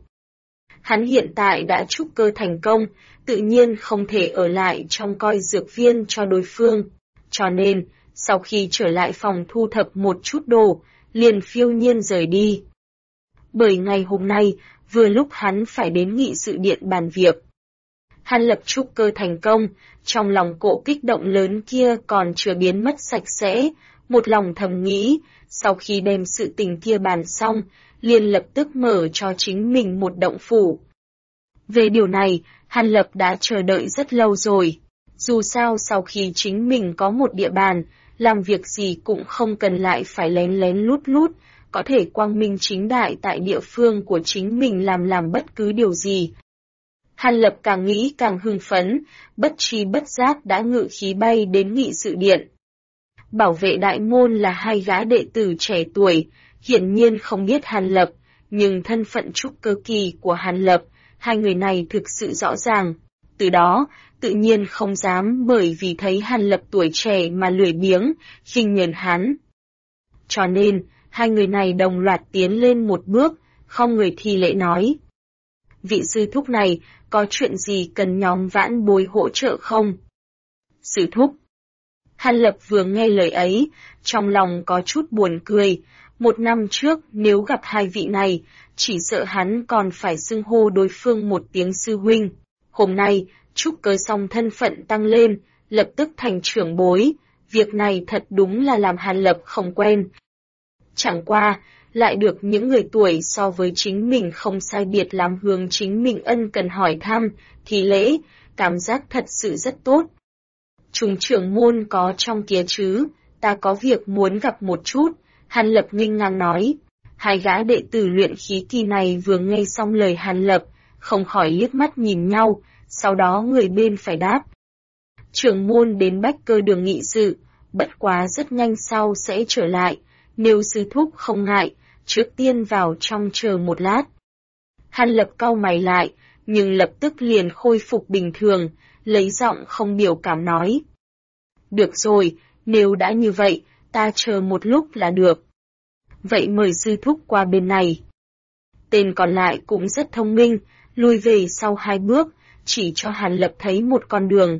Hắn hiện tại đã trúc cơ thành công, tự nhiên không thể ở lại trong coi dược viên cho đối phương. Cho nên, sau khi trở lại phòng thu thập một chút đồ, liền phiêu nhiên rời đi. Bởi ngày hôm nay, vừa lúc hắn phải đến nghị sự điện bàn việc. Hàn Lập trúc cơ thành công, trong lòng cỗ kích động lớn kia còn chưa biến mất sạch sẽ, một lòng thầm nghĩ, sau khi đem sự tình kia bàn xong, liền lập tức mở cho chính mình một động phủ. Về điều này, Hàn Lập đã chờ đợi rất lâu rồi. Dù sao sau khi chính mình có một địa bàn, làm việc gì cũng không cần lại phải lén lén lút lút, có thể quang minh chính đại tại địa phương của chính mình làm bất cứ điều gì. Hàn Lập càng nghĩ càng hưng phấn, bất tri bất giác đã ngự khí bay đến nghị sự điện. Bảo vệ đại môn là hai gã đệ tử trẻ tuổi, hiển nhiên không biết Hàn Lập, nhưng thân phận trúc cơ kỳ của Hàn Lập, hai người này thực sự rõ ràng. Từ đó, tự nhiên không dám bởi vì thấy Hàn Lập tuổi trẻ mà lười biếng, khinh nhờn hắn. Cho nên, hai người này đồng loạt tiến lên một bước, không người thi lễ nói. Vị sư thúc này, có chuyện gì cần nhóm vãn bối hỗ trợ không? Sư thúc. Hàn Lập vừa nghe lời ấy, trong lòng có chút buồn cười. Một năm trước, nếu gặp hai vị này, chỉ sợ hắn còn phải xưng hô đối phương một tiếng sư huynh. Hôm nay, trúc cơ xong thân phận tăng lên, lập tức thành trưởng bối. Việc này thật đúng là làm Hàn Lập không quen. Chẳng qua, lại được những người tuổi so với chính mình không sai biệt lắm hướng chính mình ân cần hỏi thăm, thì lễ, cảm giác thật sự rất tốt. Chúng trưởng môn có trong kia chứ, ta có việc muốn gặp một chút, Hàn Lập nghênh ngang nói. Hai gã đệ tử luyện khí kỳ này vừa nghe xong lời Hàn Lập, không khỏi liếc mắt nhìn nhau, sau đó người bên phải đáp. Trưởng môn đến Bách Cơ đường nghị sự, bất quá rất nhanh sau sẽ trở lại, nếu sư thúc không ngại, trước tiên vào trong chờ một lát. Hàn Lập cau mày lại, nhưng lập tức liền khôi phục bình thường, lấy giọng không biểu cảm nói. Được rồi, nếu đã như vậy, ta chờ một lúc là được. Vậy mời sư thúc qua bên này. Tên còn lại cũng rất thông minh, lùi về sau hai bước, chỉ cho Hàn Lập thấy một con đường.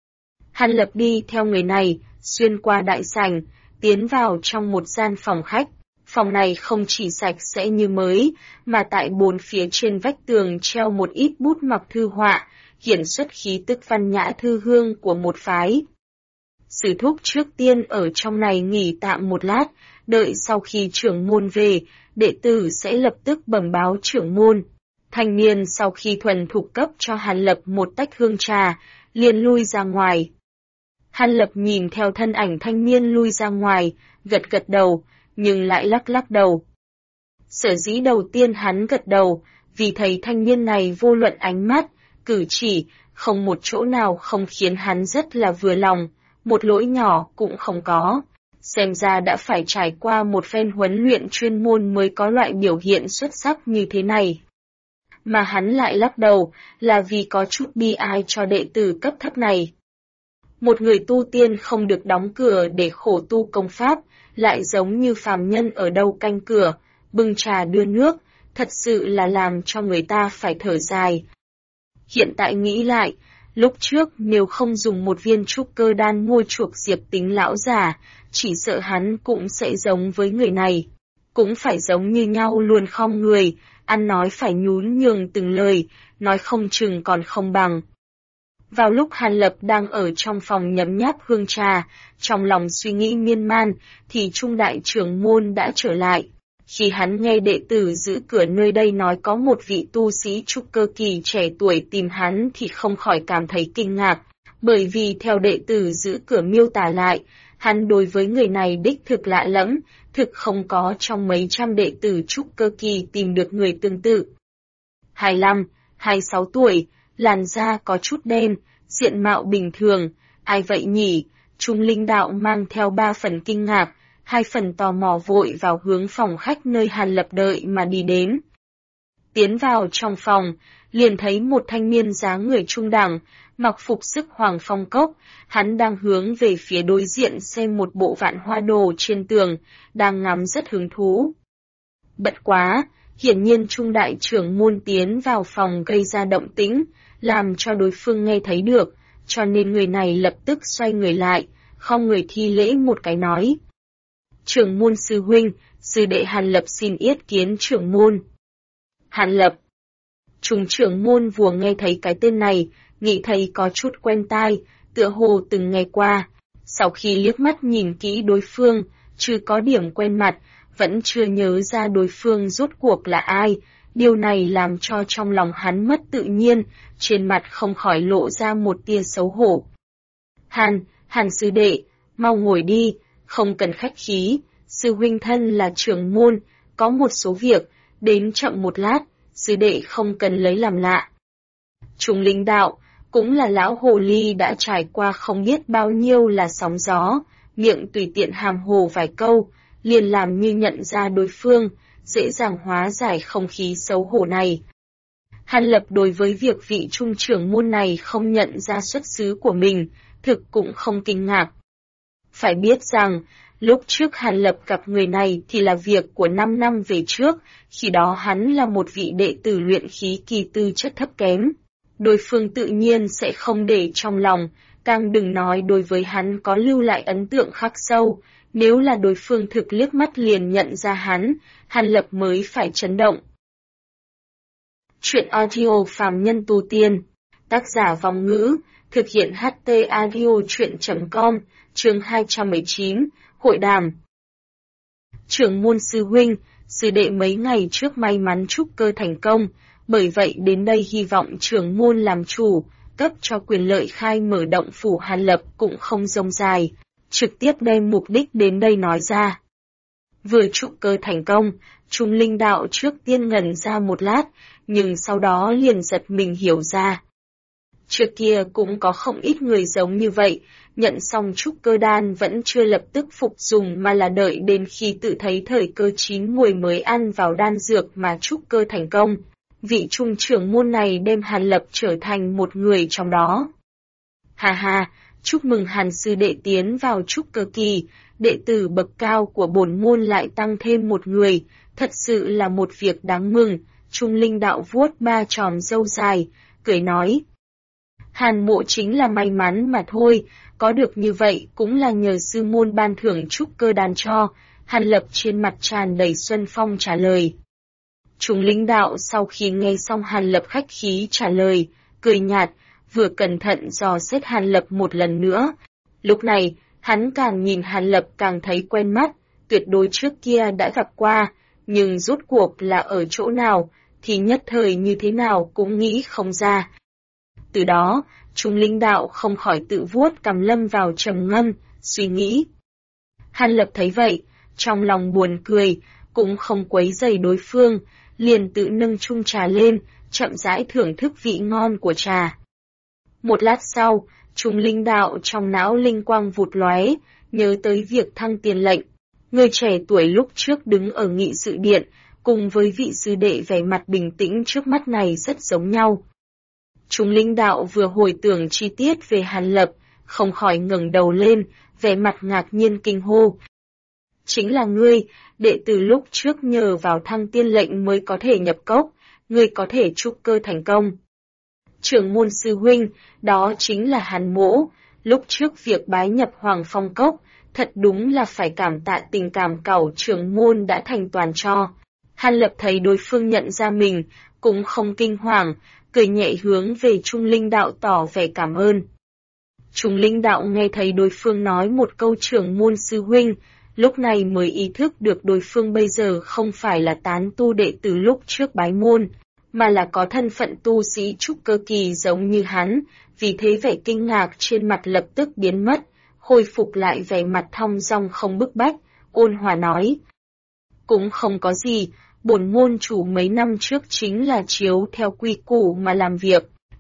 Hàn Lập đi theo người này, xuyên qua đại sảnh, tiến vào trong một gian phòng khách. Phòng này không chỉ sạch sẽ như mới, mà tại bốn phía trên vách tường treo một ít bút mặc thư họa, hiển xuất khí tức văn nhã thư hương của một phái. Sư thúc trước tiên ở trong này nghỉ tạm một lát, đợi sau khi trưởng môn về, đệ tử sẽ lập tức bẩm báo trưởng môn. Thanh niên sau khi thuần thục cấp cho Hàn Lập một tách hương trà, liền lui ra ngoài. Hàn Lập nhìn theo thân ảnh thanh niên lui ra ngoài, gật gật đầu, nhưng lại lắc lắc đầu. Sở dĩ đầu tiên hắn gật đầu, vì thấy thanh niên này vô luận ánh mắt, cử chỉ, không một chỗ nào không khiến hắn rất là vừa lòng, một lỗi nhỏ cũng không có. Xem ra đã phải trải qua một phen huấn luyện chuyên môn mới có loại biểu hiện xuất sắc như thế này. Mà hắn lại lắc đầu, là vì có chút bi ai cho đệ tử cấp thấp này. Một người tu tiên không được đóng cửa để khổ tu công pháp, lại giống như phàm nhân ở đâu canh cửa, bưng trà đưa nước, thật sự là làm cho người ta phải thở dài. Hiện tại nghĩ lại, lúc trước nếu không dùng một viên trúc cơ đan mua chuộc Diệp Tính lão già, chỉ sợ hắn cũng sẽ giống với người này. Cũng phải giống như nhau luôn khom người, ăn nói phải nhún nhường từng lời, nói không chừng còn không bằng. Vào lúc Hàn Lập đang ở trong phòng nhấm nháp hương trà, trong lòng suy nghĩ miên man, thì Trung đại trưởng môn đã trở lại. Khi hắn nghe đệ tử giữ cửa nơi đây nói có một vị tu sĩ trúc cơ kỳ trẻ tuổi tìm hắn thì không khỏi cảm thấy kinh ngạc, bởi vì theo đệ tử giữ cửa miêu tả lại, hắn đối với người này đích thực lạ lẫm, thực không có trong mấy trăm đệ tử trúc cơ kỳ tìm được người tương tự. 25, 26 tuổi, làn da có chút đen, diện mạo bình thường, Ai vậy nhỉ? Trung linh đạo mang theo 3 phần kinh ngạc, 2 phần tò mò vội vào hướng phòng khách nơi Hàn Lập đợi mà đi đến. Tiến vào trong phòng, liền thấy một thanh niên dáng người trung đẳng, mặc phục sức hoàng phong cốc, hắn đang hướng về phía đối diện xem một bộ vạn hoa đồ trên tường, đang ngắm rất hứng thú. Bận quá, hiển nhiên Trung đại trưởng môn tiến vào phòng gây ra động tĩnh, làm cho đối phương nghe thấy được, cho nên người này lập tức xoay người lại, không người thi lễ một cái nói. Trưởng môn sư huynh, sư đệ Hàn Lập xin yết kiến trưởng môn. Hàn Lập. Trung trưởng môn vừa nghe thấy cái tên này, nghĩ thấy có chút quen tai, tựa hồ từng nghe qua. Sau khi liếc mắt nhìn kỹ đối phương, chưa có điểm quen mặt, vẫn chưa nhớ ra đối phương rốt cuộc là ai. Điều này làm cho trong lòng hắn mất tự nhiên, trên mặt không khỏi lộ ra một tia xấu hổ. Hàn sư đệ, mau ngồi đi, không cần khách khí, sư huynh thân là trưởng môn, có một số việc, đến chậm một lát, sư đệ không cần lấy làm lạ. Trung linh đạo, cũng là lão hồ ly đã trải qua không biết bao nhiêu là sóng gió, miệng tùy tiện hàm hồ vài câu, liền làm như nhận ra đối phương, dễ dàng hóa giải không khí xấu hổ này. Hàn Lập đối với việc vị trung trưởng môn này không nhận ra xuất xứ của mình, thực cũng không kinh ngạc. Phải biết rằng, lúc trước Hàn Lập gặp người này thì là việc của 5 năm về trước, khi đó hắn là một vị đệ tử luyện khí kỳ tư chất thấp kém. Đối phương tự nhiên sẽ không để trong lòng, càng đừng nói đối với hắn có lưu lại ấn tượng khắc sâu. Nếu là đối phương thực liếc mắt liền nhận ra hắn, Hàn Lập mới phải chấn động. Chuyện audio phàm nhân tu tiên, tác giả Vong Ngữ, thực hiện HT audio chuyện.com, chương 219, hội đàm. Trưởng môn sư huynh, sư đệ mấy ngày trước may mắn trúc cơ thành công, bởi vậy đến đây hy vọng trưởng môn làm chủ, cấp cho quyền lợi khai mở động phủ. Hàn Lập cũng không rông dài, trực tiếp đem mục đích đến đây nói ra. Vừa trúc cơ thành công, Trung linh đạo trước tiên ngẩn ra một lát, nhưng sau đó liền giật mình hiểu ra. Trước kia cũng có không ít người giống như vậy, nhận xong trúc cơ đan vẫn chưa lập tức phục dùng mà là đợi đến khi tự thấy thời cơ chín muồi mới ăn vào đan dược mà trúc cơ thành công. Vị trung trưởng môn này đem Hàn Lập trở thành một người trong đó. Ha ha, chúc mừng Hàn sư đệ tiến vào trúc cơ kỳ, đệ tử bậc cao của bổn môn lại tăng thêm một người, thật sự là một việc đáng mừng. Trung linh đạo vuốt 3 chòm râu dài, cười nói. Hàn mộ chính là may mắn mà thôi, có được như vậy cũng là nhờ sư môn ban thưởng trúc cơ đan cho. Hàn Lập trên mặt tràn đầy xuân phong trả lời. Trung linh đạo sau khi nghe xong Hàn Lập khách khí trả lời, cười nhạt, vừa cẩn thận dò xét Hàn Lập một lần nữa. Lúc này, hắn càng nhìn Hàn Lập càng thấy quen mắt, tuyệt đối trước kia đã gặp qua, nhưng rốt cuộc là ở chỗ nào, thì nhất thời như thế nào cũng nghĩ không ra. Từ đó, Trung linh đạo không khỏi tự vuốt cằm lâm vào trầm ngâm, suy nghĩ. Hàn Lập thấy vậy, trong lòng buồn cười, cũng không quấy rầy đối phương, liền tự nâng chung trà lên, chậm rãi thưởng thức vị ngon của trà. Một lát sau, Trung linh đạo trong não linh quang vụt lóe, nhớ tới việc thăng tiền lệnh. Người trẻ tuổi lúc trước đứng ở nghị sự điện, cùng với vị sư đệ vẻ mặt bình tĩnh trước mắt này rất giống nhau. Trung linh đạo vừa hồi tưởng chi tiết về Hàn Lập, không khỏi ngẩng đầu lên, vẻ mặt ngạc nhiên kinh hô. Chính là ngươi, đệ tử lúc trước nhờ vào thăng tiên lệnh mới có thể nhập cốc, ngươi có thể trúc cơ thành công. Trưởng môn sư huynh, đó chính là Hàn mỗ, lúc trước việc bái nhập Hoàng Phong Cốc, thật đúng là phải cảm tạ tình cảm cẩu trưởng môn đã thành toàn cho. Hàn Lập thấy đối phương nhận ra mình, cũng không kinh hoàng, cười nhẹ hướng về Trung linh đạo tỏ vẻ cảm ơn. Trung linh đạo nghe thấy đối phương nói một câu trưởng môn sư huynh, lúc này mới ý thức được đối phương bây giờ không phải là tán tu đệ từ lúc trước bái môn, mà là có thân phận tu sĩ trúc cơ kỳ giống như hắn, vì thế vẻ kinh ngạc trên mặt lập tức biến mất, khôi phục lại vẻ mặt thong dong không bức bách, ôn hòa nói. Cũng không có gì, bổn môn chủ mấy năm trước chính là chiếu theo quy củ mà làm việc,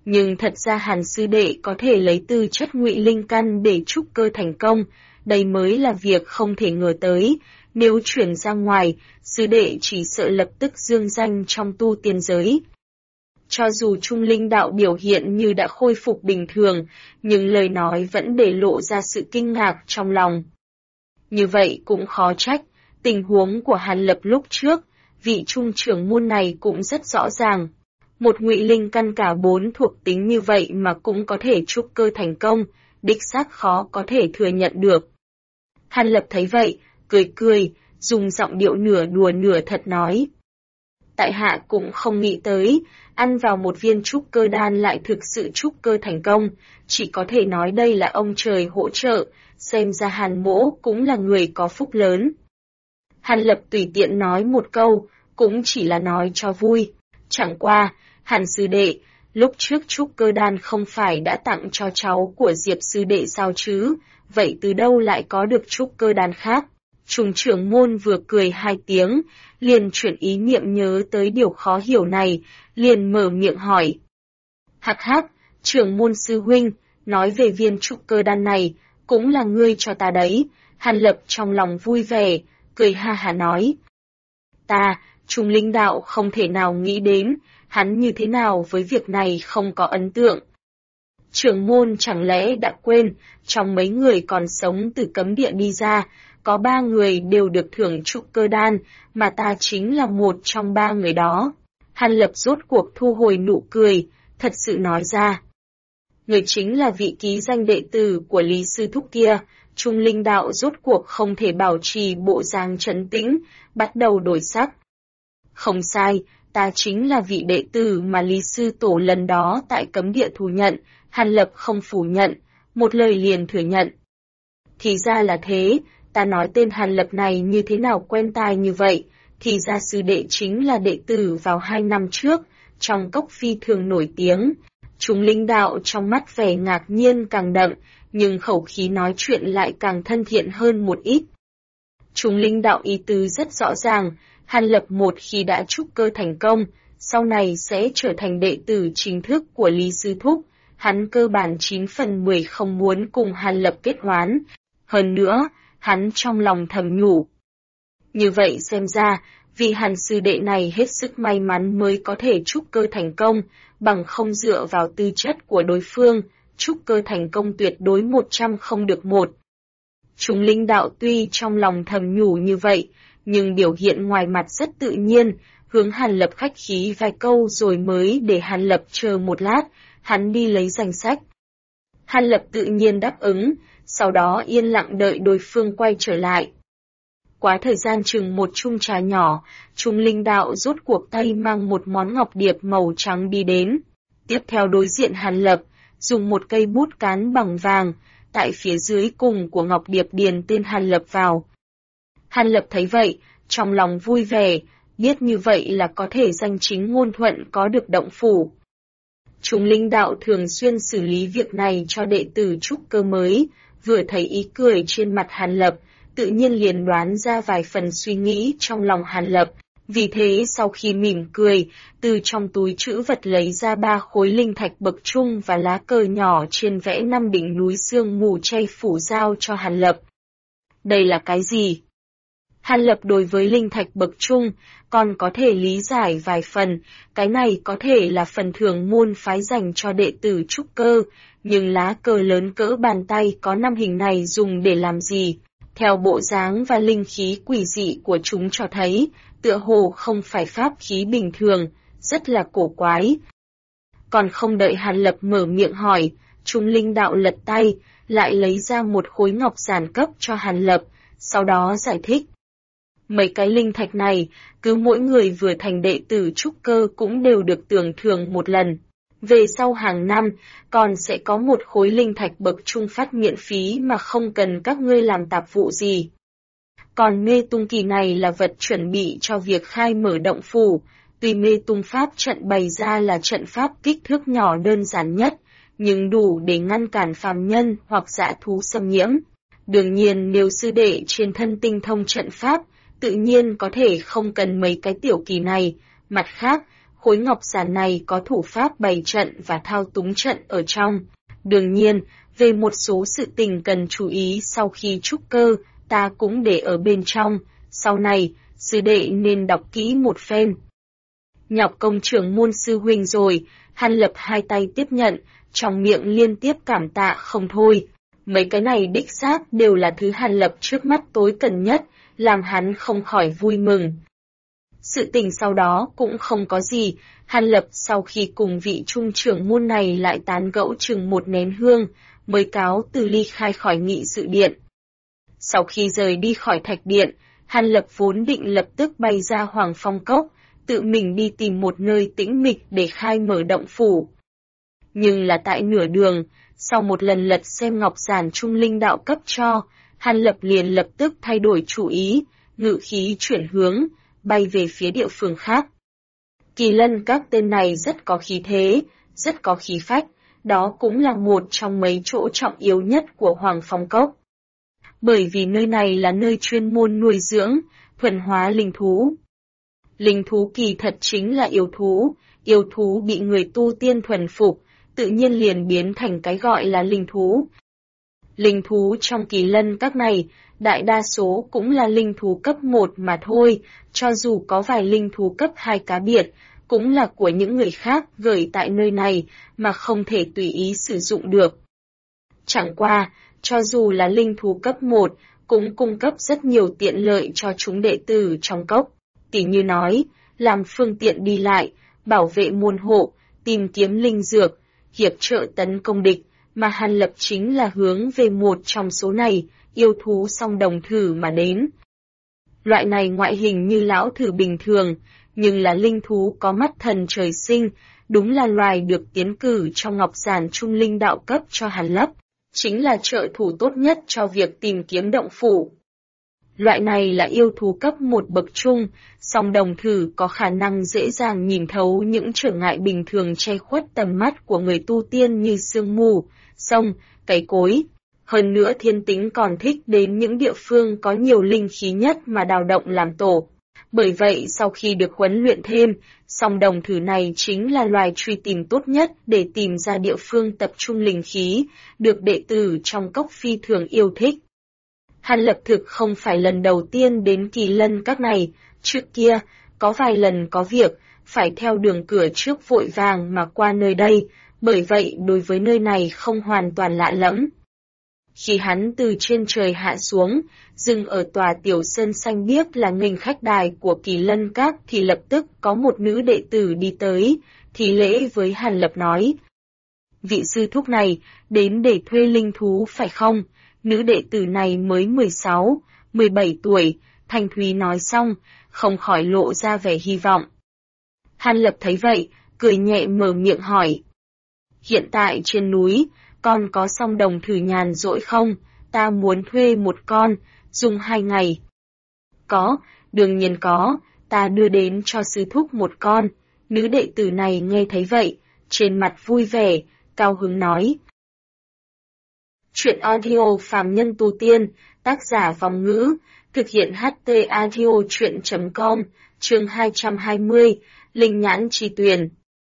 Nhưng thật ra Hàn sư đệ có thể lấy tư chất ngụy linh căn để trúc cơ thành công, đây mới là việc không thể ngờ tới. Nếu chuyển ra ngoài, sư đệ chỉ sợ lập tức dương danh trong tu tiên giới. Cho dù Trung Linh đạo biểu hiện như đã khôi phục bình thường, nhưng lời nói vẫn để lộ ra sự kinh ngạc trong lòng. Như vậy cũng khó trách, tình huống của Hàn Lập lúc trước, vị trung trưởng môn này cũng rất rõ ràng. Một ngụy linh căn cả 4 thuộc tính như vậy mà cũng có thể trúc cơ thành công, đích xác khó có thể thừa nhận được. Hàn Lập thấy vậy, cười, dùng giọng điệu nửa đùa nửa thật nói. Tại hạ cũng không nghĩ tới, ăn vào một viên trúc cơ đan lại thực sự trúc cơ thành công, chỉ có thể nói đây là ông trời hỗ trợ, xem ra Hàn mỗ cũng là người có phúc lớn. Hàn Lập tùy tiện nói một câu, cũng chỉ là nói cho vui. Chẳng qua, Hàn sư đệ, lúc trước trúc cơ đan không phải đã tặng cho cháu của Diệp sư đệ sao chứ, vậy từ đâu lại có được trúc cơ đan khác? Trung trưởng môn vừa cười 2 tiếng, liền chuyển ý niệm nhớ tới điều khó hiểu này, liền mở miệng hỏi. Hắc hắc, trưởng môn sư huynh, nói về viên trúc cơ đan này, cũng là ngươi cho ta đấy. Hàn Lập trong lòng vui vẻ, cười ha hà nói. Ta, Trung Linh đạo không thể nào nghĩ đến, hắn như thế nào với việc này không có ấn tượng. Trưởng môn chẳng lẽ đã quên, trong mấy người còn sống từ cấm địa đi ra, có 3 người đều được thưởng trúc cơ đan, mà ta chính là một trong 3 người đó. Hàn Lập rốt cuộc thu hồi nụ cười, thật sự nói ra. Người chính là vị ký danh đệ tử của Lý Sư Thúc kia. Trung Linh đạo rốt cuộc không thể bảo trì bộ dáng trấn tĩnh, bắt đầu đổi sắc. Không sai, ta chính là vị đệ tử mà Lý Sư Tổ lần đó tại cấm địa thú nhận. Hàn Lập không phủ nhận, một lời liền thừa nhận. Thì ra là thế, ta nói tên Hàn Lập này như thế nào quen tai như vậy, thì ra sư đệ chính là đệ tử vào 2 năm trước, trong cốc phi thường nổi tiếng. Trung Linh đạo trong mắt vẻ ngạc nhiên càng đậm, nhưng khẩu khí nói chuyện lại càng thân thiện hơn một ít. Trung Linh đạo ý tứ rất rõ ràng, Hàn Lập một khi đã trúc cơ thành công, sau này sẽ trở thành đệ tử chính thức của Lý Sư Thúc, hắn cơ bản 9 phần 10 không muốn cùng Hàn Lập kết oán. Hơn nữa, hắn trong lòng thầm nhủ. Như vậy xem ra, vì Hàn sư đệ này hết sức may mắn mới có thể trúc cơ thành công, bằng không dựa vào tư chất của đối phương, trúc cơ thành công tuyệt đối 100 không được 1. Trung Linh đạo tuy trong lòng thầm nhủ như vậy, nhưng biểu hiện ngoài mặt rất tự nhiên, hướng Hàn Lập khách khí vài câu rồi mới để Hàn Lập chờ một lát, hắn đi lấy danh sách. Hàn Lập tự nhiên đáp ứng, sau đó yên lặng đợi đối phương quay trở lại. Quá thời gian chừng một chung trà nhỏ, Trung Linh đạo rốt cuộc tay mang một món ngọc điệp màu trắng đi đến. Tiếp theo đối diện Hàn Lập, dùng một cây bút cán bằng vàng, tại phía dưới cùng của ngọc điệp điền tên Hàn Lập vào. Hàn Lập thấy vậy, trong lòng vui vẻ, biết như vậy là có thể danh chính ngôn thuận có được động phủ. Trung Linh đạo thường xuyên xử lý việc này cho đệ tử trúc cơ mới, vừa thấy ý cười trên mặt Hàn Lập, tự nhiên liền đoán ra vài phần suy nghĩ trong lòng Hàn Lập. Vì thế sau khi mỉm cười, từ trong túi trữ vật lấy ra 3 khối linh thạch bậc trung và lá cờ nhỏ trên vẽ 5 đỉnh núi sương mù che phủ giao cho Hàn Lập. Đây là cái gì? Hàn Lập đối với linh thạch bậc trung, còn có thể lý giải vài phần, cái này có thể là phần thưởng môn phái dành cho đệ tử trúc cơ, nhưng lá cờ lớn cỡ bàn tay có 5 hình này dùng để làm gì? Theo bộ dáng và linh khí quỷ dị của chúng cho thấy, tựa hồ không phải pháp khí bình thường, rất là cổ quái. Còn không đợi Hàn Lập mở miệng hỏi, Trung Linh đạo lật tay, lại lấy ra một khối ngọc giản cấp cho Hàn Lập, sau đó giải thích. Mấy cái linh thạch này, cứ mỗi người vừa thành đệ tử trúc cơ cũng đều được tưởng thưởng một lần. Về sau hàng năm, còn sẽ có một khối linh thạch bậc trung phát miễn phí mà không cần các ngươi làm tạp vụ gì. Còn mê tung kỳ này là vật chuẩn bị cho việc khai mở động phủ, tuy mê tung pháp trận bày ra là trận pháp kích thước nhỏ đơn giản nhất, nhưng đủ để ngăn cản phàm nhân hoặc dã thú xâm nhiễm. Đương nhiên nếu sư đệ trên thân tinh thông trận pháp, tự nhiên có thể không cần mấy cái tiểu kỳ này. Mặt khác, khối ngọc giản này có thủ pháp bày trận và thao túng trận ở trong. Đương nhiên, về một số sự tình cần chú ý sau khi trúc cơ, ta cũng để ở bên trong, sau này, sư đệ nên đọc kỹ một phen. Nhọc công trưởng môn sư huynh rồi, Hàn Lập hai tay tiếp nhận, trong miệng liên tiếp cảm tạ không thôi. Mấy cái này đích xác đều là thứ Hàn Lập trước mắt tối cần nhất, làm hắn không khỏi vui mừng. Sự tình sau đó cũng không có gì, Hàn Lập sau khi cùng vị trung trưởng môn này lại tán gẫu chừng một nén hương, mới cáo từ ly khai khỏi nghị sự điện. Sau khi rời đi khỏi thạch điện, Hàn Lập vốn định lập tức bay ra Hoàng Phong Cốc, tự mình đi tìm một nơi tĩnh mịch để khai mở động phủ. Nhưng là tại nửa đường, sau một lần lật xem ngọc giản trung linh đạo cấp cho, Hàn Lập liền lập tức thay đổi chủ ý, ngự khí chuyển hướng, bay về phía địa phương khác. Kỳ Lân các tên này rất có khí thế, rất có khí phách, đó cũng là một trong mấy chỗ trọng yếu nhất của Hoàng Phong Cốc. Bởi vì nơi này là nơi chuyên môn nuôi dưỡng, thuần hóa linh thú. Linh thú kỳ thật chính là yêu thú bị người tu tiên thuần phục, tự nhiên liền biến thành cái gọi là linh thú. Linh thú trong Kỳ Lân các này, đại đa số cũng là linh thú cấp 1 mà thôi, cho dù có vài linh thú cấp 2 cá biệt, cũng là của những người khác gửi tại nơi này mà không thể tùy ý sử dụng được. Chẳng qua, cho dù là linh thú cấp 1, cũng cung cấp rất nhiều tiện lợi cho chúng đệ tử trong cốc, tỉ như nói, làm phương tiện đi lại, bảo vệ môn hộ, tìm kiếm linh dược, hiệp trợ tấn công địch, mà Hàn Lập chính là hướng về một trong số này, yêu thú song đồng thử mà đến. Loại này ngoại hình như lão thử bình thường, nhưng là linh thú có mắt thần trời sinh, đúng là loài được tiến cử trong ngọc giản trung linh đạo cấp cho Hàn Lập, chính là trợ thủ tốt nhất cho việc tìm kiếm động phủ. Loại này là yêu thú cấp 1 bậc trung, song đồng thử có khả năng dễ dàng nhìn thấu những trở ngại bình thường che khuất tầm mắt của người tu tiên như sương mù, sông, cây cối. Hơn nữa thiên tính còn thích đến những địa phương có nhiều linh khí nhất mà đào động làm tổ. Bởi vậy sau khi được huấn luyện thêm, song đồng thử này chính là loài truy tìm tốt nhất để tìm ra địa phương tập trung linh khí, được đệ tử trong cốc phi thường yêu thích. Hàn Lập thực không phải lần đầu tiên đến Kỳ Lân các này, trước kia, có vài lần có việc, phải theo đường cửa trước vội vàng mà qua nơi đây, bởi vậy đối với nơi này không hoàn toàn lạ lẫm. Khi hắn từ trên trời hạ xuống, dừng ở tòa tiểu sơn xanh biếc là nghênh khách đài của Kỳ Lân các thì lập tức có một nữ đệ tử đi tới, thì lễ với Hàn Lập nói. Vị sư thúc này, đến để thuê linh thú phải không? Nữ đệ tử này mới 16, 17 tuổi, thanh thúy nói xong, không khỏi lộ ra vẻ hy vọng. Hàn Lập thấy vậy, cười nhẹ mở miệng hỏi. Hiện tại trên núi, con có song đồng thử nhàn rỗi không? Ta muốn thuê một con, dùng 2 ngày. Có, đương nhiên có, ta đưa đến cho sư thúc một con. Nữ đệ tử này nghe thấy vậy, trên mặt vui vẻ, cao hứng nói. Chuyện audio phàm nhân tu tiên, tác giả Vòng Ngữ, thực hiện HT audio chuyện.com, chương 220, Linh Nhãn Chi Tuyền.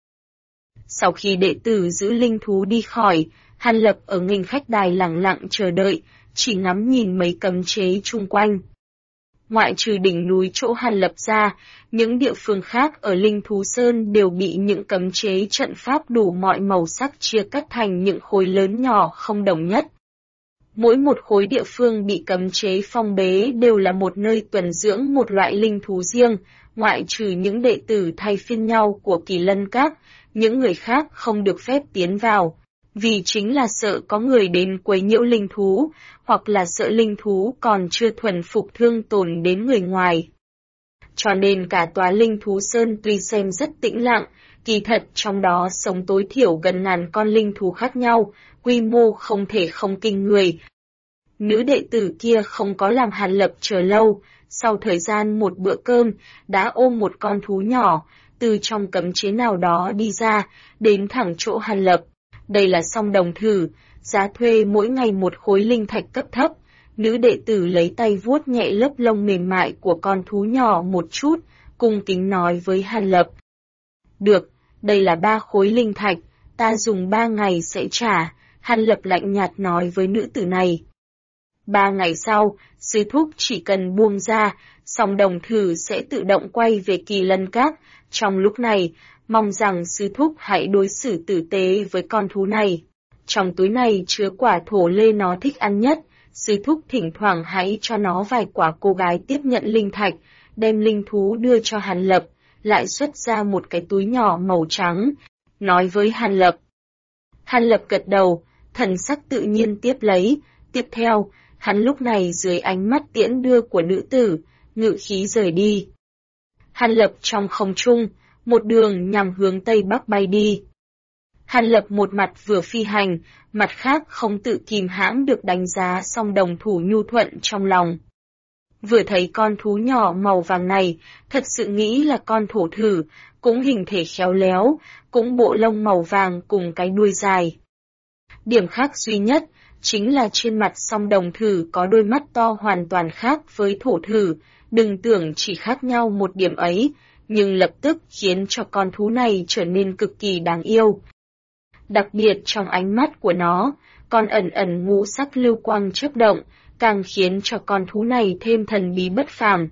Sau khi đệ tử giữ linh thú đi khỏi, Hàn Lập ở nghênh khách đài lặng lặng chờ đợi, chỉ ngắm nhìn mấy cấm chế chung quanh. Ngoại trừ đỉnh núi chỗ Hàn Lập ra, những địa phương khác ở Linh Thú Sơn đều bị những cấm chế trận pháp đủ mọi màu sắc chia cắt thành những khối lớn nhỏ không đồng nhất. Mỗi một khối địa phương bị cấm chế phong bế đều là một nơi tuần dưỡng một loại linh thú riêng, ngoại trừ những đệ tử thay phiên nhau của Kỳ Lân Các, những người khác không được phép tiến vào, vì chính là sợ có người đến quấy nhiễu linh thú, hoặc là sợ linh thú còn chưa thuần phục thương tổn đến người ngoài. Cho nên cả tòa Linh Thú Sơn tuy xem rất tĩnh lặng, kỳ thật trong đó sống tối thiểu gần ngàn con linh thú khác nhau, quy mô không thể không kinh người. Nữ đệ tử kia không có làm Hàn Lập chờ lâu, sau thời gian một bữa cơm, đã ôm một con thú nhỏ, từ trong cấm chế nào đó đi ra, đến thẳng chỗ Hàn Lập. Đây là song đồng thử, giá thuê mỗi ngày một khối linh thạch cấp thấp. Nữ đệ tử lấy tay vuốt nhẹ lớp lông mềm mại của con thú nhỏ một chút, cung kính nói với Hàn Lập. Được, đây là 3 khối linh thạch, ta dùng 3 ngày sẽ trả, Hàn Lập lạnh nhạt nói với nữ tử này. 3 ngày sau, sư thúc chỉ cần buông ra, song đồng thử sẽ tự động quay về Kỳ Lân Các. Trong lúc này, mong rằng sư thúc hãy đối xử tử tế với con thú này. Trong túi này chứa quả thổ lê nó thích ăn nhất, sư thúc thỉnh thoảng hãy cho nó vài quả. Cô gái tiếp nhận linh thạch, đem linh thú đưa cho Hàn Lập, lại xuất ra một cái túi nhỏ màu trắng, nói với Hàn Lập. Hàn Lập gật đầu, thần sắc tự nhiên tiếp lấy. Tiếp theo, hắn lúc này dưới ánh mắt tiễn đưa của nữ tử, ngự khí rời đi. Hàn Lập trong không trung, một đường nhằm hướng Tây Bắc bay đi. Hàn Lập một mặt vừa phi hành, mặt khác không tự kìm hãm được đánh giá song đồng thủ nhu thuận trong lòng. Vừa thấy con thú nhỏ màu vàng này, thật sự nghĩ là con thổ thử, cũng hình thể khéo léo, cũng bộ lông màu vàng cùng cái đuôi dài. Điểm khác duy nhất, chính là trên mặt song đồng thử có đôi mắt to hoàn toàn khác với thổ thử, đừng tưởng chỉ khác nhau một điểm ấy, nhưng lập tức khiến cho con thú này trở nên cực kỳ đáng yêu. Đặc biệt trong ánh mắt của nó, còn ẩn ẩn ngũ sắc lưu quang chớp động, càng khiến cho con thú này thêm thần bí bất phàm.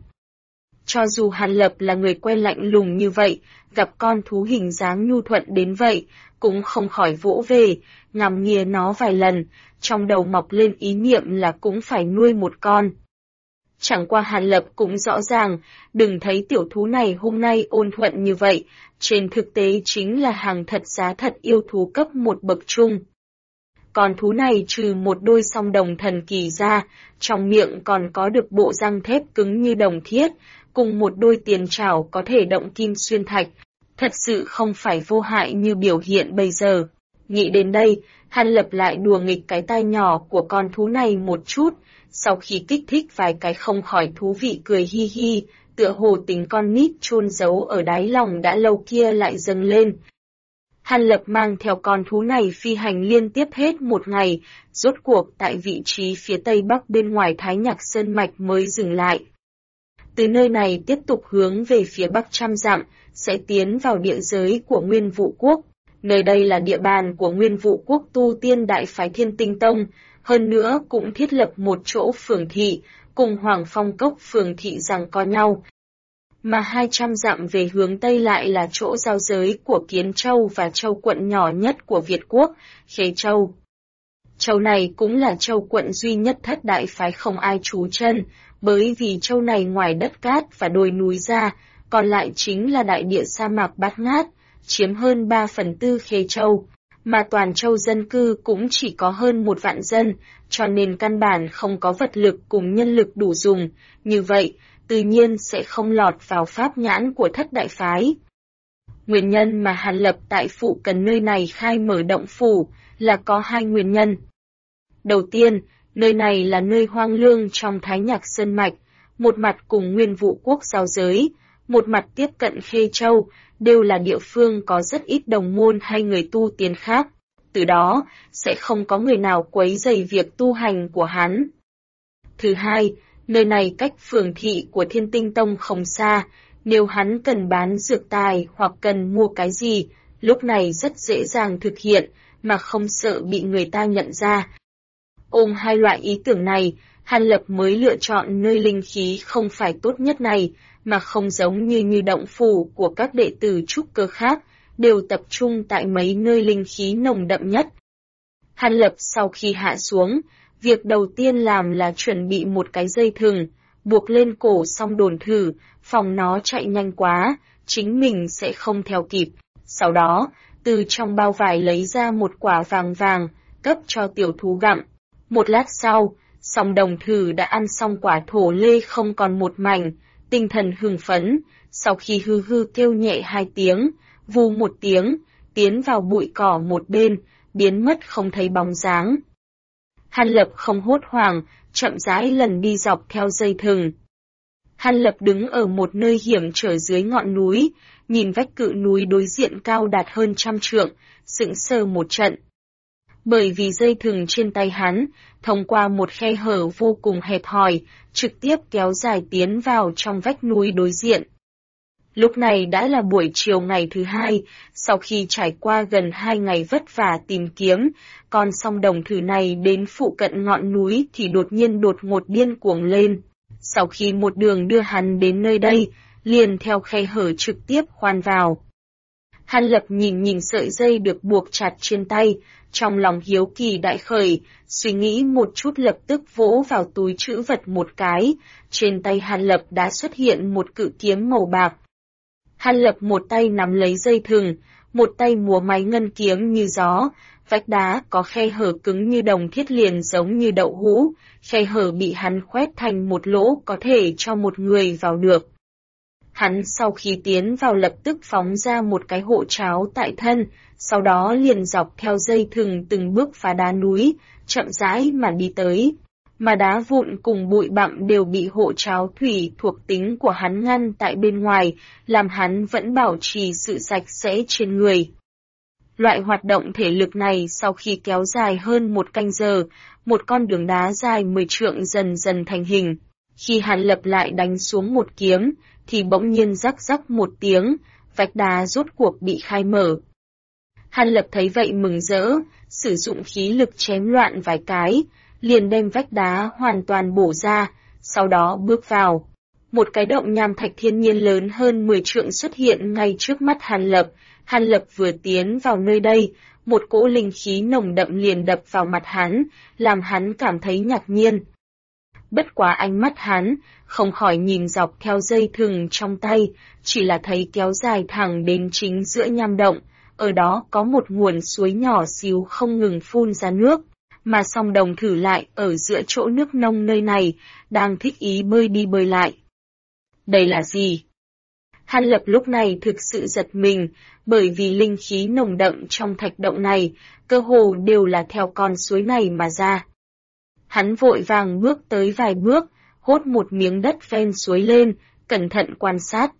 Cho dù Hàn Lập là người quen lạnh lùng như vậy, gặp con thú hình dáng nhu thuận đến vậy, cũng không khỏi vỗ về, ngắm nghía nó vài lần, trong đầu mọc lên ý niệm là cũng phải nuôi một con. Chẳng qua Hàn Lập cũng rõ ràng, đừng thấy tiểu thú này hôm nay ôn thuận như vậy, trên thực tế chính là hàng thật giá thật yêu thú cấp một bậc trung. Con thú này trừ một đôi song đồng thần kỳ ra, trong miệng còn có được bộ răng thép cứng như đồng thiết, cùng một đôi tiền trảo có thể động kim xuyên thạch, thật sự không phải vô hại như biểu hiện bây giờ. Nghĩ đến đây, Hàn Lập lại đùa nghịch cái tai nhỏ của con thú này một chút, sau khi kích thích vài cái không khỏi thú vị cười hi hi, tựa hồ tình con nít chôn giấu ở đáy lòng đã lâu kia lại dâng lên. Hàn Lập mang theo con thú này phi hành liên tiếp hết một ngày, rốt cuộc tại vị trí phía tây bắc bên ngoài Thái Nhạc Sơn Mạch mới dừng lại. Từ nơi này tiếp tục hướng về phía bắc trăm dặm, sẽ tiến vào địa giới của Nguyên Vũ Quốc. Nơi đây là địa bàn của Nguyên Vũ Quốc tu tiên đại phái Thiên Tinh Tông, hơn nữa cũng thiết lập một chỗ phường thị, cùng Hoàng Phong Cốc phường thị giằng co nhau. Mà 200 dặm về hướng Tây lại là chỗ giao giới của Kiến Châu và châu quận nhỏ nhất của Việt Quốc, Khế Châu. Châu này cũng là châu quận duy nhất thất đại phái không ai trú chân, bởi vì châu này ngoài đất cát và đồi núi ra, còn lại chính là đại địa sa mạc bát ngát, chiếm hơn 3/4 Khế Châu, mà toàn châu dân cư cũng chỉ có hơn 1 vạn dân, cho nên căn bản không có vật lực cùng nhân lực đủ dùng, như vậy, tự nhiên sẽ không lọt vào pháp nhãn của thất đại phái. Nguyên nhân mà Hàn Lập tại phụ cận nơi này khai mở động phủ là có 2 nguyên nhân. Đầu tiên, nơi này là nơi hoang lương trong Thái Nhạc Sơn Mạch, một mặt cùng Nguyên Vũ Quốc giao giới, một mặt tiếp cận Khê Châu, đều là địa phương có rất ít đồng môn hay người tu tiên khác, từ đó sẽ không có người nào quấy rầy việc tu hành của hắn. Thứ hai, nơi này cách phường thị của Thiên Tinh Tông không xa, nếu hắn cần bán dược tài hoặc cần mua cái gì, lúc này rất dễ dàng thực hiện, mà không sợ bị người ta nhận ra. Ôm hai loại ý tưởng này, Hàn Lập mới lựa chọn nơi linh khí không phải tốt nhất này, mà không giống như động phủ của các đệ tử trúc cơ khác, đều tập trung tại mấy nơi linh khí nồng đậm nhất. Hàn Lập sau khi hạ xuống, việc đầu tiên làm là chuẩn bị một cái dây thừng, buộc lên cổ song đồn thử, phòng nó chạy nhanh quá, chính mình sẽ không theo kịp. Sau đó, từ trong bao vải lấy ra một quả vàng vàng, cấp cho tiểu thú gặm. Một lát sau, song đồng thử đã ăn xong quả thổ lê không còn một mảnh, tinh thần hưng phấn, sau khi hư hư kêu nhẹ 2 tiếng, vù 1 tiếng, tiến vào bụi cỏ một bên, biến mất không thấy bóng dáng. Hàn Lập không hốt hoảng, chậm rãi lần đi dọc theo dây thừng. Hàn Lập đứng ở một nơi hiểm trở dưới ngọn núi, nhìn vách cự núi đối diện cao đạt hơn 100 trượng, sững sờ một trận. Bởi vì dây thừng trên tay hắn, thông qua một khe hở vô cùng hẹp hòi, trực tiếp kéo dài tiến vào trong vách núi đối diện. Lúc này đã là buổi chiều ngày thứ hai, sau khi trải qua gần 2 ngày vất vả tìm kiếm, con song đồng thử này đến phụ cận ngọn núi thì đột nhiên đột ngột điên cuồng lên. Sau khi một đường đưa hắn đến nơi đây, liền theo khe hở trực tiếp khoan vào. Hàn Lập nhìn sợi dây được buộc chặt trên tay, trong lòng hiếu kỳ đại khởi, suy nghĩ một chút lập tức vỗ vào túi trữ vật một cái, trên tay Hàn Lập đã xuất hiện một cự kiếm màu bạc. Hàn Lập một tay nắm lấy dây thừng, một tay múa máy ngân kiếm như gió, vách đá có khe hở cứng như đồng thiết liền giống như đậu hũ, khe hở bị hắn khoét thành một lỗ có thể cho một người vào được. Hắn sau khi tiến vào lập tức phóng ra một cái hộ tráo tại thân, sau đó liền dọc theo dây thừng từng bước phá đá núi, chậm rãi mà đi tới. Mà đá vụn cùng bụi bặm đều bị hộ tráo thủy thuộc tính của hắn ngăn tại bên ngoài, làm hắn vẫn bảo trì sự sạch sẽ trên người. Loại hoạt động thể lực này sau khi kéo dài hơn một canh giờ, một con đường đá dài 10 trượng dần dần thành hình. Khi Hàn Lập lại đánh xuống một kiếm, thì bỗng nhiên rắc rắc một tiếng, vách đá rốt cuộc bị khai mở. Hàn Lập thấy vậy mừng rỡ, sử dụng khí lực chém loạn vài cái, liền đem vách đá hoàn toàn bổ ra, sau đó bước vào. Một cái động nham thạch thiên nhiên lớn hơn 10 trượng xuất hiện ngay trước mắt Hàn Lập. Hàn Lập vừa tiến vào nơi đây, một cỗ linh khí nồng đậm liền đập vào mặt hắn, làm hắn cảm thấy ngạc nhiên. Bất quá ánh mắt hắn, không khỏi nhìn dọc theo dây thừng trong tay, chỉ là thấy kéo dài thẳng đến chính giữa nham động, ở đó có một nguồn suối nhỏ xíu không ngừng phun ra nước, mà song đồng thử lại ở giữa chỗ nước nông nơi này, đang thích ý bơi đi bơi lại. Đây là gì? Hàn Lập lúc này thực sự giật mình, bởi vì linh khí nồng đậm trong thạch động này, cơ hồ đều là theo con suối này mà ra. Hắn vội vàng bước tới vài bước, hốt một miếng đất ven suối lên, cẩn thận quan sát.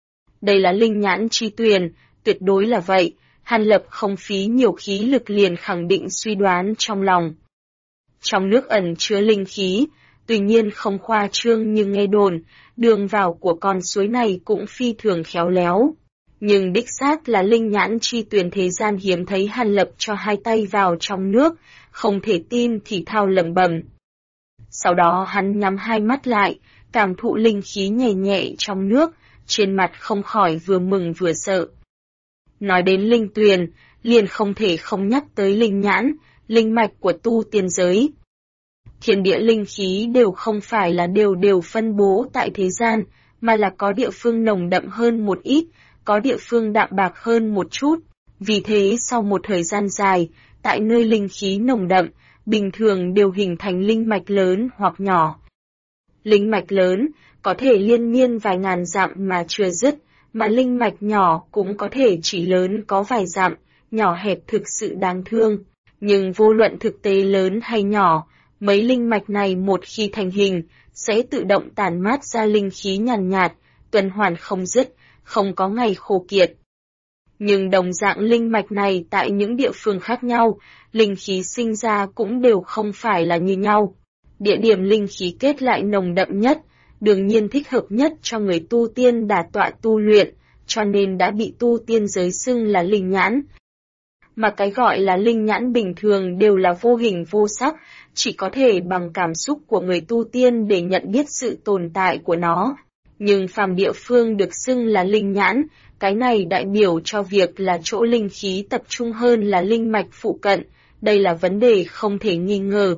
Đây là linh nhãn chi tuyền, tuyệt đối là vậy, Hàn Lập không phí nhiều khí lực liền khẳng định suy đoán trong lòng. Trong nước ẩn chứa linh khí, tuy nhiên không khoa trương như nghe đồn, đường vào của con suối này cũng phi thường khéo léo. Nhưng đích xác là linh nhãn chi tuyền thế gian hiếm thấy. Hàn Lập cho hai tay vào trong nước, không thể tin thì thao lẩm bẩm. Sau đó hắn nhắm hai mắt lại, cảm thụ linh khí nhẹ nhẹ trong nước, trên mặt không khỏi vừa mừng vừa sợ. Nói đến linh tuyền, liền không thể không nhắc tới linh nhãn, linh mạch của tu tiên giới. Thiên địa linh khí đều không phải là đều phân bố tại thế gian, mà là có địa phương nồng đậm hơn một ít, có địa phương đạm bạc hơn một chút. Vì thế sau một thời gian dài, tại nơi linh khí nồng đậm, bình thường đều hình thành linh mạch lớn hoặc nhỏ. Linh mạch lớn có thể liên miên vài ngàn dặm mà chưa dứt, mà linh mạch nhỏ cũng có thể chỉ lớn có vài dặm, nhỏ hẹp thực sự đáng thương. Nhưng vô luận thực tế lớn hay nhỏ, mấy linh mạch này một khi thành hình, sẽ tự động tản mát ra linh khí nhàn nhạt, tuần hoàn không dứt, không có ngày khô kiệt. Nhưng đồng dạng linh mạch này tại những địa phương khác nhau, linh khí sinh ra cũng đều không phải là như nhau. Địa điểm linh khí kết lại nồng đậm nhất, đương nhiên thích hợp nhất cho người tu tiên đả tọa tu luyện, cho nên đã bị tu tiên giới xưng là linh nhãn. Mà cái gọi là linh nhãn bình thường đều là vô hình vô sắc, chỉ có thể bằng cảm xúc của người tu tiên để nhận biết sự tồn tại của nó. Nhưng phàm địa phương được xưng là linh nhãn, cái này đại biểu cho việc là chỗ linh khí tập trung hơn là linh mạch phụ cận, đây là vấn đề không thể nghi ngờ.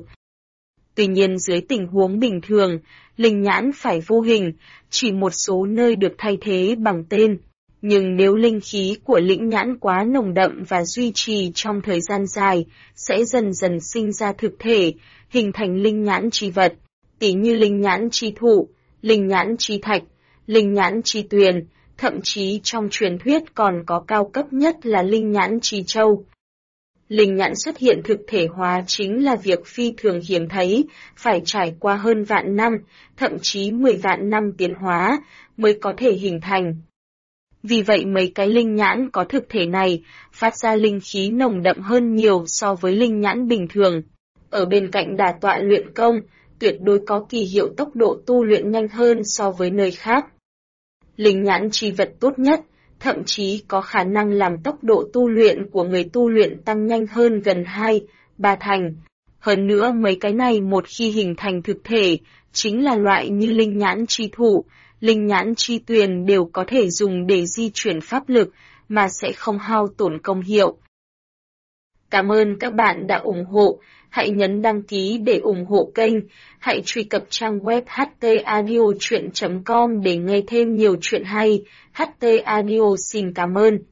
Tuy nhiên dưới tình huống bình thường, linh nhãn phải vô hình, chỉ một số nơi được thay thế bằng tên. Nhưng nếu linh khí của linh nhãn quá nồng đậm và duy trì trong thời gian dài, sẽ dần dần sinh ra thực thể, hình thành linh nhãn chi vật, tỉ như linh nhãn chi thụ, linh nhãn chi thạch, linh nhãn chi tuyền, thậm chí trong truyền thuyết còn có cao cấp nhất là linh nhãn chi châu. Linh nhãn xuất hiện thực thể hóa chính là việc phi thường hiếm thấy, phải trải qua hơn vạn năm, thậm chí 10 vạn năm tiến hóa, mới có thể hình thành. Vì vậy mấy cái linh nhãn có thực thể này, phát ra linh khí nồng đậm hơn nhiều so với linh nhãn bình thường. Ở bên cạnh đả tọa luyện công, tuyệt đối có kỳ hiệu tốc độ tu luyện nhanh hơn so với nơi khác. Linh nhãn chi vật tốt nhất, thậm chí có khả năng làm tốc độ tu luyện của người tu luyện tăng nhanh hơn gần 2-3 thành. Hơn nữa mấy cái này một khi hình thành thực thể, chính là loại như linh nhãn chi thụ, linh nhãn chi tuyền đều có thể dùng để di chuyển pháp lực, mà sẽ không hao tổn công hiệu. Cảm ơn các bạn đã ủng hộ, hãy nhấn đăng ký để ủng hộ kênh, hãy truy cập trang web htaudio.com để nghe thêm nhiều chuyện hay. HT Audio xin cảm ơn.